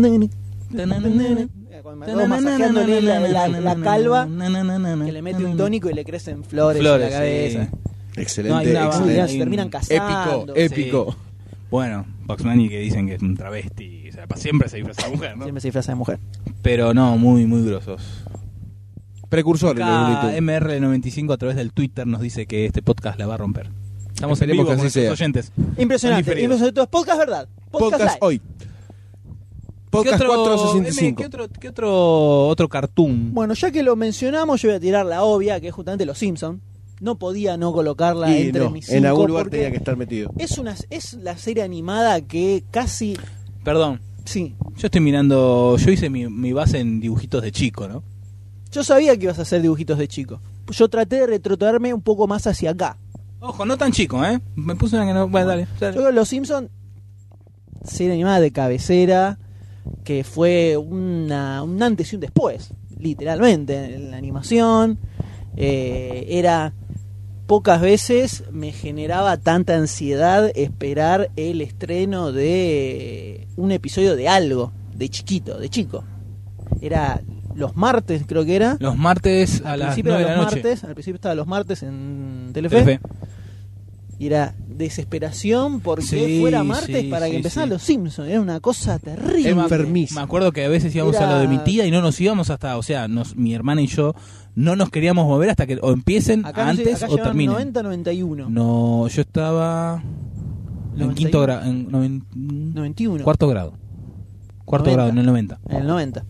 Cuando masajeándole la calva, que le mete un tónico y le crecen flores en la cabeza. sí. Excelente, No, hay una- excelente. Se terminan casando. Épico. Bueno, Bugs Bunny, que dicen que es un travesti, o sea, siempre se disfraza de mujer, ¿no? Siempre se disfraza de mujer. Pero no, muy, muy grosos. Precursores de los Looney Acá Tunes. MR95 a través del Twitter nos dice que este podcast la va a romper. Estamos en Esperemos vivo que con así nuestros sea. oyentes. Impresionante. Diferido. Impresionante. Podcast verdad. Podcast live. hoy. Podcast ¿Qué otro, 465. ¿qué otro cartoon? Bueno, ya que lo mencionamos, yo voy a tirar la obvia, que es justamente Los Simpsons. No podía no colocarla Y entre no, mis en cinco, algún lugar porque tenía que estar metido. es la serie animada que casi... Perdón, Sí, yo estoy mirando, yo hice mi base en dibujitos de chico, ¿no? yo sabía que ibas a hacer dibujitos de chico. Yo traté de retrotraerme un poco más hacia acá. Ojo, no tan chico, ¿eh? Me puse una que no... Bueno, dale. Yo creo que Los Simpsons, serie animada de cabecera, que fue un antes y un después, literalmente, en la animación. Era... Pocas veces me generaba tanta ansiedad esperar el estreno de un episodio de algo, de chico. Era los martes, creo que era. Los martes a Al las principio 9 de era la los noche. martes, al principio estaba los martes en Telefe. Telefe. Y era desesperación porque Sí, fuera martes sí, para que sí, empezaran sí. Los Simpsons. Era una cosa terrible. Enfermizo. Me acuerdo que a veces íbamos Era- a lo de mi tía y no nos íbamos hasta, o sea, mi hermana y yo no nos queríamos mover hasta que o empiecen Acá, no sé, antes acá o llevaban terminen. 90-91. No, yo estaba en 91. quinto grado, en 91. cuarto grado. Cuarto 90. grado, en el 90. En el 90.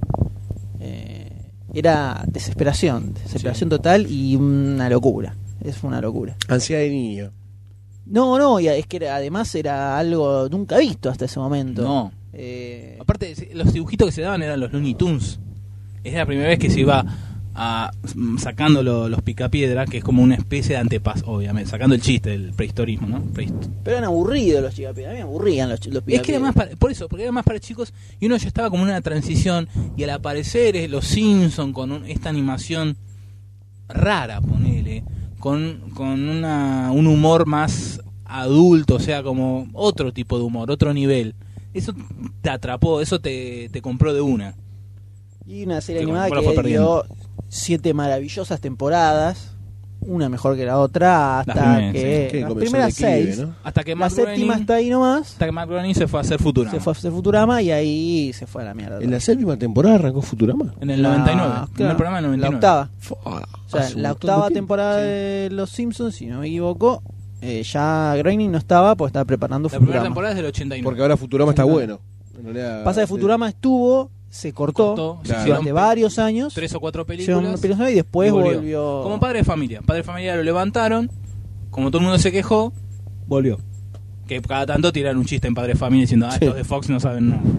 Era desesperación total y una locura. Fue una locura. Ansiedad de niño. No, y es que además era algo nunca visto hasta ese momento. No. Eh, Aparte, los dibujitos que se daban eran los Looney Tunes. Es la primera vez que se iba sacando los picapiedra, que es como una especie de antepas, obviamente, sacando el chiste del prehistorismo, ¿no? pero eran aburridos los Chicapiedras. A mí me aburrían los Es que era Picapiedras. más por eso, porque era más para chicos y uno ya estaba como en una transición y al aparecer los Simpson con esta animación rara, ponele, con un humor más adulto, o sea, como otro tipo de humor, otro nivel. Eso te atrapó, eso te compró de una. Y una serie Que animada con el tiempo la que fue dio 7 maravillosas temporadas, una mejor que la otra, hasta primeras, que Que las comenzó primeras el declive, 6. ¿no? Hasta que La Matt séptima Groening, está ahí nomás. hasta que Matt Groening se fue a hacer Futurama. Se fue a hacer Futurama y ahí se fue a la mierda. En la séptima temporada arrancó Futurama. En el 99, en el claro, programa del 99. La octava. O sea, Hace un la montón de octava tiempo. temporada de Los Simpsons, si no me equivoco, ya Groening no estaba porque estaba preparando La primera Futurama. temporada es del 89. Porque ahora Futurama está bueno. En realidad, Pasa que Futurama estuvo se cortó, Claro. durante varios años. 3 o 4 Hicieron películas. películas y después y volvió. Como Padre de Familia. Padre de Familia lo levantaron. Como todo el mundo se quejó, volvió. Que cada tanto tiran un chiste en Padre de Familia diciendo, Sí. estos de Fox no saben nada.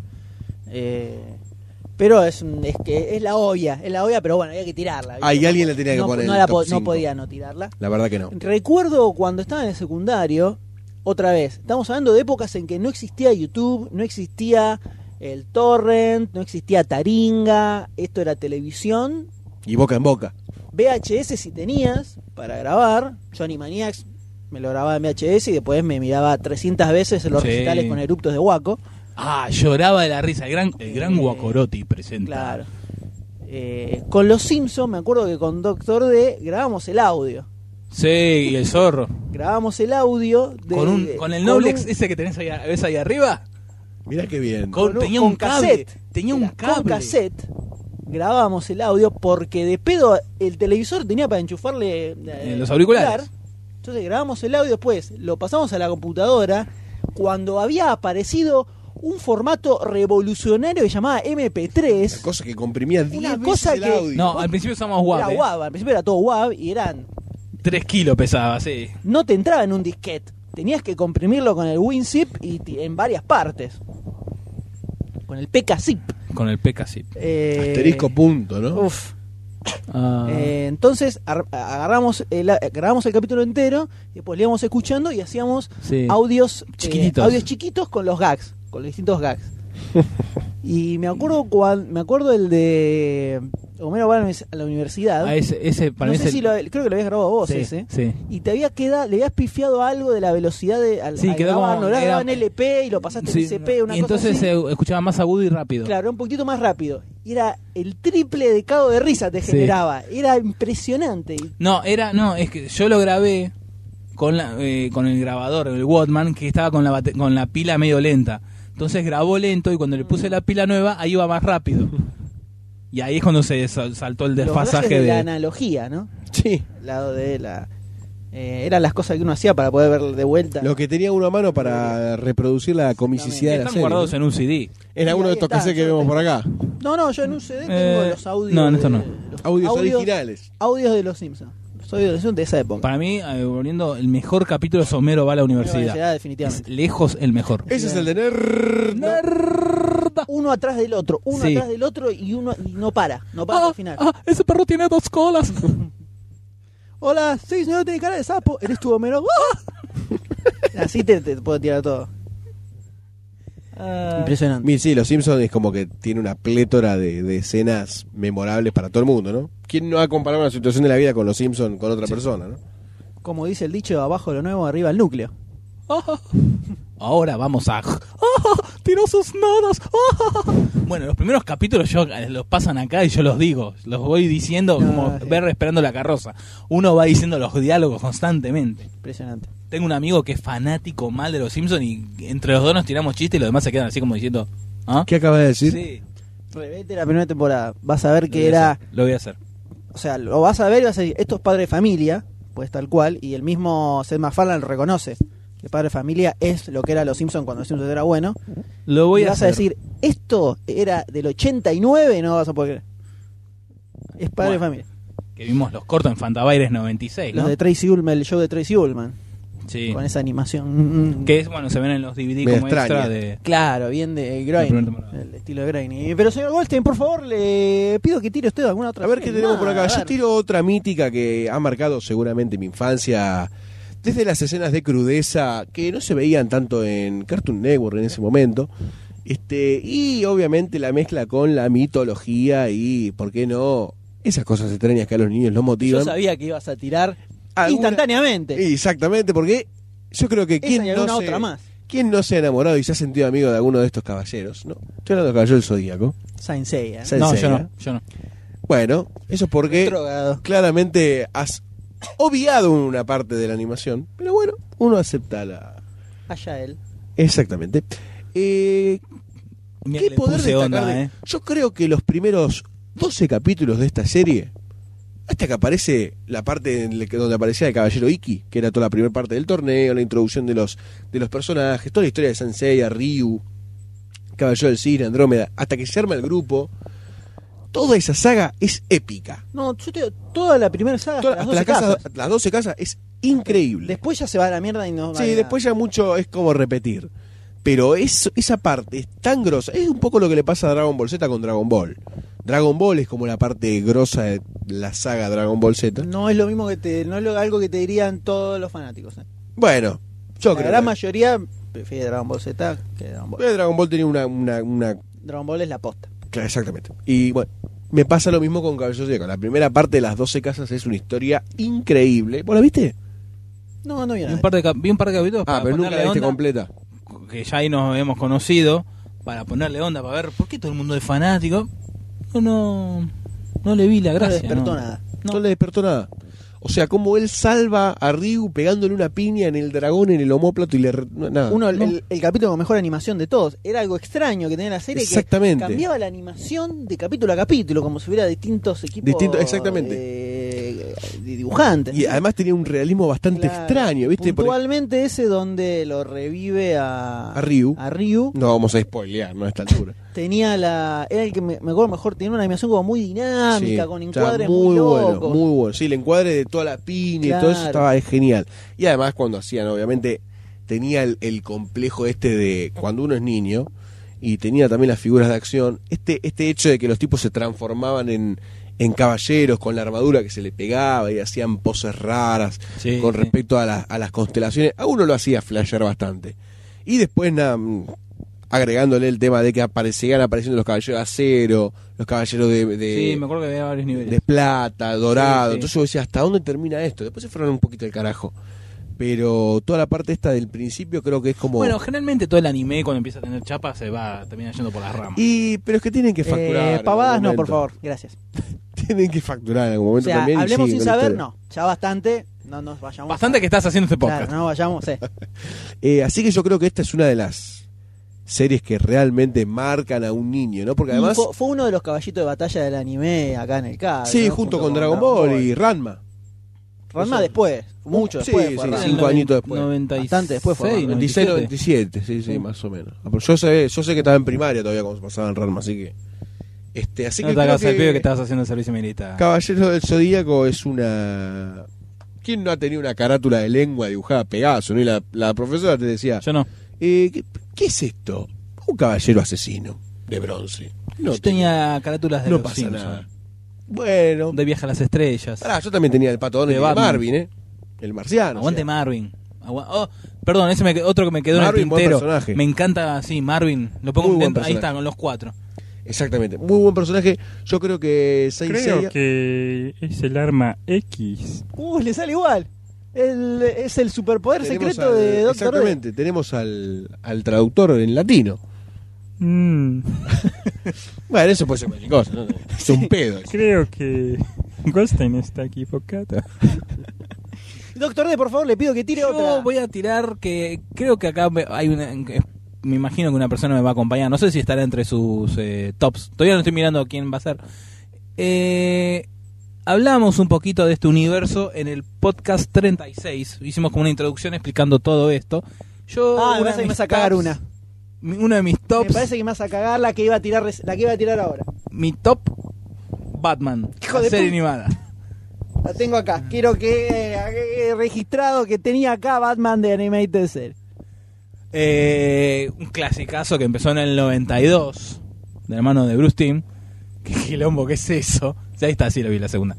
Pero es que es la obvia, pero bueno, había que tirarla. ¿viste? Ahí alguien la tenía que no, poner en no, el la top no 5. podía no tirarla. La verdad que no. Recuerdo cuando estaba en el secundario, otra vez, estamos hablando de épocas en que no existía YouTube, no existía el torrent, no existía Taringa, esto era televisión, Y boca en boca. VHS si tenías para grabar, Johnny Maniacs me lo grababa en VHS y después me miraba 300 veces en los Sí. recitales con eructos de Waco. Lloraba de la risa. El gran Guacorotti presente. Claro. Con los Simpsons, me acuerdo que con Doctor D grabamos el audio. Sí, y el zorro. Grabamos el audio Con el Noblex ese que tenés ahí, ¿ves ahí arriba? Mirá qué bien. Tenía un cable. cassette. Tenía un Era cable. Con cassette grabábamos el audio porque de pedo el televisor tenía para enchufarle Los auriculares. Entonces grabamos el audio, después lo pasamos a la computadora cuando había aparecido un formato revolucionario que llamaba MP3. Una cosa que comprimía 10 Una veces cosa el que- audio. No, al principio usamos WAV. Era WAV, al principio era todo WAV y 3 kilos pesaba, sí. no te entraba en un disquete. Tenías que comprimirlo con el WinZip y en varias partes. Con el PKZip. Con el PKZip. Asterisco punto, ¿no? Uf. Ah. Entonces grabamos el capítulo entero, y después le íbamos escuchando y hacíamos Sí. audios Chiquititos. audios chiquitos con los gags, con los distintos gags. Y me acuerdo el de Homero va a la universidad. Ese para No mí sé es si creo que lo habías grabado vos sí, ese. sí. Y te le habías pifiado algo de la velocidad al Sí, quedó grabar, como- no lo era- grababa en LP y lo pasaste Sí, en CP, una y entonces cosa así. se escuchaba más agudo y rápido. Claro, un poquito más rápido. Y era el triple de cago de risa te Sí. generaba. Era impresionante. No, es que yo lo grabé con el grabador, el Walkman, que estaba con la pila medio lenta. Entonces grabó lento y cuando le puse la pila nueva, ahí iba más rápido. Y ahí es cuando se saltó el Los desfasaje gajes de la de... analogía, ¿no? Sí. Al lado de eran las cosas que uno hacía para poder ver de vuelta. Lo que tenía uno a mano para reproducir la comicidad de la Están serie. guardados ¿no? en un CD. Era uno de estos Ahí está, cassettes que yo vemos tengo. por acá. No, yo en un CD tengo los audios. no, en esto no. los Audios originales. Audios de los Simpsons. Los audios de los Simpsons de esa época. Para mí, volviendo, el mejor capítulo es Homero va a la universidad. Definitivamente. Es lejos el mejor. Ese es el de Nerd. Uno atrás del otro, Sí. atrás del otro y no para hasta el final. Ese perro tiene 2 colas. Hola, sí, señor, tiene cara de sapo. ¿Eres tu Homero? ¡Ah! Así te puedo tirar todo. Impresionante. Sí, Los Simpsons es como que tiene una plétora de escenas memorables para todo el mundo, ¿no? ¿Quién no ha comparado una situación de la vida con Los Simpsons con otra persona, no? Como dice el dicho, abajo lo nuevo, arriba el núcleo. Ahora vamos a... ¡Tiró sus nodos! Bueno, los primeros capítulos los pasan acá y yo los digo. Los voy diciendo como sí. ver esperando la carroza. Uno va diciendo los diálogos constantemente. Impresionante. Tengo un amigo que es fanático mal de los Simpsons y entre los dos nos tiramos chistes y los demás se quedan así como diciendo... ¿Ah? ¿Qué acabas de decir? Sí, Revete la primera temporada. Vas a ver lo que voy a era... hacer, lo voy a hacer. O sea, lo vas a ver y vas a decir, esto es Padre de Familia, pues tal cual, y el mismo Seth MacFarlane lo reconoce. Que Padre de Familia es lo que era Los Simpsons cuando Los Simpsons era bueno. Lo voy Y a vas hacer. a decir, esto era del 89, no vas a poder creer. Es Padre Bueno, de Familia. Que vimos los cortos en Fantabaires 96, Los ¿no? de Tracy Ullman, el show de Tracy Ullman, Sí. con esa animación. Que es, bueno, se ven en los DVD Me como extraña. extra de... Claro, bien de La primera Groening, temporada. el estilo de Groening. Pero señor Goldstein, por favor, le pido que tire usted alguna otra. A ver qué serie. tenemos por Nada, acá. a Yo ver. tiro otra mítica que ha marcado seguramente mi infancia. Desde las escenas de crudeza que no se veían tanto en Cartoon Network en ese momento. Y obviamente la mezcla con la mitología y, ¿por qué no? Esas cosas extrañas que a los niños los Yo motivan. sabía que ibas a tirar Alguna- instantáneamente. Exactamente, porque yo creo que Esa quién y no, alguna se, otra más. quién no se ha enamorado y se ha sentido amigo de alguno de estos caballeros, ¿no? Estoy hablando de Caballero del Zodíaco. Saint Seiya. Saint No, Seiya. yo no. Bueno, eso es porque Drogado. claramente has obviado una parte de la animación, pero bueno, uno acepta la... Allá él. Exactamente. Mira ¿Qué que le poder puse destacar onda, de- Yo creo que los primeros 12 capítulos de esta serie, hasta que aparece la parte donde aparecía el Caballero Iki, que era toda la primera parte del torneo, la introducción de los personajes, toda la historia de Saint Seiya, Ryu, Caballero del Cisne, Andrómeda, hasta que se arma el grupo. Toda esa saga es épica. No, yo te digo, toda la primera saga, Toda- las hasta 12 casas. las 12 casas es increíble. Después ya se va a la mierda y no. Sí, después ya mucho es como repetir. Pero esa parte es tan grosa. Es un poco lo que le pasa a Dragon Ball Z con Dragon Ball. Dragon Ball es como la parte grosa de la saga Dragon Ball Z. No es lo mismo no es algo que te dirían todos los fanáticos. Bueno, yo La creo gran que mayoría prefiere Dragon Ball Z que Dragon Ball. Dragon Ball tenía una Dragon Ball es la posta. Claro, exactamente. Y bueno, me pasa lo mismo con Caballeros Zodíaco. La primera parte de las 12 casas es una historia increíble. ¿Vos la viste? No vi Vi nada. un par de capítulos para Pero nunca la ponerle viste onda, completa. que ya ahí nos hemos conocido, para ponerle onda, para ver por qué todo el mundo es fanático. No le vi la No le gracia. despertó nada. No le despertó nada. O sea, como él salva a Ryu pegándole una piña en el dragón, en el omóplato y nada. El capítulo con mejor animación de todos. Era algo extraño que tenía la serie, Exactamente. que cambiaba la animación de capítulo a capítulo, como si hubiera distintos equipos Exactamente. de dibujantes. Y además tenía un realismo bastante Claro. extraño, ¿viste? Puntualmente ese donde lo revive a Ryu. Ryu. No vamos a spoilear, ¿no? A esta altura. Tenía era el que me acuerdo mejor, tenía una animación como muy dinámica, Sí, con estaba encuadres muy bueno, locos. muy bueno. Sí, el encuadre de toda la piña y todo eso Claro. estaba genial. Y además cuando hacían, obviamente, tenía el complejo este de cuando uno es niño y tenía también las figuras de acción, este hecho de que los tipos se transformaban en caballeros con la armadura que se le pegaba y hacían poses raras Sí, con sí. respecto a las constelaciones, a uno lo hacía flashear bastante. Y después nada, agregándole el tema de que seguían apareciendo los caballeros de acero, los caballeros Sí, me acuerdo que había varios niveles. de plata, dorado. Sí, sí. Entonces yo decía, ¿hasta dónde termina esto? Después se fueron un poquito del carajo. Pero toda la parte esta del principio creo que es como... Bueno, generalmente todo el anime cuando empieza a tener chapas se va termina yendo por las ramas. pero es que tienen que facturar. en Pavadas algún no, momento. por favor, gracias. Tienen que facturar en algún O momento sea, también. y hablemos siguen sin con la saber, historia. no. Ya bastante, no nos vayamos. Bastante que estás haciendo este podcast. Claro, no vayamos, Así que yo creo que esta es una de las series que realmente marcan a un niño, ¿no? Porque además... fue uno de los caballitos de batalla del anime acá en el CAD. Sí, ¿no? junto con Dragon Ball y Ranma. Ranma o sea, después, mucho sí, después. fue sí, Ranma. 5 añitos después. 96, Bastante después fue, 96, 97. 97, sí, más o menos. Pero yo sé que estaba en primaria todavía cuando se pasaba en Ranma, así que... así No que te creo hagas el pibe que que estabas haciendo el servicio militar. Caballero del Zodíaco es una... ¿Quién no ha tenido una carátula de lengua dibujada Pegaso? ¿No? Y la profesora te decía, Yo no. ¿qué es esto? Un caballero asesino de bronce. No Yo tenía carátulas de no los pasa Simpsons. nada. Bueno, De Viaje a las Estrellas. pará, yo también tenía el Pato Donald De y de Batman. Marvin, el marciano. Aguante o sea. Marvin. Perdón, otro que me quedó Marvin, en el buen tintero. personaje. Me encanta, sí, Marvin. Lo pongo Muy buen dentro, ahí personaje. está, con los 4. Exactamente, muy buen personaje. Yo creo que Saint Creo Seiya... que es el arma X. Le sale igual. Es el superpoder Tenemos secreto de Doctor D. exactamente, tenemos al traductor en latino. Bueno, eso puede ser cualquier cosa, ¿no? Es un pedo. Creo que Goldstein está equivocado. Doctor D, por favor, le pido que tire Yo otra. voy a tirar que creo que acá hay me imagino que una persona me va a acompañar. No sé si estará entre sus tops. Todavía no estoy mirando quién va a ser. Hablamos un poquito de este universo en el podcast 36. Hicimos como una introducción explicando todo esto. Yo Me parece que me vas a cagar una. Uno de mis tops. Me parece que me vas a cagar la que iba a tirar ahora. Mi top Batman. Hijo la de serie puta. animada. La tengo acá. Quiero que registrado que tenía acá Batman de Animated Cell. Un clasicazo que empezó en el 92 de la mano de Bruce Timm. Qué quilombo, ¿qué es eso? Sí, ahí está, sí lo vi la segunda.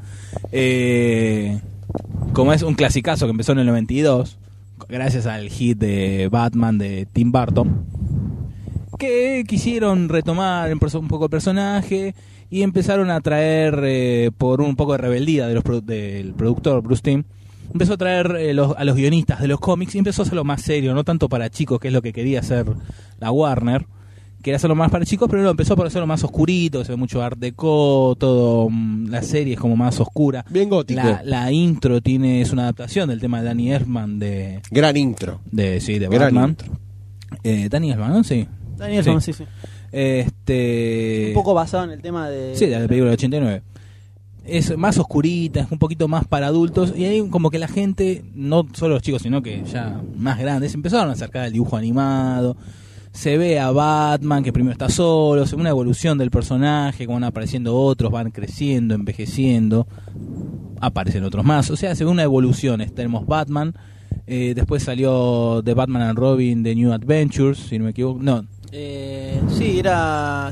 Como es un clasicazo que empezó en el 92, gracias al hit de Batman de Tim Burton, que quisieron retomar un poco el personaje y empezaron a traer, por un poco de rebeldía del productor Bruce Timm, empezó a traer a los guionistas de los cómics y empezó a hacerlo más serio, no tanto para chicos, que es lo que quería hacer la Warner. Quería hacerlo más para chicos, pero empezó por hacerlo más oscurito, se ve mucho art deco, todo, la serie es como más oscura. Bien gótico. La intro es una adaptación del tema de Danny Elfman de Gran intro. Gran Gran Batman. Danny Elfman, ¿no? Sí. Daniel, Sí. sí. sí. Un poco basado en el tema de... Sí, de la película del 89. Es más oscurita, es un poquito más para adultos. Y ahí como que la gente, no solo los chicos, sino que ya más grandes, empezaron a acercar al dibujo animado. se ve a Batman que primero está solo, se ve una evolución del personaje, como van apareciendo otros, van creciendo, envejeciendo, aparecen otros más, o sea, se ve una evolución. Tenemos Batman, después salió The Batman and Robin, The New Adventures, si no me equivoco, no, Sí, era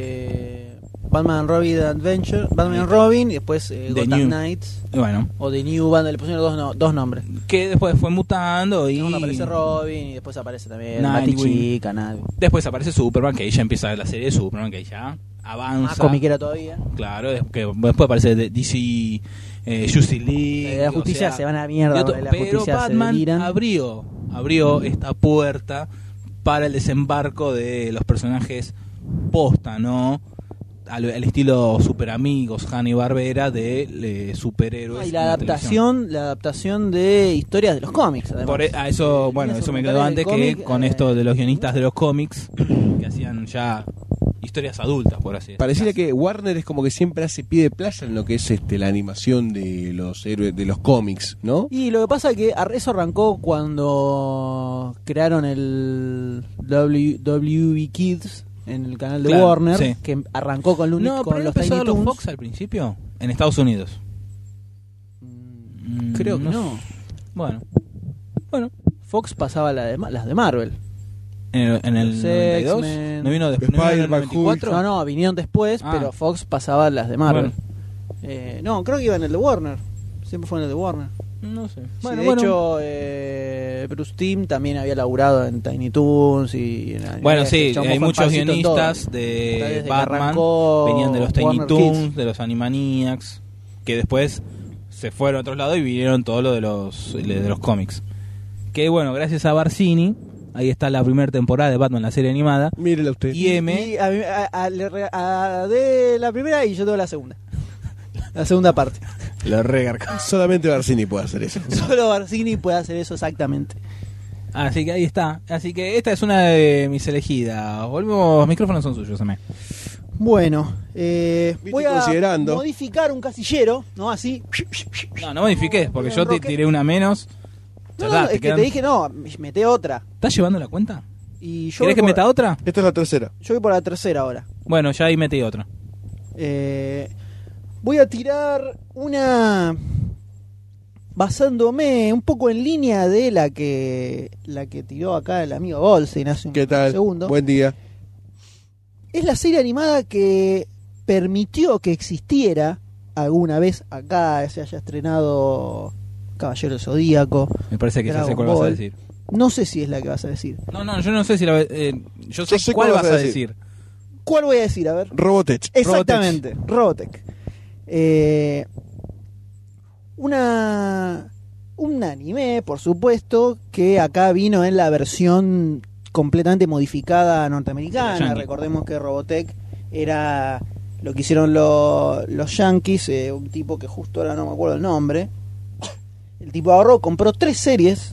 Batman and Robin Adventure, Batman and Robin y después Gotham New. Knights bueno, o The New Batman, le pusieron dos nombres. que después fue mutando y Uno aparece Robin y después aparece también Nightwing. Batichica, después aparece Superman, que ahí ya empieza la serie de Superman, que ya avanza. más comiquera todavía. Claro, que después aparece DC, Justice League. La justicia o sea, se van a la mierda, y otro- la pero justicia se Batman deliran. abrió esta puerta para el desembarco de los personajes posta, ¿no? Al estilo Super Amigos, Hanna-Barbera de superhéroes. Y en la televisión. la adaptación de historias de los cómics, además. A eso, bueno, Líneas eso me quedó argumentales antes del que cómic, con esto de los guionistas de los cómics que hacían ya historias adultas, por así decirlo. Pareciera que Warner es como que siempre hace pie de playa en lo que es la animación de los héroes, de los cómics, ¿no? Y lo que pasa es que eso arrancó cuando crearon el WB Kids en el canal de Claro, Warner, sí. que arrancó con, No, con pero los empezó Tiny los Toons. Fox al principio en Estados Unidos. Creo que no. Bueno, Fox pasaba las de Marvel. en el Los 92 X-Men. no vino después, no vino en el Spider-Man, 94. No, vinieron después, Ah. pero Fox pasaba las de Marvel. Bueno. No, creo que iba en el de Warner. Siempre fue en el de Warner. No sé. Sí, Bueno, de hecho, Bruce Timm también había laburado en Tiny Toons y en bueno, anime, sí, el chabón hay fue muchos parásito en todo. guionistas Desde de que Batman, arrancó venían de los Tiny Warner Toons, Kids. de los Animaniacs, que después se fueron a otros lados y vinieron todo lo de los cómics. Que bueno, gracias a Barcini, ahí está la primera temporada de Batman, la serie animada, Mírela usted. y M, Y de la primera y yo tengo la segunda. La segunda parte. lo regarcó. Solamente Barcini puede hacer eso. Solo Barcini puede hacer eso exactamente. Así que ahí está. Así que esta es una de mis elegidas. Volvemos, los micrófonos son suyos, Amé. Bueno, voy a considerando. modificar un casillero, ¿no? Así. No modifiques, porque yo te Roque. tiré una menos. Ya No, está, no, te es que quedan- te dije, no, mete otra. ¿Estás llevando la cuenta? Y yo ¿Querés que voy meta otra? Esta es la tercera. yo voy por la tercera ahora. Bueno, ya ahí metí otra. Voy a tirar una basándome un poco en línea de la que tiró acá el amigo Goldstein hace un ¿Qué tal? segundo. Buen día. Es la serie animada que permitió que existiera alguna vez acá, se haya estrenado Caballero del Zodíaco. Me parece que ya sé Dragon cuál vas a Ball. decir. No sé si es la que vas a decir. No, yo no sé si la... yo sé cuál vas a decir. ¿Cuál voy a decir? A ver. Robotech. Exactamente, Robotech. Un anime, por supuesto, que acá vino en la versión completamente modificada norteamericana. Yankee. Recordemos que Robotech era lo que hicieron los yankees, un tipo que justo ahora no me acuerdo el nombre. El tipo agarró, compró 3 series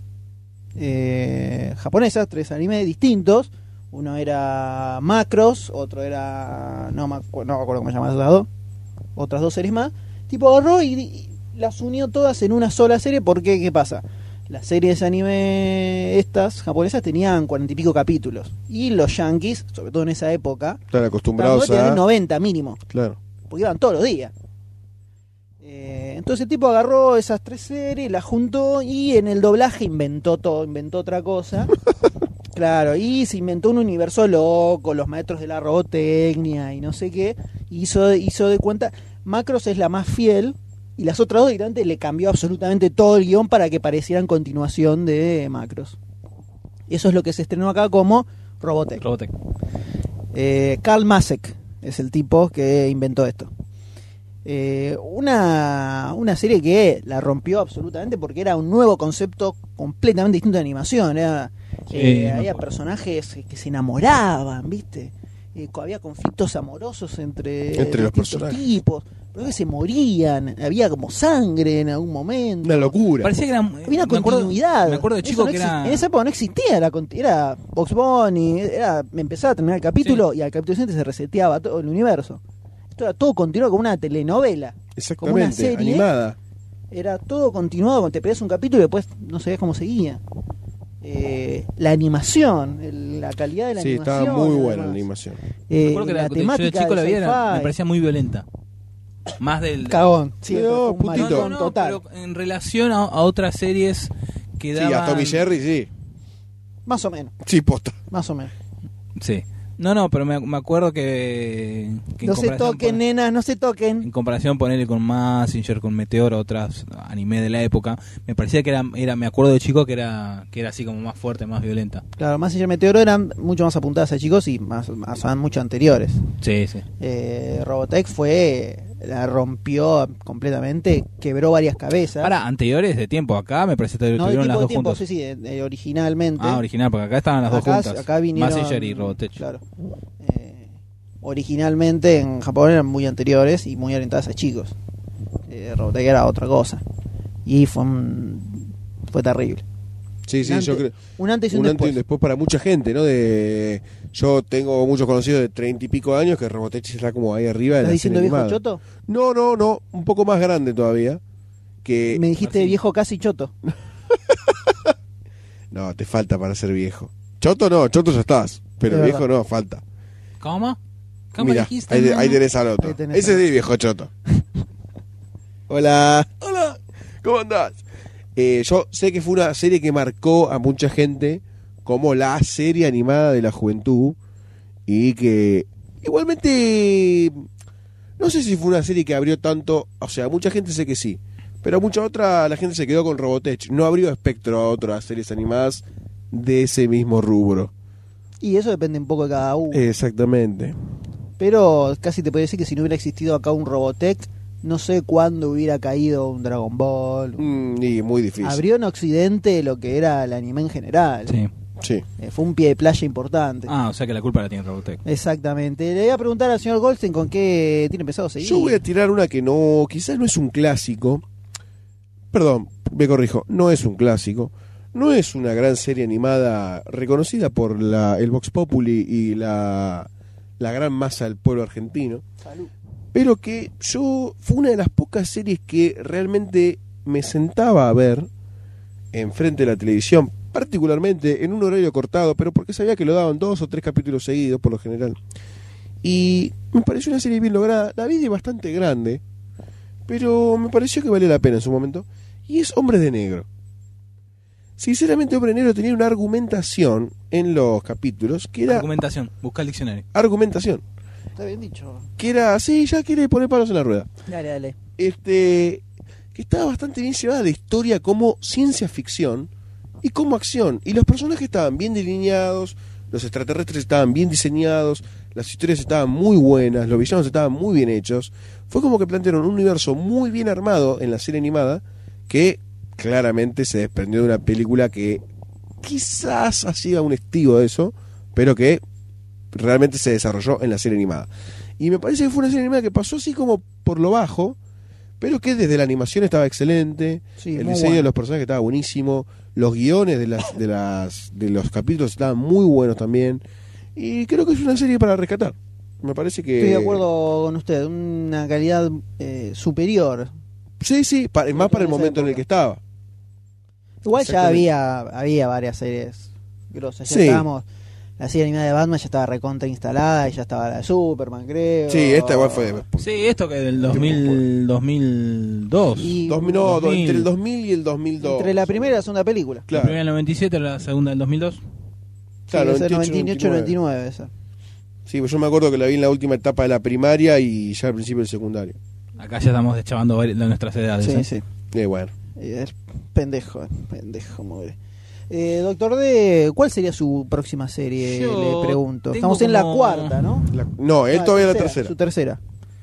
japonesas, 3 animes distintos. Uno era Macros, otro era... No me acuerdo cómo se llama el lado. Otras 2 series más. Tipo agarró y las unió todas en una sola serie. Porque, ¿qué pasa? Las series de anime estas japonesas tenían 40 y pico capítulos. Y los yankees, sobre todo en esa época, Están acostumbrados tenían a... 90 mínimo. Claro. Porque iban todos los días. Entonces el tipo agarró esas 3 series, las juntó y en el doblaje inventó todo, inventó otra cosa. Claro, y se inventó un universo loco, los maestros de la robotecnia y no sé qué. Hizo de cuenta, Macros es la más fiel y las otras 2 directamente le cambió absolutamente todo el guión para que parecieran continuación de Macros. Eso es lo que se estrenó acá como Robotech. Robotech. Karl Masek es el tipo que inventó esto. Una serie que la rompió absolutamente porque era un nuevo concepto completamente distinto de animación. Era, Sí, me había acuerdo. personajes que se enamoraban, ¿viste? Había conflictos amorosos entre Entre los distintos personajes. tipos, pero que se morían, había como sangre en algún momento. Una locura. Parecía que era... Había una me acuerdo- continuidad. Me acuerdo de Eso chico no que exi- era... En esa época no existía. Era Box Bunny. Me empezaba a terminar el capítulo y al capítulo siguiente se reseteaba todo el universo. Esto era todo continuado como una telenovela. Como una Exactamente. serie. Animada. Era todo continuado. Cuando te pedías un capítulo y después no sabías cómo seguía. La animación, la calidad de la Sí, animación. estaba muy buena la además. animación. Me acuerdo que la yo de temática chico la del vi, me sci-fi. parecía muy violenta. Más del... Cagón. Sí, No, pero fue un putito. maricón total. pero en relación a otras series que Sí, daban... a Tommy Jerry, sí. Más o menos, Sí, posta. más o menos. Sí. No, pero me acuerdo que en No se comparación toquen, nenas, no se toquen. en comparación ponerle con Mazinger, con Meteoro, otras anime de la época, me parecía que era me acuerdo de chico que era así como más fuerte, más violenta. Claro, más allá Meteoro eran mucho más apuntadas a chicos y más mucho anteriores. Sí. Robotech la rompió completamente, quebró varias cabezas. Para anteriores de tiempo, acá me parece que no, de tuvieron las tipo de dos tiempo, juntas. sí, originalmente. Ah, original, porque acá estaban las dos juntas. Acá vinieron, Mazinger y Robotech. Claro. Originalmente en Japón eran muy anteriores y muy orientadas a chicos. Robotech era otra cosa. Y fue terrible. Sí, sí, yo creo. Un antes y un Un antes y después. un después para mucha gente, ¿no? Yo tengo muchos conocidos de 30 y pico años que Robotech está como ahí arriba de ¿Estás la diciendo serie viejo animada. choto? No, un poco más grande todavía. Que Me dijiste Martín. viejo casi choto. no, te falta para ser viejo. Choto no, choto ya estás, pero Es viejo verdad. no, falta. ¿Cómo? ¿Cómo Mira, dijiste? ahí tenés al otro. Ahí tenés Ese al es de viejo choto. Hola, ¿cómo andás? Yo sé que fue una serie que marcó a mucha gente como la serie animada de la juventud y que igualmente no sé si fue una serie que abrió tanto, o sea, mucha gente sé que sí, pero mucha otra la gente se quedó con Robotech, no abrió espectro a otras series animadas de ese mismo rubro. Y eso depende un poco de cada uno. Exactamente. Pero casi te puedo decir que si no hubiera existido acá un Robotech, no sé cuándo hubiera caído un Dragon Ball. Y muy difícil. Abrió en Occidente lo que era el anime en general. Sí. Sí. Fue un pie de playa importante. Ah, o sea que la culpa la tiene Robotech. Exactamente. Le voy a preguntar al señor Goldstein con qué tiene pensado seguir. Yo voy a tirar una que no, quizás no es un clásico. Perdón, me corrijo, no es un clásico. No es una gran serie animada reconocida por el Vox Populi y la gran masa del pueblo argentino. Salud. Pero que fue una de las pocas series que realmente me sentaba a ver enfrente de la televisión, particularmente en un horario cortado, pero porque sabía que lo daban 2 o 3 capítulos seguidos por lo general. Y me pareció una serie bien lograda. La vi de bastante grande, pero me pareció que valía la pena en su momento. Y es Hombres de Negro. Sinceramente, Hombre de Negro tenía una argumentación en los capítulos que era... Argumentación, busca el diccionario. Argumentación. Está bien dicho. Que era... Sí, ya quiere poner palos en la rueda. Dale. Que estaba bastante bien llevada de historia como ciencia ficción y como acción. Y los personajes estaban bien delineados, los extraterrestres estaban bien diseñados, las historias estaban muy buenas, los villanos estaban muy bien hechos. Fue como que plantearon un universo muy bien armado en la serie animada que claramente se desprendió de una película que quizás hacía un estilo de eso, pero que realmente se desarrolló en la serie animada. Y me parece que fue una serie animada que pasó así como por lo bajo, pero que desde la animación estaba excelente, Sí, el muy diseño bueno. de los personajes estaba buenísimo, los guiones de los capítulos estaban muy buenos también, y creo que es una serie para rescatar. Me parece que... Estoy de acuerdo con usted. Una calidad superior. Sí, más para el momento en el que estaba. Igual ya Exactamente. había varias series grosas. Ya Sí. estábamos... La serie animada de Batman ya estaba recontra instalada y ya estaba la de Superman, creo. Sí, esta igual fue de... Sí, esto que del 2002. Y No, 2000. entre el 2000 y el 2002. entre la primera y la segunda película. La Claro, primera del 97, la segunda del 2002. claro, Sí, esa es 98, 98, 99 esa. Sí, pues yo me acuerdo que la vi en la última etapa de la primaria y ya al principio del secundario. Acá ya estamos deschavando nuestras edades. Sí, ¿eh? sí. Bueno. Es pendejo, mugre. Doctor D, ¿cuál sería su próxima serie? Yo Le pregunto. tengo Estamos en la como- cuarta, ¿no? No, él Ah, todavía la tercera. Su tercera.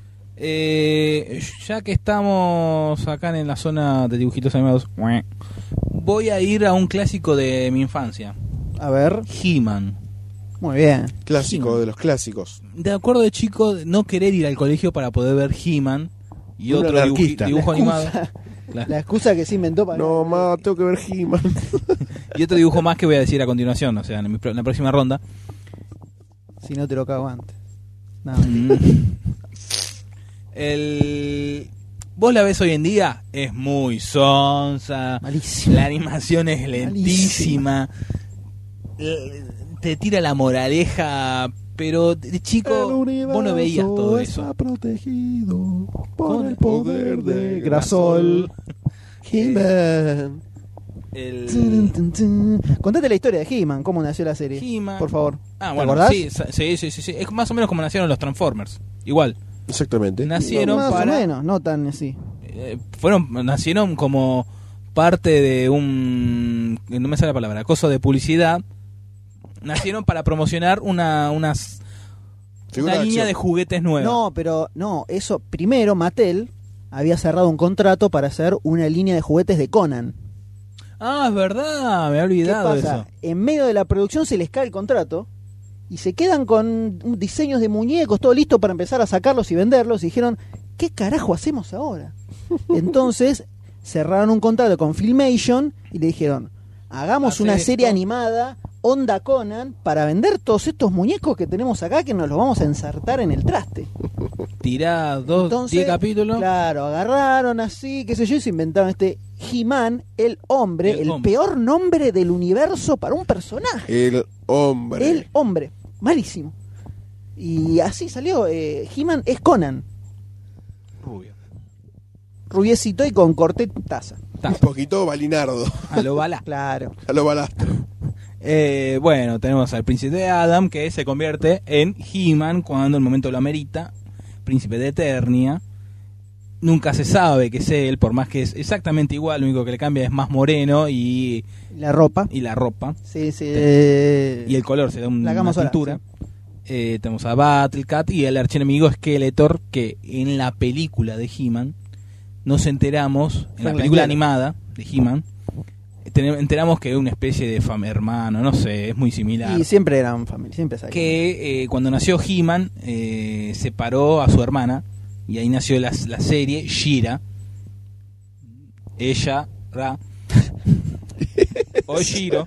Ya que estamos acá en la zona de dibujitos animados, voy a ir a un clásico de mi infancia, A ver. He-Man. Muy bien. Clásico Sí. de los clásicos. De acuerdo de chico, no querer ir al colegio para poder ver He-Man y Un otro anarquista. dibujo La animado. excusa. La- La excusa que se inventó para... No, ma, tengo que ver He-Man. y otro dibujo más que voy a decir a continuación, o sea, en la próxima ronda. Si no te lo cago antes. No. Vos la ves hoy en día, es muy sonsa. Malísimo. La animación es lentísima. te tira la moraleja, pero de chico vos no veías todo eso. Está protegido por el poder de Grasol. He-Man. Contate la historia de He-Man, cómo nació la serie. He-Man. Por favor. Ah, ¿Te bueno, acordás? sí. Es más o menos como nacieron los Transformers. Igual. Exactamente. Nacieron Más para... o menos, no tan así. Nacieron como parte de un... No me sale la palabra. Coso de publicidad. Nacieron para promocionar una Figura de línea acción. de juguetes nueva. No, pero no, eso primero Mattel había cerrado un contrato para hacer una línea de juguetes de Conan. Ah, es verdad, me he ¿Qué olvidado pasa? eso. En medio de la producción se les cae el contrato y se quedan con diseños de muñecos, todo listo para empezar a sacarlos y venderlos, y dijeron, ¿qué carajo hacemos ahora? Entonces cerraron un contrato con Filmation y le dijeron, hagamos Hacer una serie esto. animada onda Conan para vender todos estos muñecos que tenemos acá, que nos los vamos a ensartar en el traste. Tirá 10 capítulos. Claro, agarraron así, qué sé yo, y se inventaron este He-Man, el hombre, el hombre. peor nombre del universo para un personaje. El hombre. El hombre, malísimo. Y así salió, He-Man es Conan, Rubio. rubiecito y con corte taza. Un poquito balinardo. A lo bala. Claro. A lo balastro. Bueno, tenemos al príncipe Adam, que se convierte en He-Man cuando el momento lo amerita. Príncipe de Eternia. Nunca se sabe que es él, por más que es exactamente igual, lo único que le cambia es más moreno y La ropa. la ropa. Sí, sí. Y el color se da La una hagamos ahora, pintura. Tenemos a Battlecat y el archienemigo Skeletor, que en la película de He-Man nos enteramos, en la Frank película Langella. animada de He-Man, enteramos que es una especie de hermano, no sé, es muy similar. Y siempre eran familia, siempre salían. Que cuando nació He-Man separó a su hermana y ahí nació la serie She-Ra. Ella, Ra o Shiro.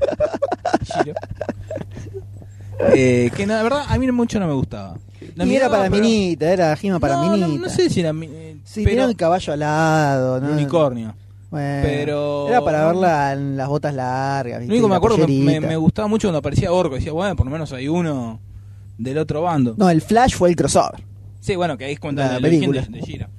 Que la verdad a mí mucho no me gustaba. La Y era miraba, para pero- minita, era He-Man para no, minita. no sé si era Sí, pero tenía un caballo alado, ¿no? un unicornio. Bueno, pero- era para verla en las botas largas. Lo ¿viste? único que Y me la acuerdo que pollerita. me gustaba mucho cuando aparecía Orco. Decía, bueno, por lo menos hay uno del otro bando. No, el Flash fue el crossover. Sí, bueno, que ahí es cuando La la origen película. de She-Ra.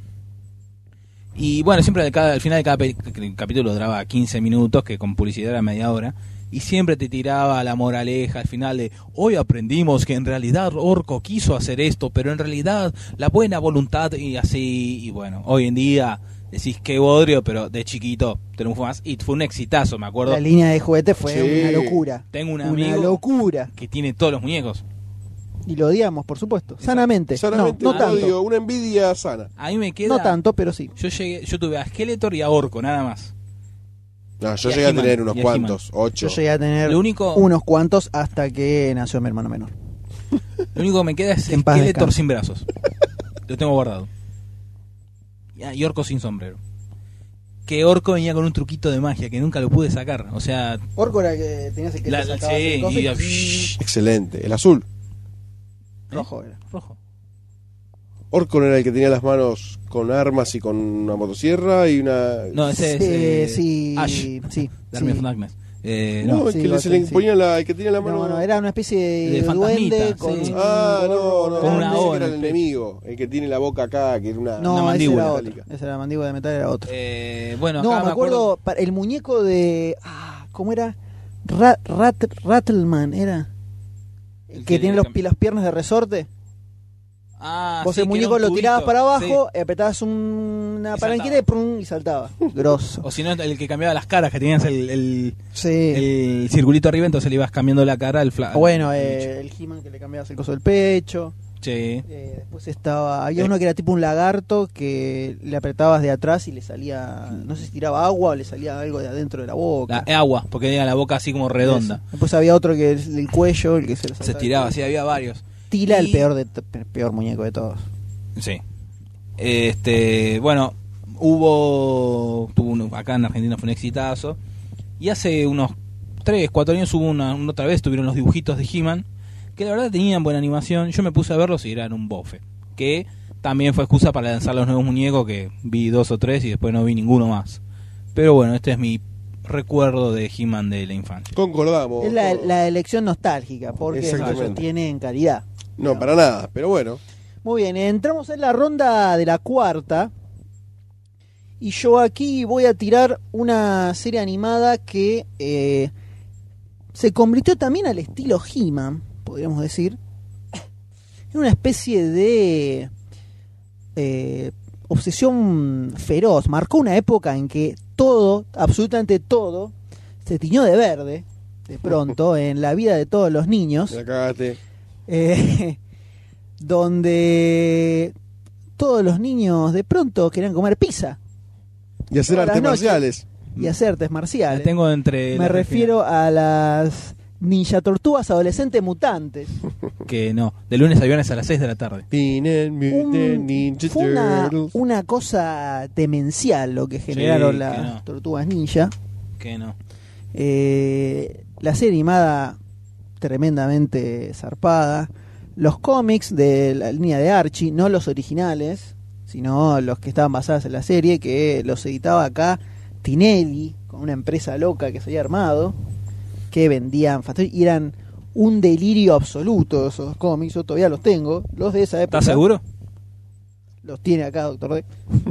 Y bueno, siempre al final de cada capítulo duraba 15 minutos, que con publicidad era media hora. Y siempre te tiraba la moraleja al final de, hoy aprendimos que en realidad Orco quiso hacer esto, pero en realidad la buena voluntad y así. Y bueno, hoy en día decís qué bodrio, pero de chiquito te lo fumas. Y fue un exitazo, me acuerdo. La línea de juguetes fue Sí. una locura. Tengo un Una amigo locura. que tiene todos los muñecos. Y lo odiamos, por supuesto. Sanamente. Solamente no un tanto. odio, una envidia sana. A mí me queda... No tanto, pero sí. Yo tuve a Skeletor y a Orco, nada más. No, yo Y a llegué a He-Man, tener unos y a cuantos, 8. Yo llegué a tener Lo único- unos cuantos hasta que nació mi hermano menor. Lo único que me queda es En paz Skeletor descanse. sin brazos. Lo tengo guardado. Y Orco sin sombrero. Que Orco venía con un truquito de magia que nunca lo pude sacar. O sea, Orco era que tenías el que te sacabas el coso y- Excelente. El azul. rojo era. rojo. Orco no era el que tenía las manos con armas y con una motosierra y una... No, ese es sí, Ash, sí. de Army sí. of Darkness. No, No, el sí, que se le sí. ponía el que tenía la mano... No, era una especie De de fantasmita, duende con sí. un Ah, no, gorro, no, Con una pensé O que en era el el pecho. enemigo, el que tiene la boca acá, que era una No, ese mandíbula era metálica. otro. Esa era la mandíbula de metal, era otro. Bueno, No, acá me acuerdo, el muñeco de... ¿cómo era? Rattleman, ¿era? El Que que tiene le las piernas de resorte. Ah, Vos sí, el que era muñeco un lo tirabas tubito, para abajo, sí. apretabas una Y palanquita y, prum, y saltaba. Grosso. O si no, el que cambiaba las caras, que tenías Sí. el circulito arriba, entonces le ibas cambiando la cara al Bueno, el He-Man que le cambiabas el coso del pecho. Sí. Después había uno que era tipo un lagarto que le apretabas de atrás y le salía, no sé si tiraba agua o le salía algo de adentro de la boca. Agua, porque tenía la boca así como redonda. Eso. Después había otro que es el cuello, el que se lo Se saltaba. estiraba, sí, había varios. Tila, el Y- peor muñeco de todos. Sí. Bueno, acá en Argentina fue un exitazo. Y hace unos 3, 4 años hubo otra vez, tuvieron los dibujitos de He-Man, que la verdad tenían buena animación. Yo me puse a verlos y eran un bofe. Que también fue excusa para lanzar los nuevos muñecos, que vi 2 o 3 y después no vi ninguno más. Pero bueno, este es mi recuerdo de He-Man de la infancia. Concordamos. Es la elección nostálgica, porque eso Exactamente. tiene en calidad. No, para nada, pero bueno. Muy bien, entramos en la ronda de la cuarta. Y yo aquí voy a tirar una serie animada que se convirtió también al estilo He-Man, podríamos decir. En una especie de obsesión feroz. Marcó una época en que todo, absolutamente todo, se tiñó de verde, de pronto, en la vida de todos los niños. La cagaste. Donde todos los niños de pronto querían comer pizza Y hacer Todas las artes noches. marciales. y hacer artes La marciales. tengo entre. Me la refiero a las ninja tortugas adolescentes mutantes. que no, de lunes a viernes a las 6 de la tarde. Teenage Mutant Ninja Fue Turtles. una cosa demencial lo que generaron que las no. tortugas ninja. Que no. La serie animada tremendamente zarpada. Los cómics de la línea de Archie, no los originales, sino los que estaban basados en la serie, que los editaba acá Tinelli, con una empresa loca que se había armado, que vendían y eran un delirio absoluto esos cómics. Yo todavía los tengo, los de esa época. ¿Estás seguro? Los tiene acá, Doctor D.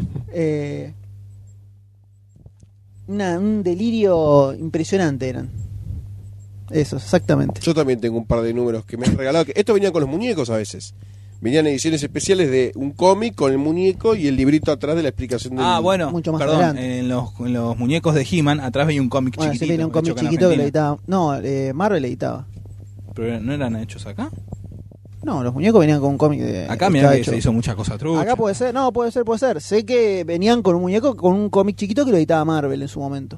Un delirio impresionante eran. Eso, exactamente. Yo también tengo un par de números que me han regalado. Esto venía con los muñecos a veces. Venían ediciones especiales de un cómic con el muñeco y el librito atrás de la explicación del... Bueno, Mucho más perdón, adelante. en los muñecos de He-Man atrás venía un cómic Bueno, sí, chiquitito. tenía un cómic hecho acá en chiquito que le Argentina. editaba. No, Marvel editaba. Pero no eran hechos acá. No, los muñecos venían con un cómic de. Acá estaba mirá que hecho. se hizo mucha cosa trucha. Acá puede ser, no, puede ser. Sé que venían con un muñeco, con un cómic chiquito que lo editaba Marvel en su momento.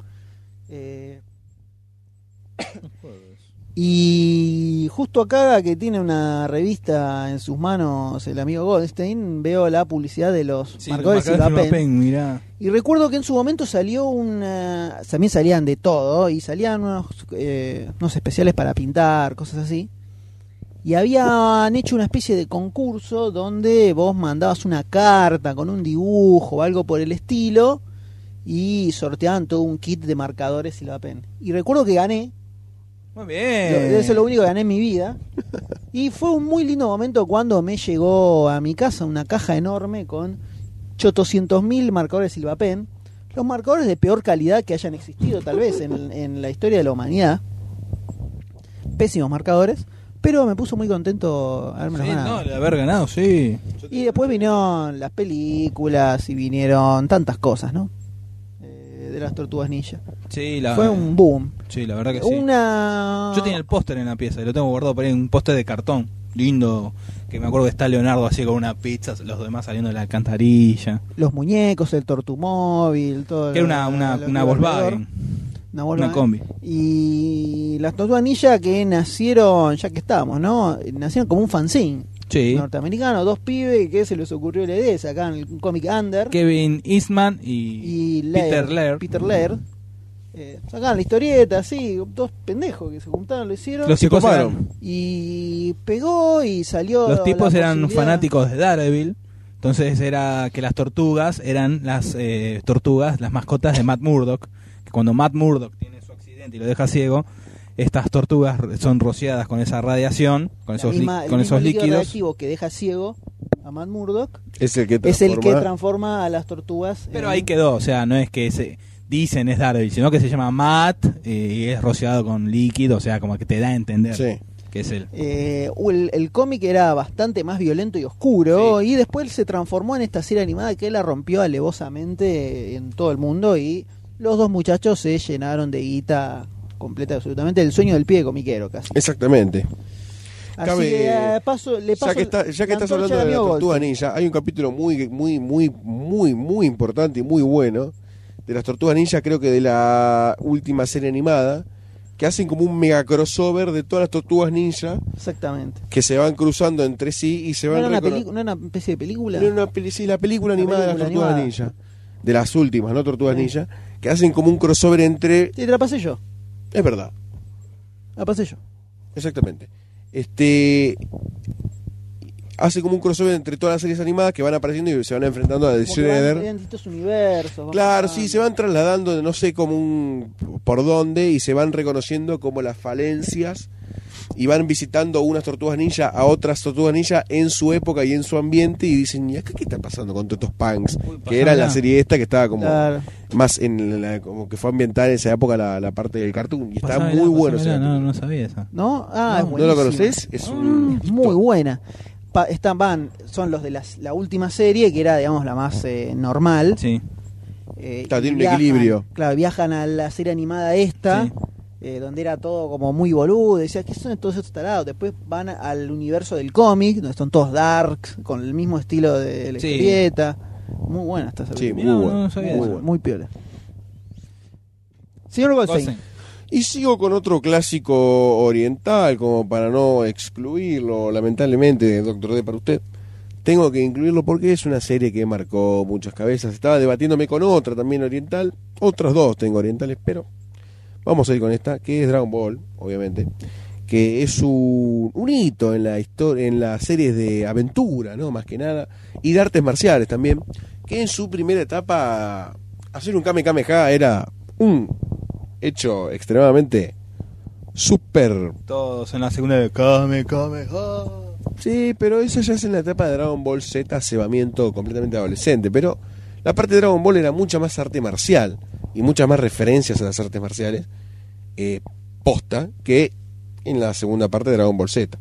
Y justo acá, que tiene una revista en sus manos el amigo Goldstein, veo la publicidad de los Sí, marcadores los marcadores Silvapen. Silvapen, mirá. Y recuerdo que en su momento salió también salían de todo, y salían unos especiales para pintar, cosas así. Y habían hecho una especie de concurso donde vos mandabas una carta con un dibujo o algo por el estilo, y sorteaban todo un kit de marcadores Silvapen. Y recuerdo que gané. Muy Debe ser bien. lo único que gané en mi vida. Y fue un muy lindo momento cuando me llegó a mi casa una caja enorme con 800.000 marcadores Silvapen. Los marcadores de peor calidad que hayan existido tal vez en la historia de la humanidad. Pésimos marcadores. Pero me puso muy contento haberme Sí, ganado. no, el haber ganado, sí. Y después vinieron las películas y vinieron tantas cosas, ¿no? De las Tortugas Ninja. Sí, Fue un boom. Sí, la verdad que sí. Yo tenía el póster en la pieza y lo tengo guardado por ahí, un póster de cartón lindo, que me acuerdo que está Leonardo así con una pizza, los demás saliendo de la alcantarilla. Los muñecos, el Tortumóvil, todo. Que era una Volkswagen, una combi. Y las Tortugas Ninja que nacieron, ya que estábamos, ¿no? Nacieron como un fanzine Sí. norteamericano, dos pibes que se les ocurrió la idea, sacaban un cómic Under Kevin Eastman y Peter Laird. Peter Laird. Sacaban la historieta, así, dos pendejos que se juntaron, lo hicieron. Los Se tipos coparon. eran, Y pegó y salió. los tipos la eran posibilidad. fanáticos de Daredevil. Entonces era que las tortugas eran las tortugas, las mascotas de Matt Murdock. Que cuando Matt Murdock tiene su accidente y lo deja ciego, estas tortugas son rociadas con esa radiación, con esos, El con esos mismo líquido líquidos. radioactivo que deja ciego a Matt Murdock Es el que es el que transforma. transforma a las tortugas. Pero en- ahí quedó, o sea, no es que se dicen es Daredevil, sino que se llama Matt y es rociado con líquido, o sea, como que te da a entender Sí. que es él. el cómic era bastante más violento y oscuro, y después se transformó en esta serie animada que la rompió alevosamente en todo el mundo, y los dos muchachos se llenaron de guita completa, absolutamente el sueño del pibe comiquero casi. Exactamente. Así Cabe- que le paso Ya que estás la hablando antorcha de al la amigo Tortuga Goldstein. Ninja, hay un capítulo muy importante y muy bueno de las Tortugas Ninja, creo que de la última serie animada, que hacen como un mega crossover de todas las Tortugas Ninja Exactamente. que se van cruzando entre sí y se ¿No van era una, recono- ¿No era una especie de película? Era una sí, la película animada de las película Tortugas animada. Ninja, de las últimas, ¿no? Tortugas Sí. Ninja, que hacen como un crossover entre... Sí, te la pasé yo. Es verdad, La pasé yo. exactamente. hace como un crossover entre todas las series animadas que van apareciendo y se van enfrentando a la de Como que van Shredder. creando distintos universos. van Claro, pasando. sí, se van trasladando, no sé por dónde, y se van reconociendo como las falencias y van visitando unas tortugas ninja a otras tortugas ninja en su época y en su ambiente y dicen, ¿y acá qué está pasando con todos estos punks? Que era la serie esta que estaba como Claro. más como que fue ambientada en esa época la parte del cartoon y está Pasámela, muy bueno. ese pasámela, capítulo. no sabía eso. ¿No? Ah, es ¿No lo buenísimo. conoces? Es un Es muy buena. Son los de la última serie, que era, digamos, la más normal. Sí. Claro, Y tiene un equilibrio. Claro, viajan a la serie animada esta, Sí. donde era todo como muy boludo. Decía, ¿qué son todos estos tarados? Después van al universo del cómic, donde son todos darks, con el mismo estilo de la Sí. historieta. Muy buena esta serie. Sí, muy Mirá, bueno. no sabía muy eso. bueno. Muy piola. Señor Goldstein. Goldstein. Y sigo con otro clásico oriental, como para no excluirlo, lamentablemente, Doctor D para usted. Tengo que incluirlo porque es una serie que marcó muchas cabezas. Estaba debatiéndome con otra también oriental. Otras dos tengo orientales, pero vamos a ir con esta, que es Dragon Ball, obviamente. Que es un hito en la historia, en las series de aventura, ¿no? Más que nada. Y de artes marciales también. Que en su primera etapa, hacer un Kame Kameha era un hecho extremadamente súper. Todos en la segunda de Kame. Sí, pero eso ya es en la etapa de Dragon Ball Z, cebamiento completamente adolescente. Pero la parte de Dragon Ball era mucha más arte marcial y muchas más referencias a las artes marciales posta que en la segunda parte de Dragon Ball Z.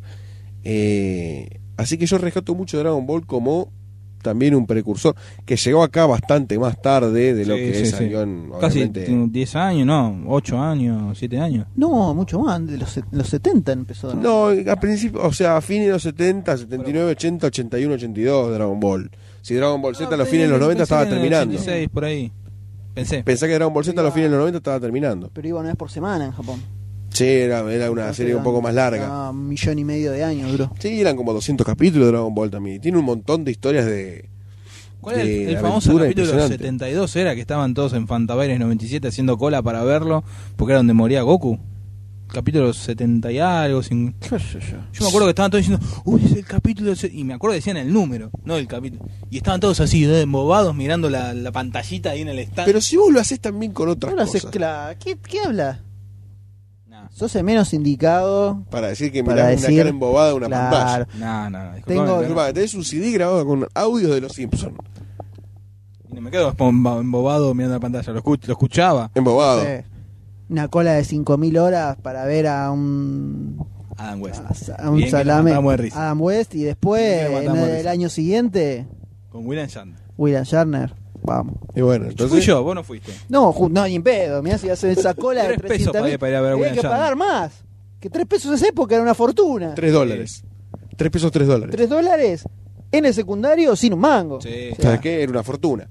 Así que yo rescato mucho Dragon Ball como también un precursor que llegó acá bastante más tarde de lo que salió en, casi obviamente. 10 años, no, 8 años, 7 años. No, mucho más. De los 70 empezó. No, a principio, o sea, a fines de los 70, 79, 80, 81, 82 Dragon Ball. Si Dragon Ball Z a los fines de los 90 estaba terminando. 86 por ahí. Pensé. Pensé que Dragon Ball Z a los fines de los 90 estaba terminando. Pero iba una vez por semana en Japón. Sí, era una Entonces serie un poco más larga. Ah, 1,5 millones de años duró. Sí, eran como 200 capítulos de Dragon Ball también. Tiene un montón de historias de... ¿Cuál era de el famoso aventura capítulo impresionante. 72? Era que estaban todos en Fantabaires 97 haciendo cola para verlo, porque era donde moría Goku. Capítulo 70 y algo. Yo me acuerdo que estaban todos diciendo, uy, es el capítulo. Y me acuerdo que decían el número, no el capítulo. Y estaban todos así, embobados, mirando la pantallita ahí en el stand. Pero si vos lo haces también con otras No lo haces cosas. claro. ¿Qué habla? No, Sos el menos indicado. Para decir que Para mirás decir, una cara embobada de una claro. pantalla. no, disculpame, Tengo- pero- Disculpa, tenés un CD grabado con audios de los Simpsons. y no me quedo embobado mirando la pantalla, lo escuchaba. Embobado. Una cola de 5.000 horas para ver a un Adam West. a un Bien que lo salame matamos de risa. Adam West y Bien después que lo en matamos de el risa. año siguiente Con William Shatner. William Shatner. Vamos. Y bueno, Fui entonces... yo, vos no fuiste. No, no, ni en pedo. Mirá si hace esa cola de 3 pesos 300.000. para ir a ver a Había William que Shatner. pagar más. Que 3 pesos en esa época era una fortuna. $3. 3 pesos, $3. $3 en el secundario sin un mango. Sí. O sea, ¿Sabes qué? Era una fortuna.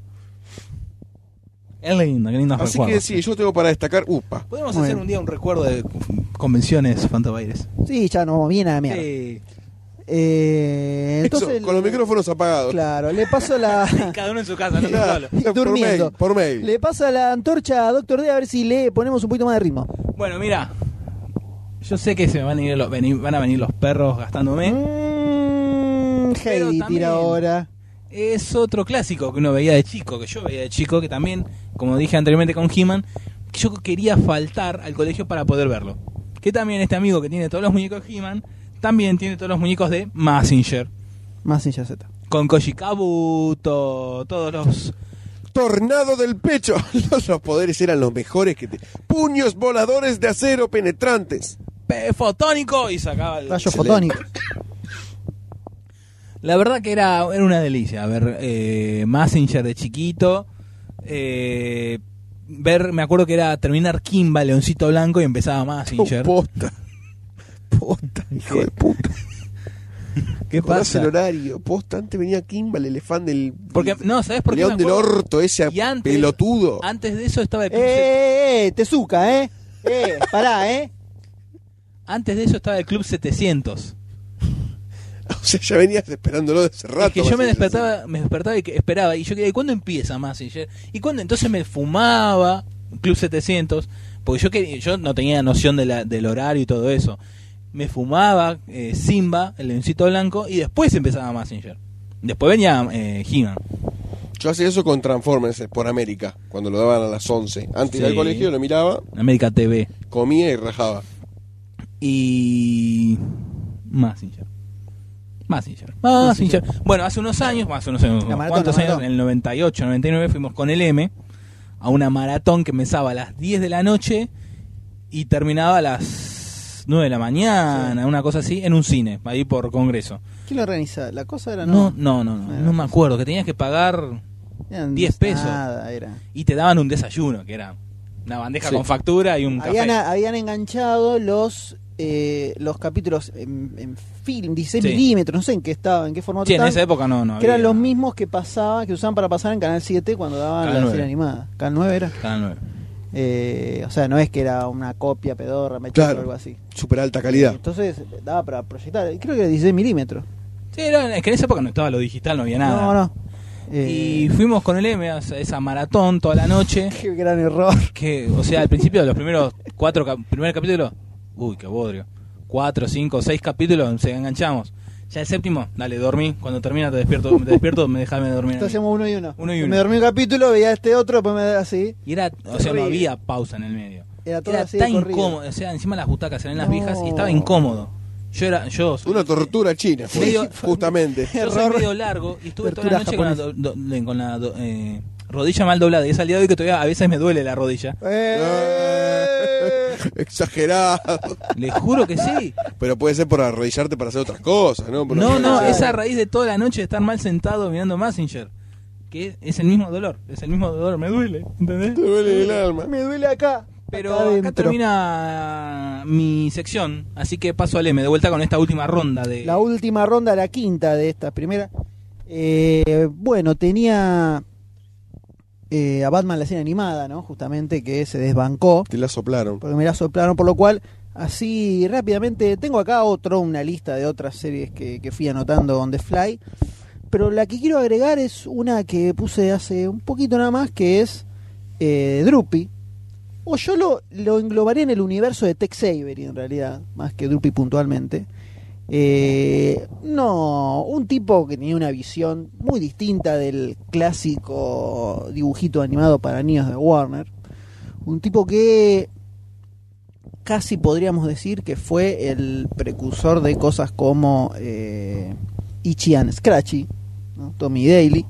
Es lindo, qué lindos Así recuerdos. que sí, yo tengo para destacar... Podemos Muy hacer bien. un día un recuerdo de convenciones Fantabaires. Sí, ya nos viene a la mierda. Sí. Entonces, Eso, con los micrófonos apagados. Claro, le paso la. Cada uno en su casa, no Claro, solo. Durmiendo. Por mail. Le pasa la antorcha a Doctor D a ver si le ponemos un poquito más de ritmo. Bueno, mira. Yo sé que se me van a, van a venir los perros gastándome. Heidi Pero también- tira ahora. Es otro clásico que uno veía de chico, que yo veía de chico, que también, como dije anteriormente con He-Man, que yo quería faltar al colegio para poder verlo. Que también este amigo que tiene todos los muñecos de He-Man, también tiene todos los muñecos de Mazinger. Más ya Z. Con Koji Kabuto, todos los... Tornado del pecho. Los poderes eran los mejores que te... Puños voladores de acero penetrantes. Fotónico y sacaba el... Rayo Excelente. fotónico. La verdad que era una delicia ver Mazinger de chiquito, me acuerdo que era terminar Kimba, Leoncito Blanco, y empezaba Mazinger. Posta. Posta, hijo ¿Qué? de puta. ¿Qué Recordás pasa? el horario. Posta, antes venía Kimba, el elefante del... Porque, no, ¿sabes por qué? León me del acuerdo? orto, ese Y antes- pelotudo. Antes de eso estaba el Club Tezuka, pará, Antes de eso estaba el Club 700. O sea, ya venías esperándolo desde hace rato. Es que yo me Mazinger. despertaba y que esperaba, y yo quería, ¿y cuándo empieza Mazinger? ¿Y cuándo? Entonces me fumaba Club 700, porque yo no tenía noción del horario y todo eso. me fumaba Simba, el leoncito blanco, y después empezaba Mazinger. Después venía He-Man. Yo hacía eso con Transformers por América, cuando lo daban a las 11. Antes de ir al Sí. colegio lo miraba, América TV. comía y rajaba. Y Mazinger. Bueno, hace unos años, La maratón, ¿cuántos la años? maratón. En el 98, 99 fuimos con el M a una maratón que empezaba a las 10 de la noche y terminaba a las 9 de la mañana, una cosa así, en un cine, ahí por Congreso. ¿Quién lo organiza? La cosa era No me acuerdo, que tenías que pagar eran 10 pesos. Nada, era. y te daban un desayuno, que era una bandeja Sí. con factura y un Habían, café. habían enganchado los capítulos en film, 16 Sí. milímetros, no sé en qué estaba, en qué formato Sí, en estaban, esa época no que eran había. los mismos que usaban para pasar en Canal 7 cuando daban Canal la 9. serie animada. Canal 9 era. Canal 9. O sea, no es que era una copia pedorra, mechada Claro. o algo así. Super alta calidad. Entonces daba para proyectar, creo que era 16 milímetros. Sí, es que en esa época no estaba lo digital, no había nada. No. Y fuimos con el M a esa maratón toda la noche. Qué gran error. Que, o sea, al principio de los primeros primer capítulo, uy, qué bodrio. 4, 5, 6 capítulos, se enganchamos. Ya el séptimo, dale, dormí. Cuando termina te despierto, me dejame dormir. Entonces hacíamos uno y uno. Uno y uno. Me dormí un capítulo, veía este otro, después me así. Y era, o sea, no Terrible. había pausa en el medio. Era todo así de tan corrido. incómodo, o sea, encima las butacas eran las No. viejas y estaba incómodo. Yo soy- Una tortura china, fue, Medio- justamente. Yo soy Error. medio largo y estuve toda la Tortura noche con la, rodilla mal doblada. Y es al día de hoy que todavía a veces me duele la rodilla. Exagerado. Les juro que sí. Pero puede ser por arrodillarte para hacer otras cosas, ¿no? Por No, ejemplo, es a raíz de toda la noche de estar mal sentado mirando Mazinger. Que es el mismo dolor, me duele, ¿entendés? Te duele el alma. Me duele acá. Pero acá acá adentro. termina mi sección, así que paso al M, de vuelta con esta última ronda de... La última ronda, la quinta de esta primera. Bueno, tenía a Batman la serie animada, ¿no? Justamente que se desbancó. Te la soplaron. Porque me la soplaron, por lo cual, así rápidamente, tengo acá una lista de otras series que fui anotando on the fly. Pero la que quiero agregar es una que puse hace un poquito nada más, que es Droopy. O yo lo englobaría en el universo de Tex Avery, en realidad, más que Droopy puntualmente. No, un tipo que tenía una visión muy distinta del clásico dibujito animado para niños de Warner. Un tipo que casi podríamos decir que fue el precursor de cosas como Itchy and Scratchy, ¿no? Tommy Daly.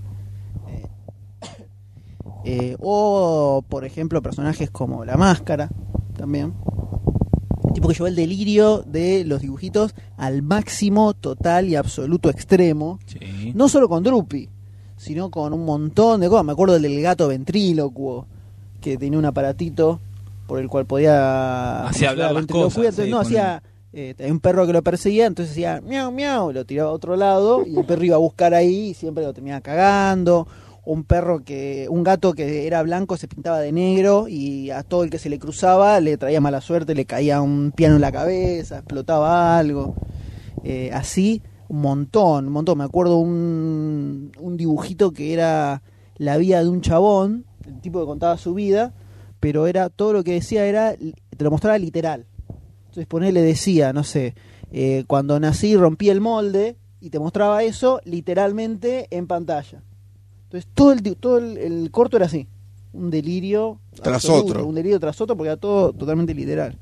O, por ejemplo, personajes como La Máscara, también. Un tipo que llevó el delirio de los dibujitos al máximo total y absoluto extremo. Sí. No solo con Droopy, sino con un montón de cosas. Me acuerdo del gato ventrílocuo, que tenía un aparatito por el cual podía Hacía hablar la las ventriloquía. cosas, Entonces, sí, no, con hacía... tenía un perro que lo perseguía, entonces hacía miau, miau, lo tiraba a otro lado y el perro iba a buscar ahí y siempre lo terminaba cagando. Un gato que era blanco se pintaba de negro y a todo el que se le cruzaba le traía mala suerte, le caía un piano en la cabeza, explotaba algo. Así, un montón. Me acuerdo un dibujito que era la vida de un chabón, el tipo que contaba su vida, pero era todo lo que decía te lo mostraba literal. Entonces le decía, no sé, cuando nací rompí el molde y te mostraba eso literalmente en pantalla. Entonces todo el corto era así, un delirio Tras absoluto, otro. un delirio tras otro porque era todo totalmente literal.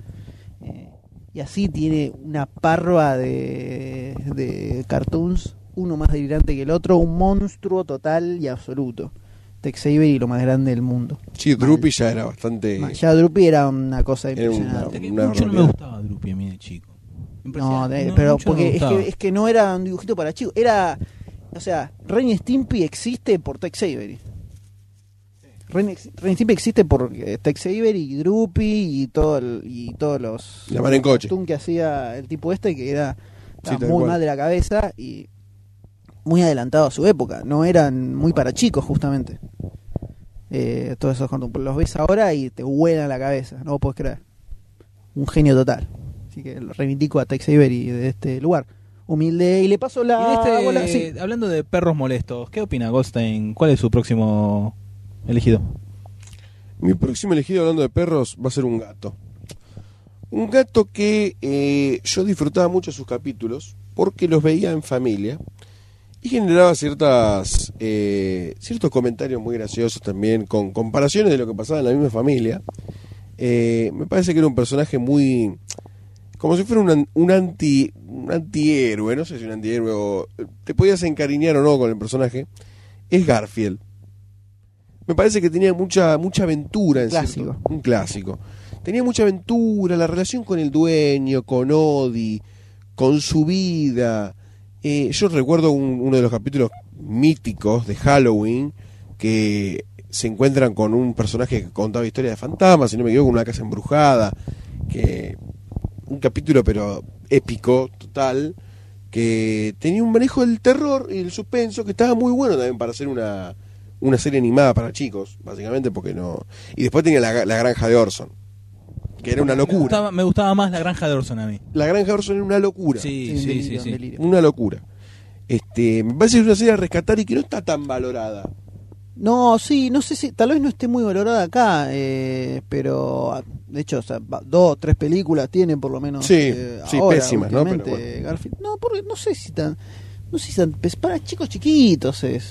Y así tiene una parva de cartoons, uno más delirante que el otro, un monstruo total y absoluto. Tex Avery, lo más grande del mundo. Sí, Droopy ya era bastante. Ya Droopy era una cosa Era una- impresionante. Que una mucho no me barbaridad. gustaba Droopy a mí de chico. No, Impresionante. pero mucho no me porque gustaba. es que no era un dibujito para chicos, o sea, Ren y Stimpy existe por Tex Avery. Ren y Stimpy existe por Tex Avery y Droopy y todos los La mar en coche. cartoon que hacía el tipo este que estaba tal muy cual. mal de la cabeza y muy adelantado a su época, no eran muy para chicos justamente. Todos esos cartoons los ves ahora y te vuelan la cabeza, no lo puedes creer. Un genio total. Así que lo reivindico a Tex Avery de este lugar. Humilde y le paso Y la de bola. Sí. hablando de perros molestos, ¿qué opina Goldstein? ¿Cuál es su próximo elegido? Mi próximo elegido hablando de perros va a ser un gato. Un gato que yo disfrutaba mucho sus capítulos porque los veía en familia y generaba ciertos comentarios muy graciosos también, con comparaciones de lo que pasaba en la misma familia. Me parece que era un personaje muy... como si fuera un antihéroe, no sé si un antihéroe o... te podías encariñar o no con el personaje. Es Garfield. Me parece que tenía mucha aventura. Un clásico. Tenía mucha aventura, la relación con el dueño, con Odie, con su vida. Yo recuerdo uno de los capítulos míticos de Halloween que se encuentran con un personaje que contaba historias de fantasmas, si no me equivoco, una casa embrujada, que un capítulo pero épico, total, que tenía un manejo del terror y el suspenso que estaba muy bueno también para hacer una serie animada para chicos, básicamente, porque no... Y después tenía la granja de Orson, que era una locura. Me gustaba más la granja de Orson a mí. La granja de Orson era una locura. Sí. Una locura. Me parece que es una serie a rescatar y que no está tan valorada. No, sí, no sé si, tal vez no esté muy valorada acá, pero de hecho, o sea, 2, 3 películas tiene por lo menos. Sí, ahora, pésimas, ¿no? Pero bueno. Garfield. No, porque no sé si tan, pues para chicos chiquitos es.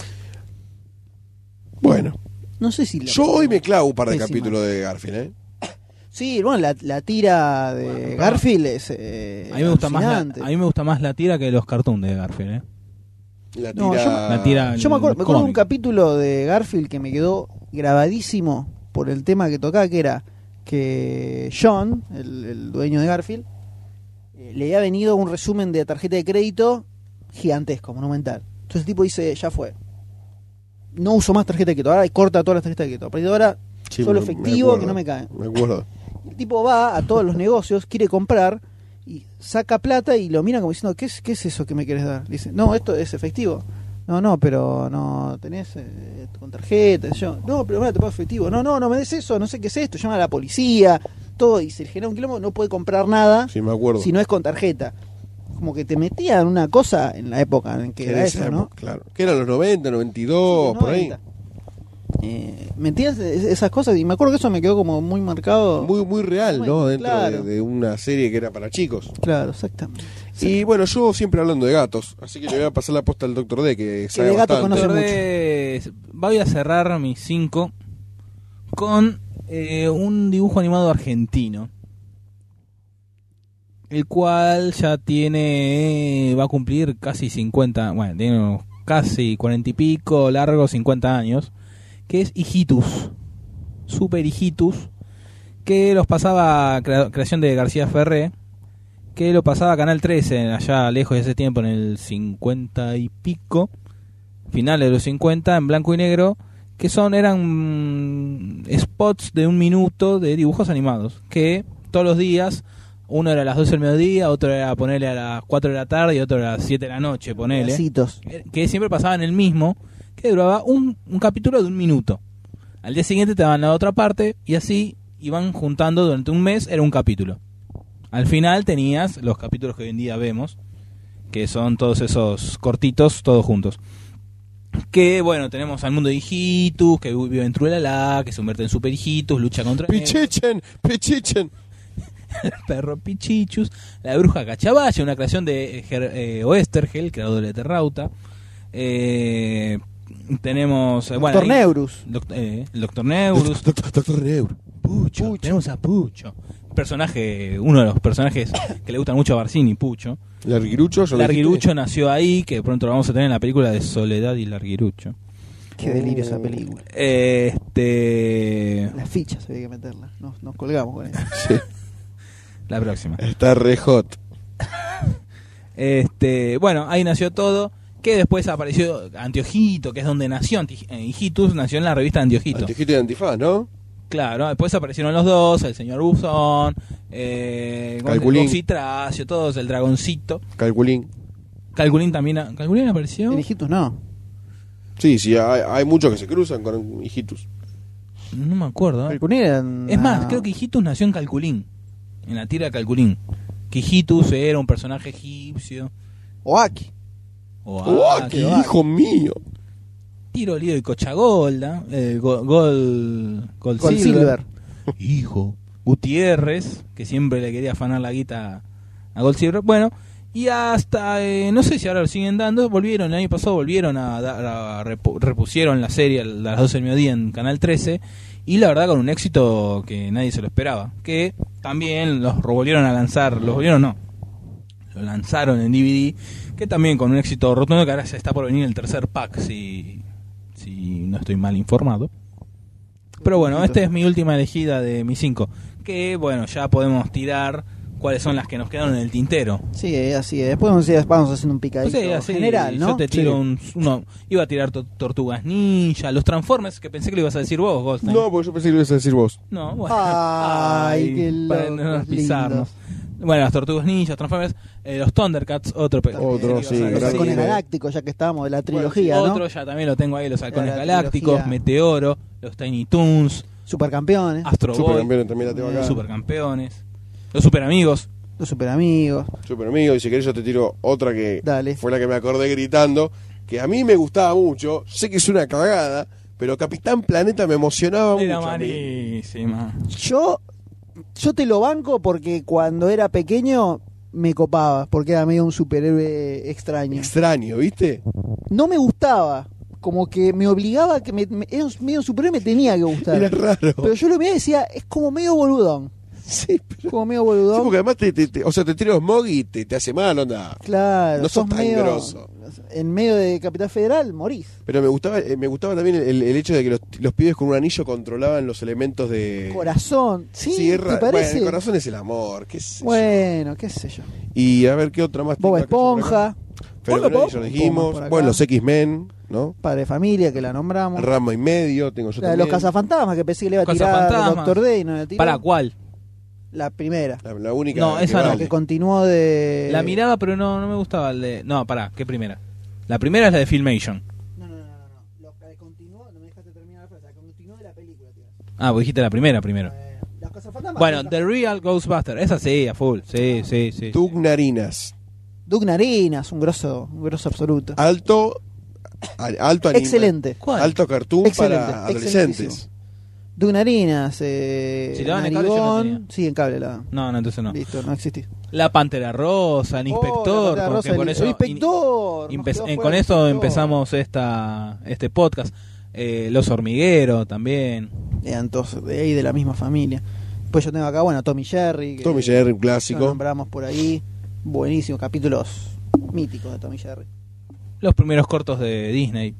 Bueno, no sé si. Yo hoy me clavo un par de pésima. capítulos de Garfield, ¿eh? Sí, bueno, la tira de Garfield es. A mí me gusta más la tira que los cartoons de Garfield, ¿eh? No, yo me acuerdo de un capítulo de Garfield que me quedó grabadísimo por el tema que tocaba, que era que John, el dueño de Garfield, le había venido un resumen de tarjeta de crédito gigantesco, monumental. Entonces el tipo dice, ya fue, no uso más tarjeta de crédito, ahora corta todas las tarjetas de crédito, a partir de ahora solo efectivo, que no me caen. Me acuerdo. El tipo va a todos los negocios, quiere comprar y saca plata y lo mira como diciendo, ¿qué es eso que me querés dar? Le dice, no, esto es efectivo. No, pero no tenés con tarjeta. Yo, no, pero mira, te pago efectivo. No me des eso, no sé qué es esto. Llama a la policía, todo, y se genera un quilombo, no puede comprar nada me acuerdo. si no es con tarjeta. Como que te metían una cosa en la época en que era eso, ¿no? Claro. Que eran los 90, 92, por ahí. Metías esas cosas y me acuerdo que eso me quedó como muy marcado. Muy real, ¿no? Dentro claro. de una serie que era para chicos. Claro, exactamente. Y bueno, yo siempre hablando de gatos, así que le voy a pasar la posta al Dr. D, que sabe de gatos bastante. conoce mucho. Voy a cerrar mis 5 con un dibujo animado argentino, el cual ya va a cumplir casi 50, bueno, tiene unos casi 40 y pico, largo 50 años, que es Hijitus, Super Hijitus, que los pasaba, creación de García Ferré, que lo pasaba Canal 13 allá lejos de ese tiempo, en el 50 y pico, finales de los 50, en blanco y negro, que eran spots de 1 minuto de dibujos animados, que todos los días, uno era a las 12 del mediodía, otro era ponerle a las 4 de la tarde y otro a las 7 de la noche, ponele. Pedacitos. Que siempre pasaban el mismo, que duraba un capítulo de 1 minuto. Al día siguiente te daban la otra parte y así iban juntando durante un mes, era un capítulo. Al final tenías los capítulos que hoy en día vemos, que son todos esos cortitos, todos juntos. Que bueno, tenemos al mundo de Hijitus, que vive en Truelala, que se convierte en Super Hijitus, lucha contra Pichichen. el perro Pichichus, la bruja Cachabaya, una creación de Oestergel, creador de Terrauta. Tenemos Doctor Neurus. El Doctor Neurus. Doctor Neurus. Pucho. Tenemos a Pucho. Uno de los personajes que le gustan mucho a Barcini, Pucho. Larguirucho. Larguirucho nació ahí, que pronto lo vamos a tener en la película de Soledad y Larguirucho. Qué delirio esa película. Las fichas había que meterlas. Nos colgamos con eso. Sí. La próxima. Está re hot. Bueno, ahí nació todo. Que después apareció Antiojito, que es donde nació Hijitus, nació en la revista Antiojito. Antiojito y Antifaz, ¿no? Claro, después aparecieron los dos, el señor Buzón, Calculín, Citracio, todos, el dragoncito. Calculín también. ¿Calculín apareció? En Hijitus no. Sí, hay muchos que se cruzan con Hijitus. No me acuerdo. Calculín Es más, creo que Hijitus nació en Calculín, en la tira de Calculín. Que Hijitus era un personaje egipcio. Oaki. ¡Qué hijo mío! Tiro lío y Cochagolda, Gold Silver. Silver. Hijo, Gutiérrez, que siempre le quería afanar la guita a Gold Silver. Bueno, y hasta, no sé si ahora lo siguen dando, el año pasado volvieron repusieron la serie a las 12 del mediodía en Canal 13, y la verdad con un éxito que nadie se lo esperaba, que también lo lanzaron en DVD, que también con un éxito rotundo, que ahora se está por venir el tercer pack, si no estoy mal informado. Pero bueno, esta es mi última elegida de mis 5, que bueno, ya podemos tirar cuáles son las que nos quedaron en el tintero. Sí, así es. Después vamos haciendo un picadito general, ¿no? Yo te tiro uno. Iba a tirar Tortugas Ninja, los Transformers, que pensé que lo ibas a decir vos, Goldstein. No, porque yo pensé que lo ibas a decir vos. No, bueno. Ay, qué para locos, no pisarnos. lindos. Bueno, las Tortugas Ninja, Transformers, los Thundercats, otro, sí, Los halcones grande. galácticos, ya que estábamos de la trilogía, ¿no? Otro, ya también lo tengo ahí, los halcones La galácticos, trilogía. Meteoro, los Tiny Toons, Supercampeones, Astro Boy, Supercampeones también la tengo acá. Supercampeones, los Super Amigos. los superamigos. Super amigo, y si querés yo te tiro otra que Dale. fue la que me acordé gritando, que a mí me gustaba mucho, sé que es una cagada, pero Capitán Planeta me emocionaba Era mucho. a mí. malísima. Yo te lo banco porque cuando era pequeño me copaba, porque era medio un superhéroe extraño. Extraño, ¿viste? No me gustaba, como que me obligaba, que era medio un superhéroe, me tenía que gustar. Era raro. Pero yo lo miraba y decía, es como medio boludón. Sí, pero... Como medio Sí, boludón. porque además te tira Smog y te hace mal, onda. Claro, No sos tan medio, grosso. en medio de Capital Federal, morís. Pero me gustaba también el hecho de que los pibes con un anillo controlaban los elementos de... Corazón, sí, Sí, ¿te parece? Bueno, el corazón es el amor, qué sé yo. Bueno, qué sé yo. Y a ver qué otra más. Bob tengo acá por Esponja, acá. Fenomenal, ya lo dijimos. por acá. Bueno, los X-Men, ¿no? Padre de Familia, que la nombramos. Rama y medio, tengo yo La de también. los cazafantasmas, que pensé que le iba a tirar Cazafantasmas. Doctor Day, no le tiró. ¿Para cuál? La primera. La única No, que esa no, vale. Que continuó de... La miraba, pero no me gustaba el de... No, pará, ¿qué primera? La primera es la de Filmation. No. Lo que continuó, no me dejaste terminar la frase. La que continuó de la película, tío. Ah, vos dijiste la primera primero. Los cazafantasmas. Bueno, The Real Ghostbuster, esa sí, a full, sí. Doug Narinas. Doug Narinas, un grosso absoluto. Alto anime. Excelente. ¿Cuál? Alto cartoon Excelente, para adolescentes. excelentísimo. Doug Narinas, Si lo dan en cable, yo no tenía. Sí, en cable la dan. No, entonces no. Listo, no existís. La Pantera Rosa, el Inspector, la porque Rosa, con eso... el Inspector. nos quedó fuera con el esto Inspector. empezamos este podcast. Los Hormigueros también. Eran todos de ahí, de la misma familia. Pues yo tengo acá, bueno, Tommy Jerry. que Tommy Jerry, un lo clásico. nombramos por ahí. Buenísimo, capítulos míticos de Tommy Jerry. Los primeros cortos de Disney.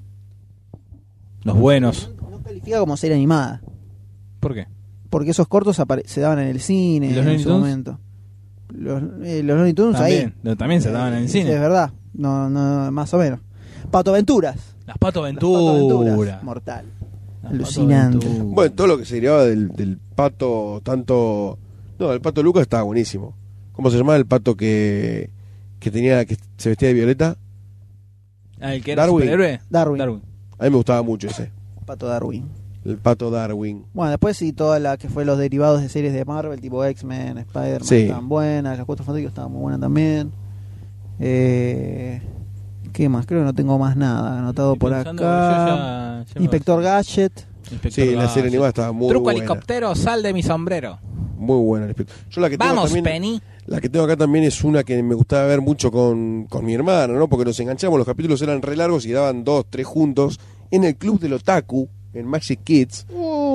Los buenos. No califica como serie animada. ¿Por qué? Porque esos cortos se daban en el cine ¿Y los en Looney su Tunes? momento. Los Looney Tunes ahí. También se daban en el Sí, cine. es verdad. No, más o menos. Pato Aventuras. Las Pato Las Pato Aventuras. Aventura. Mortal. Las Alucinante. Pato Aventura. Bueno, todo lo que se derivaba del pato, tanto... No, el pato Lucas estaba buenísimo. ¿Cómo se llamaba el pato que se vestía de violeta? Ah, el que era Darwin. superhéroe. Darwin. A mí me gustaba mucho ese. Pato Darwin. El pato Darwin. Bueno, después sí, toda la que fue los derivados de series de Marvel, tipo X-Men, Spider-Man, Sí. estaban buenas. Las Cuatro Fantásticos estaban muy buenas también. ¿Qué más? Creo que no tengo más nada anotado Estoy por pensando, acá. yo ya me Inspector pasé. Gadget. Inspector Sí, la Gadget. serie animada estaba muy Truco buena. helicóptero, sal de mi sombrero. Muy buena. Yo la que tengo Vamos, también, Penny. La que tengo acá también es una que me gustaba ver mucho con mi hermana, ¿no? Porque nos enganchamos, los capítulos eran re largos y daban 2, 3 juntos en el club del Otaku, en Magic Kids,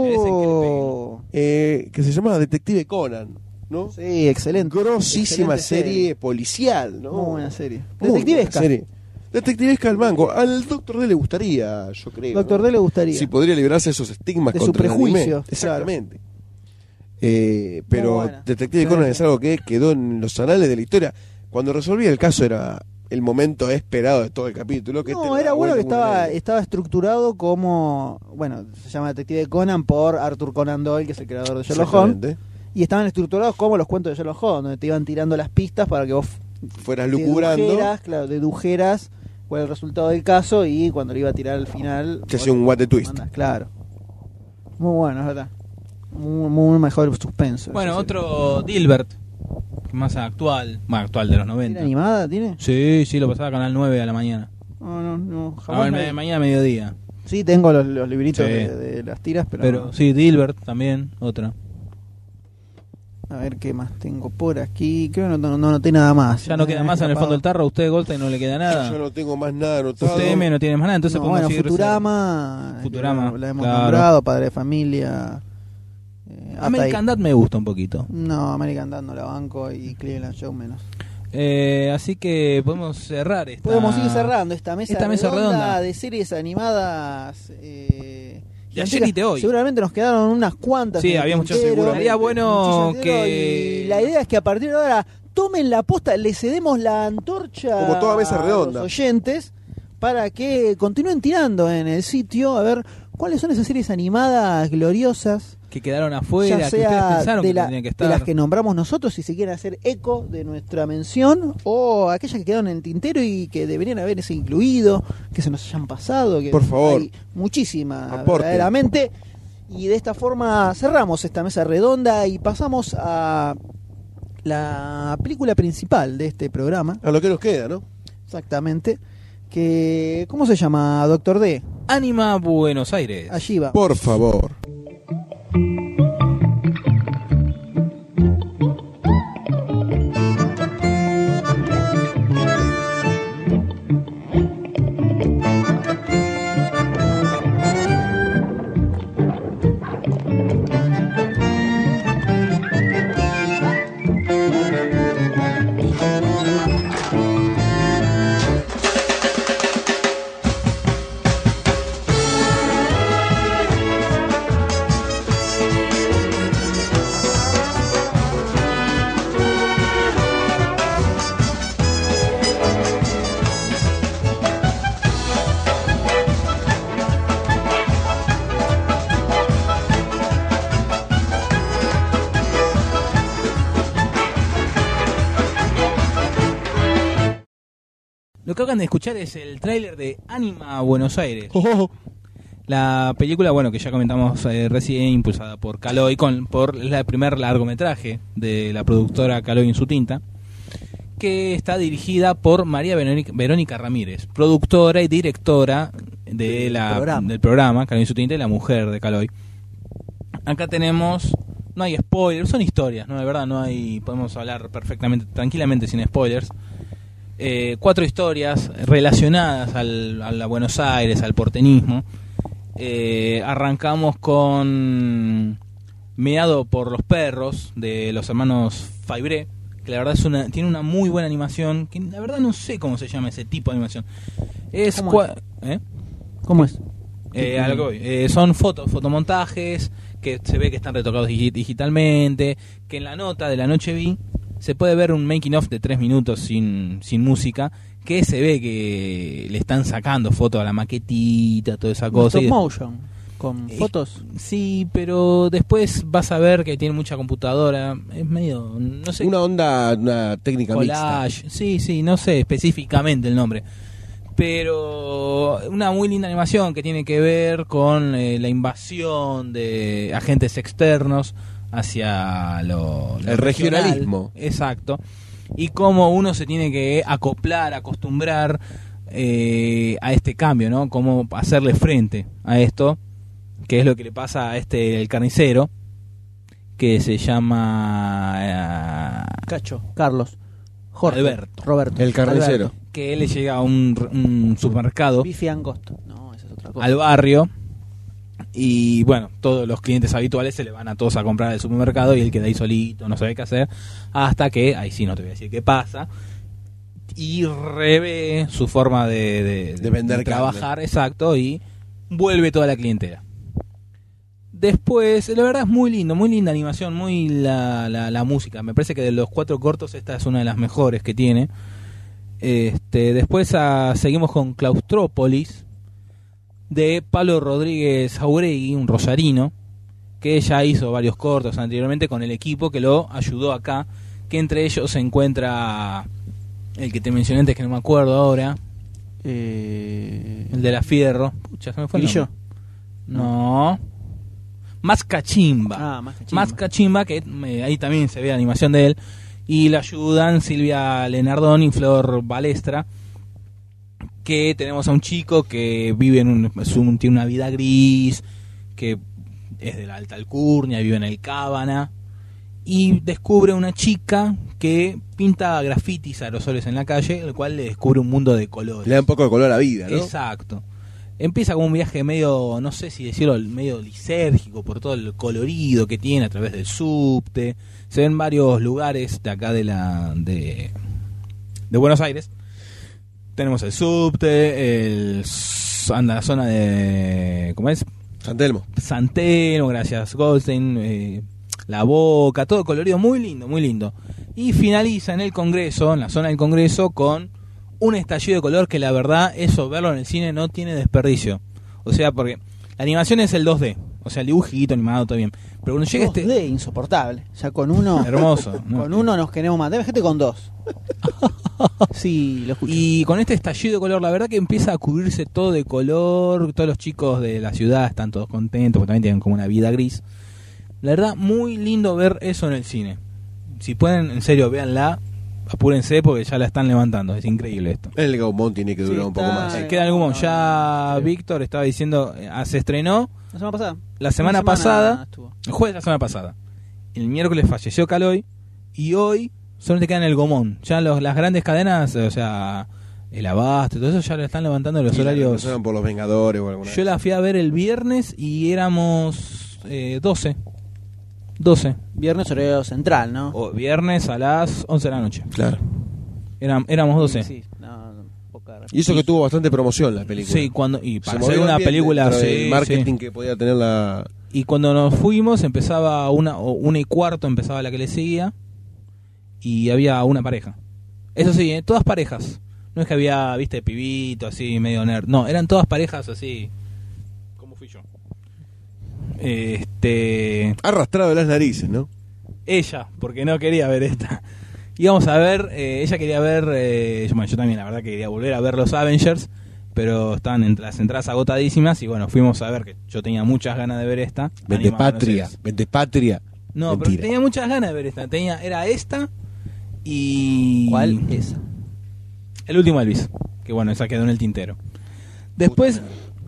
que se llamaba Detective Conan, ¿no? Sí, excelente. Grosísima Excelente serie policial, ¿no? Muy buena serie. Muy Detectivesca. buena serie. Detectivesca al mango. Al Doctor D le gustaría, yo creo. Doctor ¿no? D le gustaría. Si podría librarse de esos estigmas De su contra el anime. prejuicio, Exactamente. Pero Muy buena. Detective Conan es algo que quedó en los anales de la historia. Cuando resolvía el caso era el momento esperado de todo el capítulo. Que te No, da era bueno que vuelta una ley. estaba estructurado como... Bueno, se llama Detective Conan por Arthur Conan Doyle, que es el creador de Sherlock Holmes. Exactamente. Y estaban estructurados como los cuentos de Sherlock Holmes, donde te iban tirando las pistas para que vos Fueras lucubrando. dedujeras cuál es el resultado del caso y cuando le iba a tirar al final... Se hacía un what the twist. mandás, claro. Muy bueno, es verdad. Muy mejor suspenso. Bueno, esa otro Dilbert, más actual, más actual de los serie. 90. ¿Tiene animada? ¿Tiene? Sí, lo pasaba Canal 9 a la mañana. No, A jamás. ver, mañana a mediodía. Sí, tengo los libritos Sí. de las tiras, pero... Pero sí, Dilbert también, otra. A ver qué más tengo por aquí. Creo que no noté nada más. Ya no queda más en el fondo del tarro. ¿A usted, Goldstein, no le queda nada? Yo no tengo más nada anotado. Usted, M, no tiene más nada. Entonces No, podemos bueno, seguir Futurama. Futurama, La hemos claro. nombrado, Padre de Familia. hasta American ahí. Dad me gusta un poquito. No, American Dad no la banco y Cleveland Show menos. Así que podemos cerrar esta... Podemos ir cerrando esta mesa redonda de series animadas. De ayer y de hoy. Seguramente nos quedaron unas cuantas. Sí, en el había muchas. tintero. Estaría bueno Muchísimas tintero, que... Y la idea es que a partir de ahora tomen la posta, le cedemos la antorcha Como toda mesa redonda. a los oyentes para que continúen tirando en el sitio a ver cuáles son esas series animadas gloriosas. que quedaron afuera, Ya que ustedes sea pensaron de, que tenían que de estar. las que nombramos nosotros, si se quieren hacer eco de nuestra mención, o aquellas que quedaron en el tintero y que deberían haberse incluido, que se nos hayan pasado, que Por favor. hay muchísimas, Aporten. verdaderamente. Y de esta forma cerramos esta mesa redonda y pasamos a la película principal de este programa, A lo que nos queda, ¿no? exactamente, que ¿cómo se llama, Doctor D? Anima Buenos Aires. Allí va. Por favor. Lo que acaban de escuchar es el tráiler de Anima Buenos Aires. La película, bueno, que ya comentamos recién, impulsada por Caloi, por el primer largometraje de la productora Caloi en su tinta, que está dirigida por María Verónica Ramírez, productora y directora de del programa Caloi en su tinta y la mujer de Caloi. Acá tenemos, no hay spoilers, son historias, no, de verdad, no hay, podemos hablar perfectamente, tranquilamente sin spoilers. 4 historias relacionadas a la Buenos Aires, al porteñismo. Arrancamos con Meado por los perros de los hermanos Faibré, que la verdad tiene una muy buena animación, que la verdad no sé cómo se llama ese tipo de animación. ¿Cómo es? A lo que voy. Son fotomontajes que se ve que están retocados digitalmente, que en la nota de la noche vi se puede ver un making of de 3 minutos sin música, que se ve que le están sacando fotos a la maquetita, toda esa cosa. Stop motion, con fotos. Sí, pero después vas a ver que tiene mucha computadora, es medio, no sé. Una técnica collage, mixta. sí, no sé específicamente el nombre. Pero una muy linda animación que tiene que ver con la invasión de agentes externos hacia lo El regionalismo. Exacto. Y cómo uno se tiene que acoplar, acostumbrar a este cambio, ¿no? Cómo hacerle frente a esto, que es lo que le pasa a el carnicero, que se llama Carlos, Jorge, Roberto, El carnicero. Alberto. que él le llega a un supermercado Bifi Angosto. No, esa es otra cosa. al barrio. Y bueno, todos los clientes habituales se le van a todos a comprar al supermercado y él queda ahí solito, no sabe qué hacer, hasta que, ahí sí no te voy a decir qué pasa, y revé su forma de vender trabajar, carne. exacto, y vuelve toda la clientela. Después, la verdad es muy lindo, muy linda animación, muy la música, me parece que de los 4 cortos esta es una de las mejores que tiene. Después seguimos con Claustrópolis, de Pablo Rodríguez Jauregui, un rosarino, que ya hizo varios cortos anteriormente con el equipo que lo ayudó acá, que entre ellos se encuentra el que te mencioné antes, que no me acuerdo ahora, el de la Fierro. Pucha, ¿se me fue el ¿Grillo? nombre? No. Más Cachimba. Más Cachimba, que ahí también se ve la animación de él, y le ayudan Silvia Lenardón y Flor Balestra, que tenemos a un chico que vive tiene una vida gris, que es de la alta alcurnia, vive en el Cábana, y descubre una chica que pinta grafitis aerosoles en la calle, el cual le descubre un mundo de colores. Le da un poco de color a la vida, ¿no? Exacto. Empieza como un viaje medio, no sé si decirlo, medio lisérgico por todo el colorido que tiene a través del subte. Se ven varios lugares de acá de Buenos Aires. Tenemos el subte, anda la zona de, ¿cómo es? San Telmo. San Telmo, gracias Goldstein, La Boca, todo colorido, muy lindo, muy lindo. Y finaliza en el Congreso, en la zona del Congreso, con un estallido de color que la verdad, eso, verlo en el cine no tiene desperdicio. O sea, porque la animación es el 2D, o sea, el dibujito animado, todo bien. Pero cuando llega 2D, insoportable. Ya con uno... Hermoso, ¿no? Con uno nos queremos matar. Gente con dos. Sí, lo escucho. Y con este estallido de color, la verdad que empieza a cubrirse todo de color. Todos los chicos de la ciudad están todos contentos, porque también tienen como una vida gris. La verdad, muy lindo ver eso en el cine. Si pueden, en serio, véanla. Apúrense porque ya la están levantando. Es increíble esto. El Gaumont tiene que durar Sí, un poco está- más. Queda algún ya sí. Víctor estaba diciendo, se estrenó La semana pasada. la semana Una pasada, estuvo. el jueves de la semana pasada. El miércoles falleció Caloi y hoy solamente queda en el Gomón. Ya las grandes cadenas, o sea, el Abasto y todo eso ya lo están levantando los Y la horarios. reemplazaron por los Vengadores o alguna Yo la fui a ver el viernes y éramos 12. Viernes horario central, ¿no? O viernes a las 11 de la noche. Claro. Éramos 12. Sí, no, poca... Y eso que tuvo bastante promoción la película. Sí, y Se para movió ser una bien película, dentro sí, del marketing sí. que podía tener la... Y cuando nos fuimos empezaba 1:15, empezaba la que le seguía y había una pareja. Eso sí, todas parejas. No es que había, viste, pibito así, medio nerd. No, eran todas parejas así. ¿Cómo fui yo? Arrastrado de las narices, ¿no? Ella, porque no quería ver esta. Íbamos a ver, ella quería ver, bueno, yo también la verdad que quería volver a ver los Avengers, pero estaban las entradas agotadísimas y bueno, fuimos a ver, que yo tenía muchas ganas de ver esta. Vende Animada, patria, no sé. vende patria. No, Mentira. pero tenía muchas ganas de ver esta. Era esta y... ¿Cuál? Esa. El último Elvis, que bueno, esa quedó en el tintero. Después,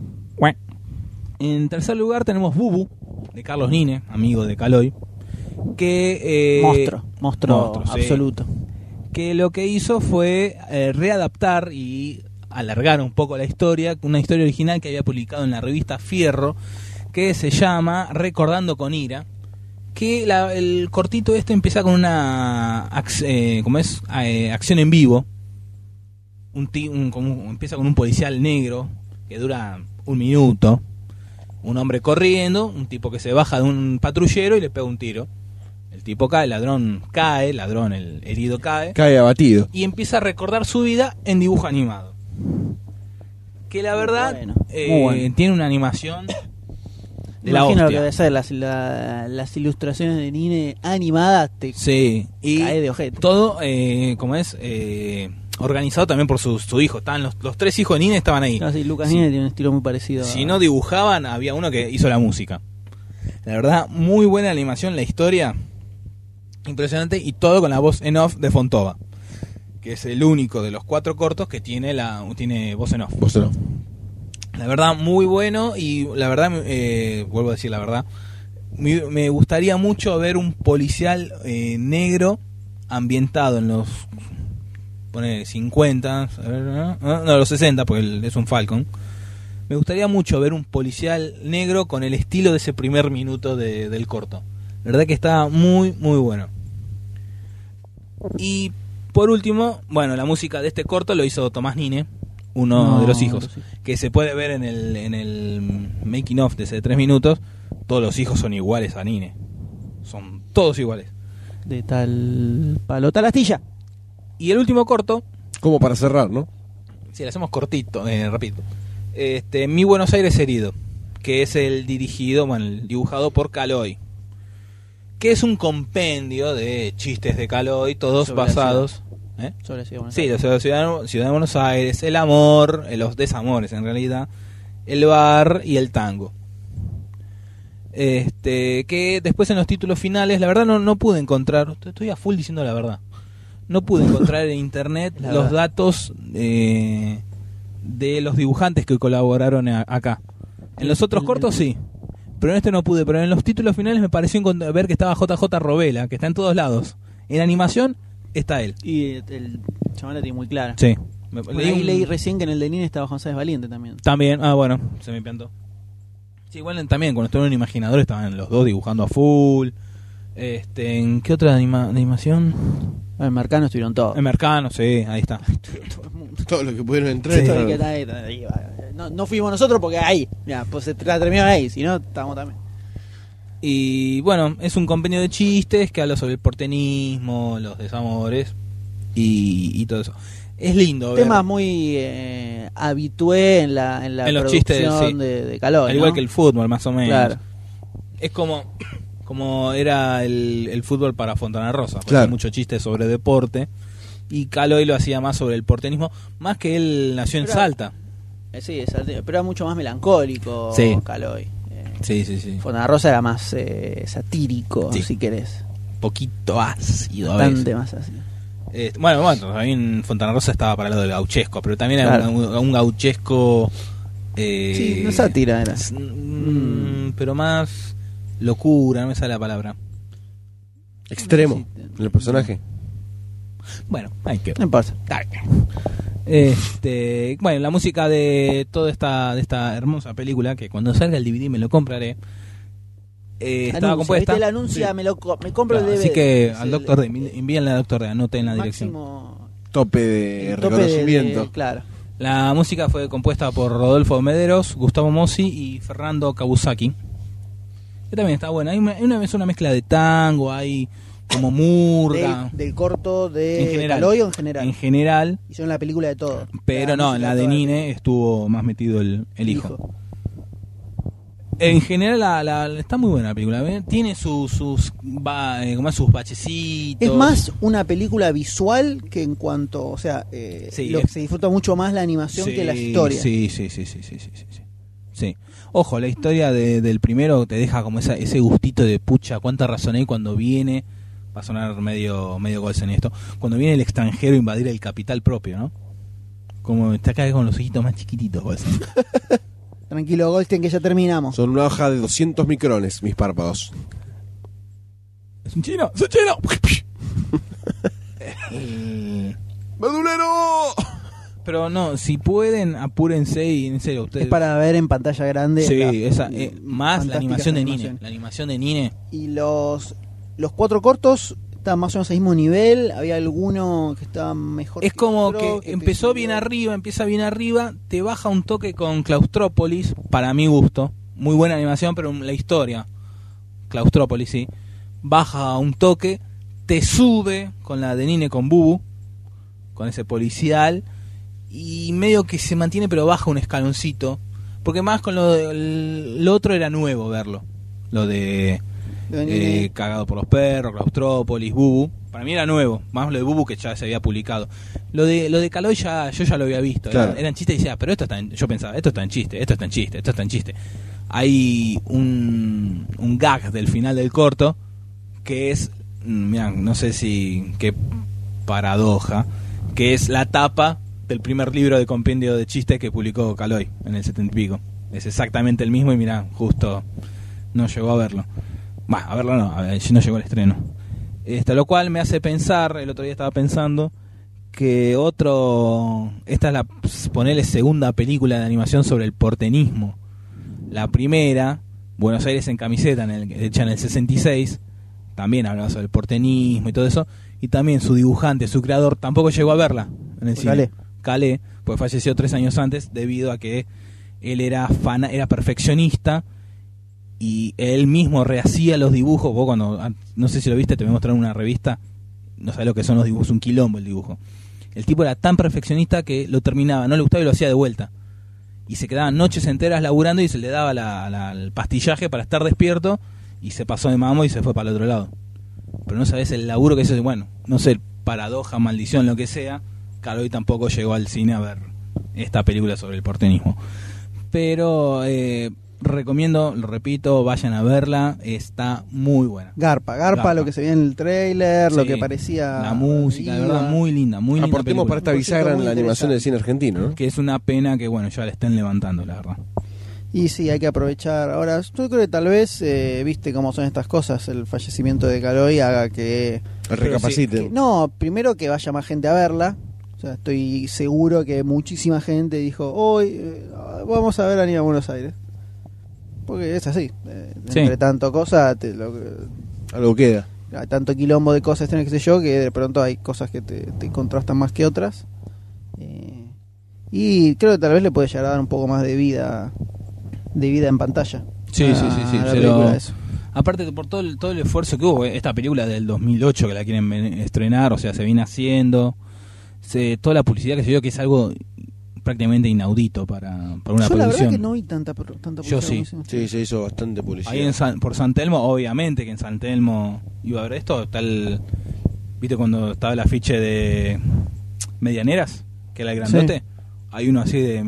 en tercer lugar tenemos Bubu, de Carlos Nine, amigo de Caloi, que... Monstruo sí. absoluto. Que lo que hizo fue readaptar y alargar un poco la historia, una historia original que había publicado en la revista Fierro, que se llama Recordando con Ira, que el cortito este empieza con una acción en vivo. Empieza con un policial negro que dura 1 minuto, un hombre corriendo, un tipo que se baja de un patrullero y le pega un tiro. El tipo cae, el herido cae Cae abatido. y empieza a recordar su vida en dibujo animado. Que la verdad Bueno, muy bueno. tiene una animación de la Imagino lo que hostia. debe ser las ilustraciones de Nine animadas. Te Sí, y cae de ojete. todo, organizado también por su hijo. Estaban los 3 hijos de Nine estaban ahí. Claro, sí, Lucas Sí. Nine tiene un estilo muy parecido. Si no dibujaban, había uno que hizo la música. La verdad, muy buena animación, la historia impresionante y todo con la voz en off de Fontova, que es el único de los 4 cortos que tiene voz en off. Vos no. La verdad, muy bueno y la verdad, vuelvo a decir la verdad, me gustaría mucho ver un policial negro ambientado en los 50, no, los 60, porque es un Falcon. Me gustaría mucho ver un policial negro con el estilo de ese primer minuto del corto. La verdad que está muy, muy bueno. Y por último, bueno, la música de este corto lo hizo Tomás Nine, uno de los hijos, que se puede ver en el making of de ese 3 minutos. Todos los hijos son iguales a Nine. Son todos iguales. De tal palo, tal astilla. Y el último corto, Como para cerrar, ¿no? si lo hacemos cortito, rápido. Mi Buenos Aires herido, que es el dibujado por Caloi, que es un compendio de chistes de Caloi, todos Sobre la basados. Sobre Ciudad de Buenos Sí, Aires. la ciudad de Buenos Aires, el amor, los desamores en realidad, el bar y el tango. Que después en los títulos finales, la verdad no pude encontrar, estoy a full diciendo la verdad, no pude encontrar en internet La los verdad. datos de los dibujantes que colaboraron acá. En los otros cortos sí, pero en este no pude. Pero en los títulos finales me pareció ver que estaba JJ Robela, que está en todos lados. En animación está él. Y el chaval la tiene muy clara. Sí. Leí recién que en el de Nine estaba González Valiente también. También, bueno, se me piantó. Sí, igual también cuando estuve en un imaginador estaban los dos dibujando a full. ¿En qué otra animación? En Mercano estuvieron todos. En Mercano, sí, ahí está. Todo lo que pudieron entrar. Sí. No fuimos nosotros porque ahí, ya, pues se terminaron ahí, si no, estamos también. Y bueno, es un compendio de chistes que habla sobre el porteñismo, los desamores y todo eso. Es lindo ver. Temas muy habitué en la En los producción chistes, sí. de Caloi, Al igual ¿no? que el fútbol, más o menos. Claro. Es como era el fútbol para Fontana Rosa. Claro. Hay mucho chiste sobre deporte. Y Caloi lo hacía más sobre el porteñismo, más que él nació en Pero- Salta. Sí, pero era mucho más melancólico Sí. Caloi. Sí. Fontana Rosa era más satírico, Sí. si querés. Poquito ácido a veces. Bastante más así. Bueno, también Fontana Rosa estaba para el lado del gauchesco, pero también era Claro. un gauchesco. Sí, no sátira era. Pero más locura, no me sale la palabra. Extremo. En el personaje. Bueno, hay que. No importa. Bueno, la música de toda de esta hermosa película, que cuando salga el DVD me lo compraré, estaba compuesta. ¿Viste el anuncio? Sí. Me compro Claro, el DVD. así que Es al el doctor D, envíenle al doctor D, anoten la dirección. máximo Tope de tope reconocimiento. claro. La música fue compuesta por Rodolfo Mederos, Gustavo Mossi y Fernando Kawasaki. Que también está buena. Es una mezcla de tango, hay como murga. Del corto En de general. Caloi o en general. En general, Hicieron la película de todo. pero no, en la de Nine estuvo más metido el hijo. En general está muy buena la película. ¿Ven? Tiene sus bachecitos. Es más una película visual que en cuanto, o sea, Sí, se disfruta mucho más la animación que la historia. Sí. Sí. Ojo, la historia del primero te deja como ese gustito de pucha, cuánta razón hay cuando viene, va a sonar medio Golsen esto, cuando viene el extranjero a invadir el capital propio, ¿no? Como está acá con los ojitos más chiquititos, Golsen. Tranquilo, Goldstein, que ya terminamos. Son una hoja de 200 micrones, mis párpados. ¡Es un chino! ¡Es un chino! ¡Verdulero! Pero no, si pueden, apúrense y en serio, ustedes... Es para ver en pantalla grande. Sí, más la fantásticas animación de animaciones. Nine. La animación de Nine. Y los 4 cortos estaban más o menos al mismo nivel. Había alguno que estaba mejor. Es como otro, que empezó bien arriba, empieza bien arriba, te baja un toque con Claustrópolis, para mi gusto. Muy buena animación, pero la historia, Claustrópolis, sí. Baja un toque, te sube con la de Nine con Bubu, con ese policial, y medio que se mantiene, pero baja un escaloncito. Porque más con lo otro era nuevo verlo. Lo de Cagado por los perros, Claustrópolis, Bubu. Para mí era nuevo, más lo de Bubu que ya se había publicado. Lo de Caloi yo ya lo había visto. Claro. Eran chistes y decía, pero yo pensaba, esto está en chiste, esto está en chiste, esto está en chiste. Hay un gag del final del corto que es, mira, no sé si qué paradoja, que es la tapa del primer libro de compendio de chistes que publicó Caloi en el 70 y pico. Es exactamente el mismo y mira, justo no llegó a verlo. Bueno, a verlo no, no llegó al estreno. Lo cual me hace pensar, el otro día estaba pensando, que esta es la, ponele, segunda película de animación sobre el porteñismo. La primera, Buenos Aires en camiseta, hecha en el 66, también hablaba sobre el porteñismo y todo eso, y también su dibujante, su creador, tampoco llegó a verla en el cine. Calé, pues falleció 3 años antes debido a que él era perfeccionista y él mismo rehacía los dibujos. Vos no sé si lo viste, te voy a mostrar una revista, no sabes lo que son los dibujos, un quilombo el dibujo. El tipo era tan perfeccionista que lo terminaba, no le gustaba y lo hacía de vuelta. Y se quedaban noches enteras laburando y se le daba el pastillaje para estar despierto y se pasó de mamo y se fue para el otro lado. Pero no sabes el laburo que es, bueno, no sé, paradoja, maldición, lo que sea. Caloi tampoco llegó al cine a ver esta película sobre el porteñismo. Pero recomiendo, lo repito, vayan a verla, está muy buena. Garpa, lo que se veía en el trailer, Sí, lo que parecía. la música, de verdad, muy linda, muy linda. Aportemos para esta Un bisagra en proyecto la muy animación del cine argentino, ¿no? Que es una pena que, bueno, ya la estén levantando, la verdad. Y sí, hay que aprovechar. Ahora, yo creo que tal vez, viste cómo son estas cosas, el fallecimiento de Caloi haga que... Recapaciten. No, primero que vaya más gente a verla. O sea, estoy seguro que muchísima gente dijo, hoy vamos a ver a Aníbal Buenos Aires. Porque es así. Sí. Entre tanto cosa, Algo queda. hay tanto quilombo de cosas, qué sé yo, que de pronto hay cosas que te contrastan más que otras. Y creo que tal vez le puede llegar a dar un poco más de vida en pantalla. Sí. A la Pero película, eso. aparte por todo el esfuerzo que hubo, esta película del 2008 que la quieren estrenar, o sea, se viene haciendo, toda la publicidad que se dio, que es algo prácticamente inaudito para una Yo la producción. verdad que no vi tanta publicidad. Yo sí. Sí, se hizo bastante publicidad. Ahí por San Telmo, obviamente que en San Telmo iba a haber esto, ¿viste cuando estaba el afiche de Medianeras? Que era el grandote. Sí. Hay uno así de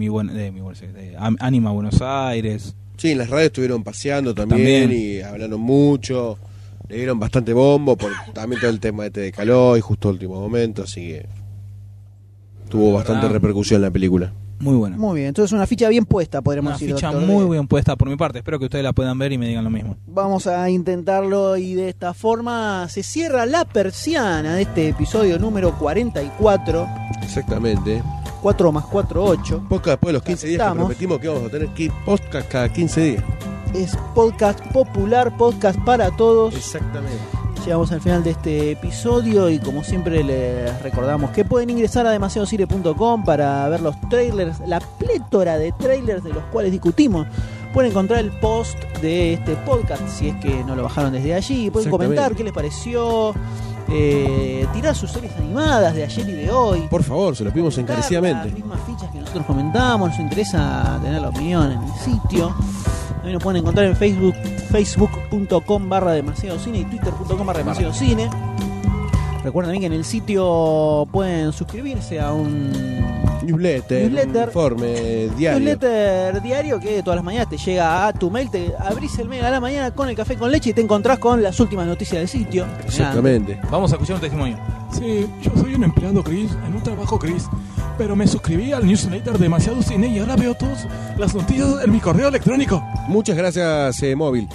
Anima Buenos Aires. Sí, en las radios estuvieron paseando también. Y hablaron mucho. Le dieron bastante bombo por también todo el tema de Caloi, justo último momento, así que tuvo bastante repercusión la película. Muy buena. Muy bien, entonces una ficha bien puesta, podríamos Una decir. ficha doctor muy D. bien puesta por mi parte. Espero que ustedes la puedan ver y me digan lo mismo. Vamos a intentarlo y de esta forma se cierra la persiana de este episodio número 44. Exactamente. 4 más 4, 8. Podcast después de los 15 días que Estamos. prometimos que vamos a tener que ir podcast cada 15 días. Es podcast popular, podcast para todos. Exactamente. Llegamos al final de este episodio y como siempre les recordamos que pueden ingresar a demasiadocine.com para ver los trailers, la plétora de trailers de los cuales discutimos. Pueden encontrar el post de este podcast si es que no lo bajaron desde allí. Pueden comentar qué les pareció, tirar sus series animadas de ayer y de hoy. Por favor, se lo pedimos encarecidamente. Las mismas fichas que nosotros comentamos, nos interesa tener la opinión en el sitio. También nos pueden encontrar en Facebook, facebook.com/demasiadocine y twitter.com/demasiadocine. Recuerden también que en el sitio pueden suscribirse a un Newsletter, un informe diario. newsletter diario que todas las mañanas te llega a tu mail, te abrís el mail a la mañana con el café con leche y te encontrás con las últimas noticias del sitio. Exactamente. Vamos a escuchar un testimonio. Sí, yo soy un empleado gris, en un trabajo gris, pero me suscribí al newsletter Demasiado Cine y ahora veo todas las noticias en mi correo electrónico. Muchas gracias, móvil.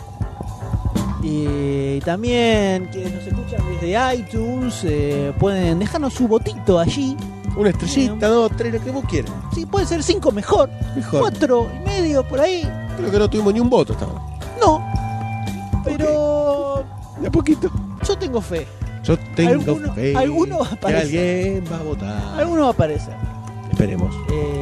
Y también quienes nos escuchan desde iTunes pueden dejarnos su votito allí. Una estrellita, 2, 3, lo que vos quieras. Sí, puede ser 5 mejor, Mejor. 4,5 por ahí. Creo que no tuvimos ni un voto hasta ahora. No, pero De a poquito. yo tengo fe. Yo tengo fe alguno va a que aparecer. alguien va a votar. Alguno va a aparecer. Esperemos.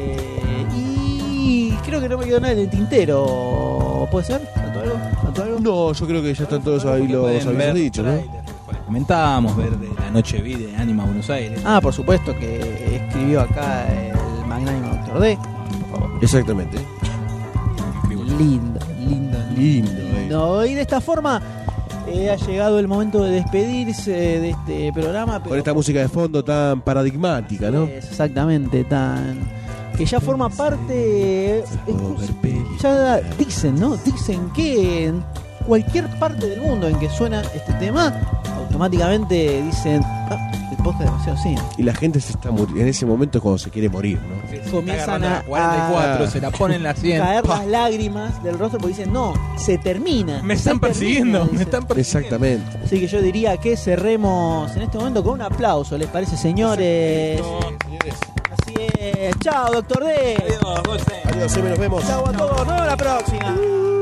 Y creo que no me quedó nada en el tintero. ¿Puede ser? ¿Faltó algo? No, yo creo que ya están todos ahí los Pueden avisos ver dichos, ¿no? trailers, los cuales comentamos, ver de la noche vi de Anima Buenos Aires. Ah, por supuesto que escribió acá el magnánimo Dr. D. Por favor. Exactamente. Lindo. Lindo. Y de esta forma ha llegado el momento de despedirse de este programa. Pero Con esta música de fondo tan paradigmática, ¿no? Exactamente, que ya forma parte. Ya dicen, ¿no? Dicen que en cualquier parte del mundo en que suena este tema, automáticamente dicen, el podcast demasiado cine. Y la gente se está en ese momento es cuando se quiere morir, ¿no? Comienzan a 44, se la ponen la 100. caer ¡Pah! las lágrimas del rostro porque dicen, no, se termina. Me están se persiguiendo, termina, me dicen. están persiguiendo. Exactamente. Así que yo diría que cerremos en este momento con un aplauso, ¿les parece, señores? Señores. Así es. Chao, doctor D. Adiós, José. Adiós, nos vemos. Chao a todos. Nos vemos la próxima.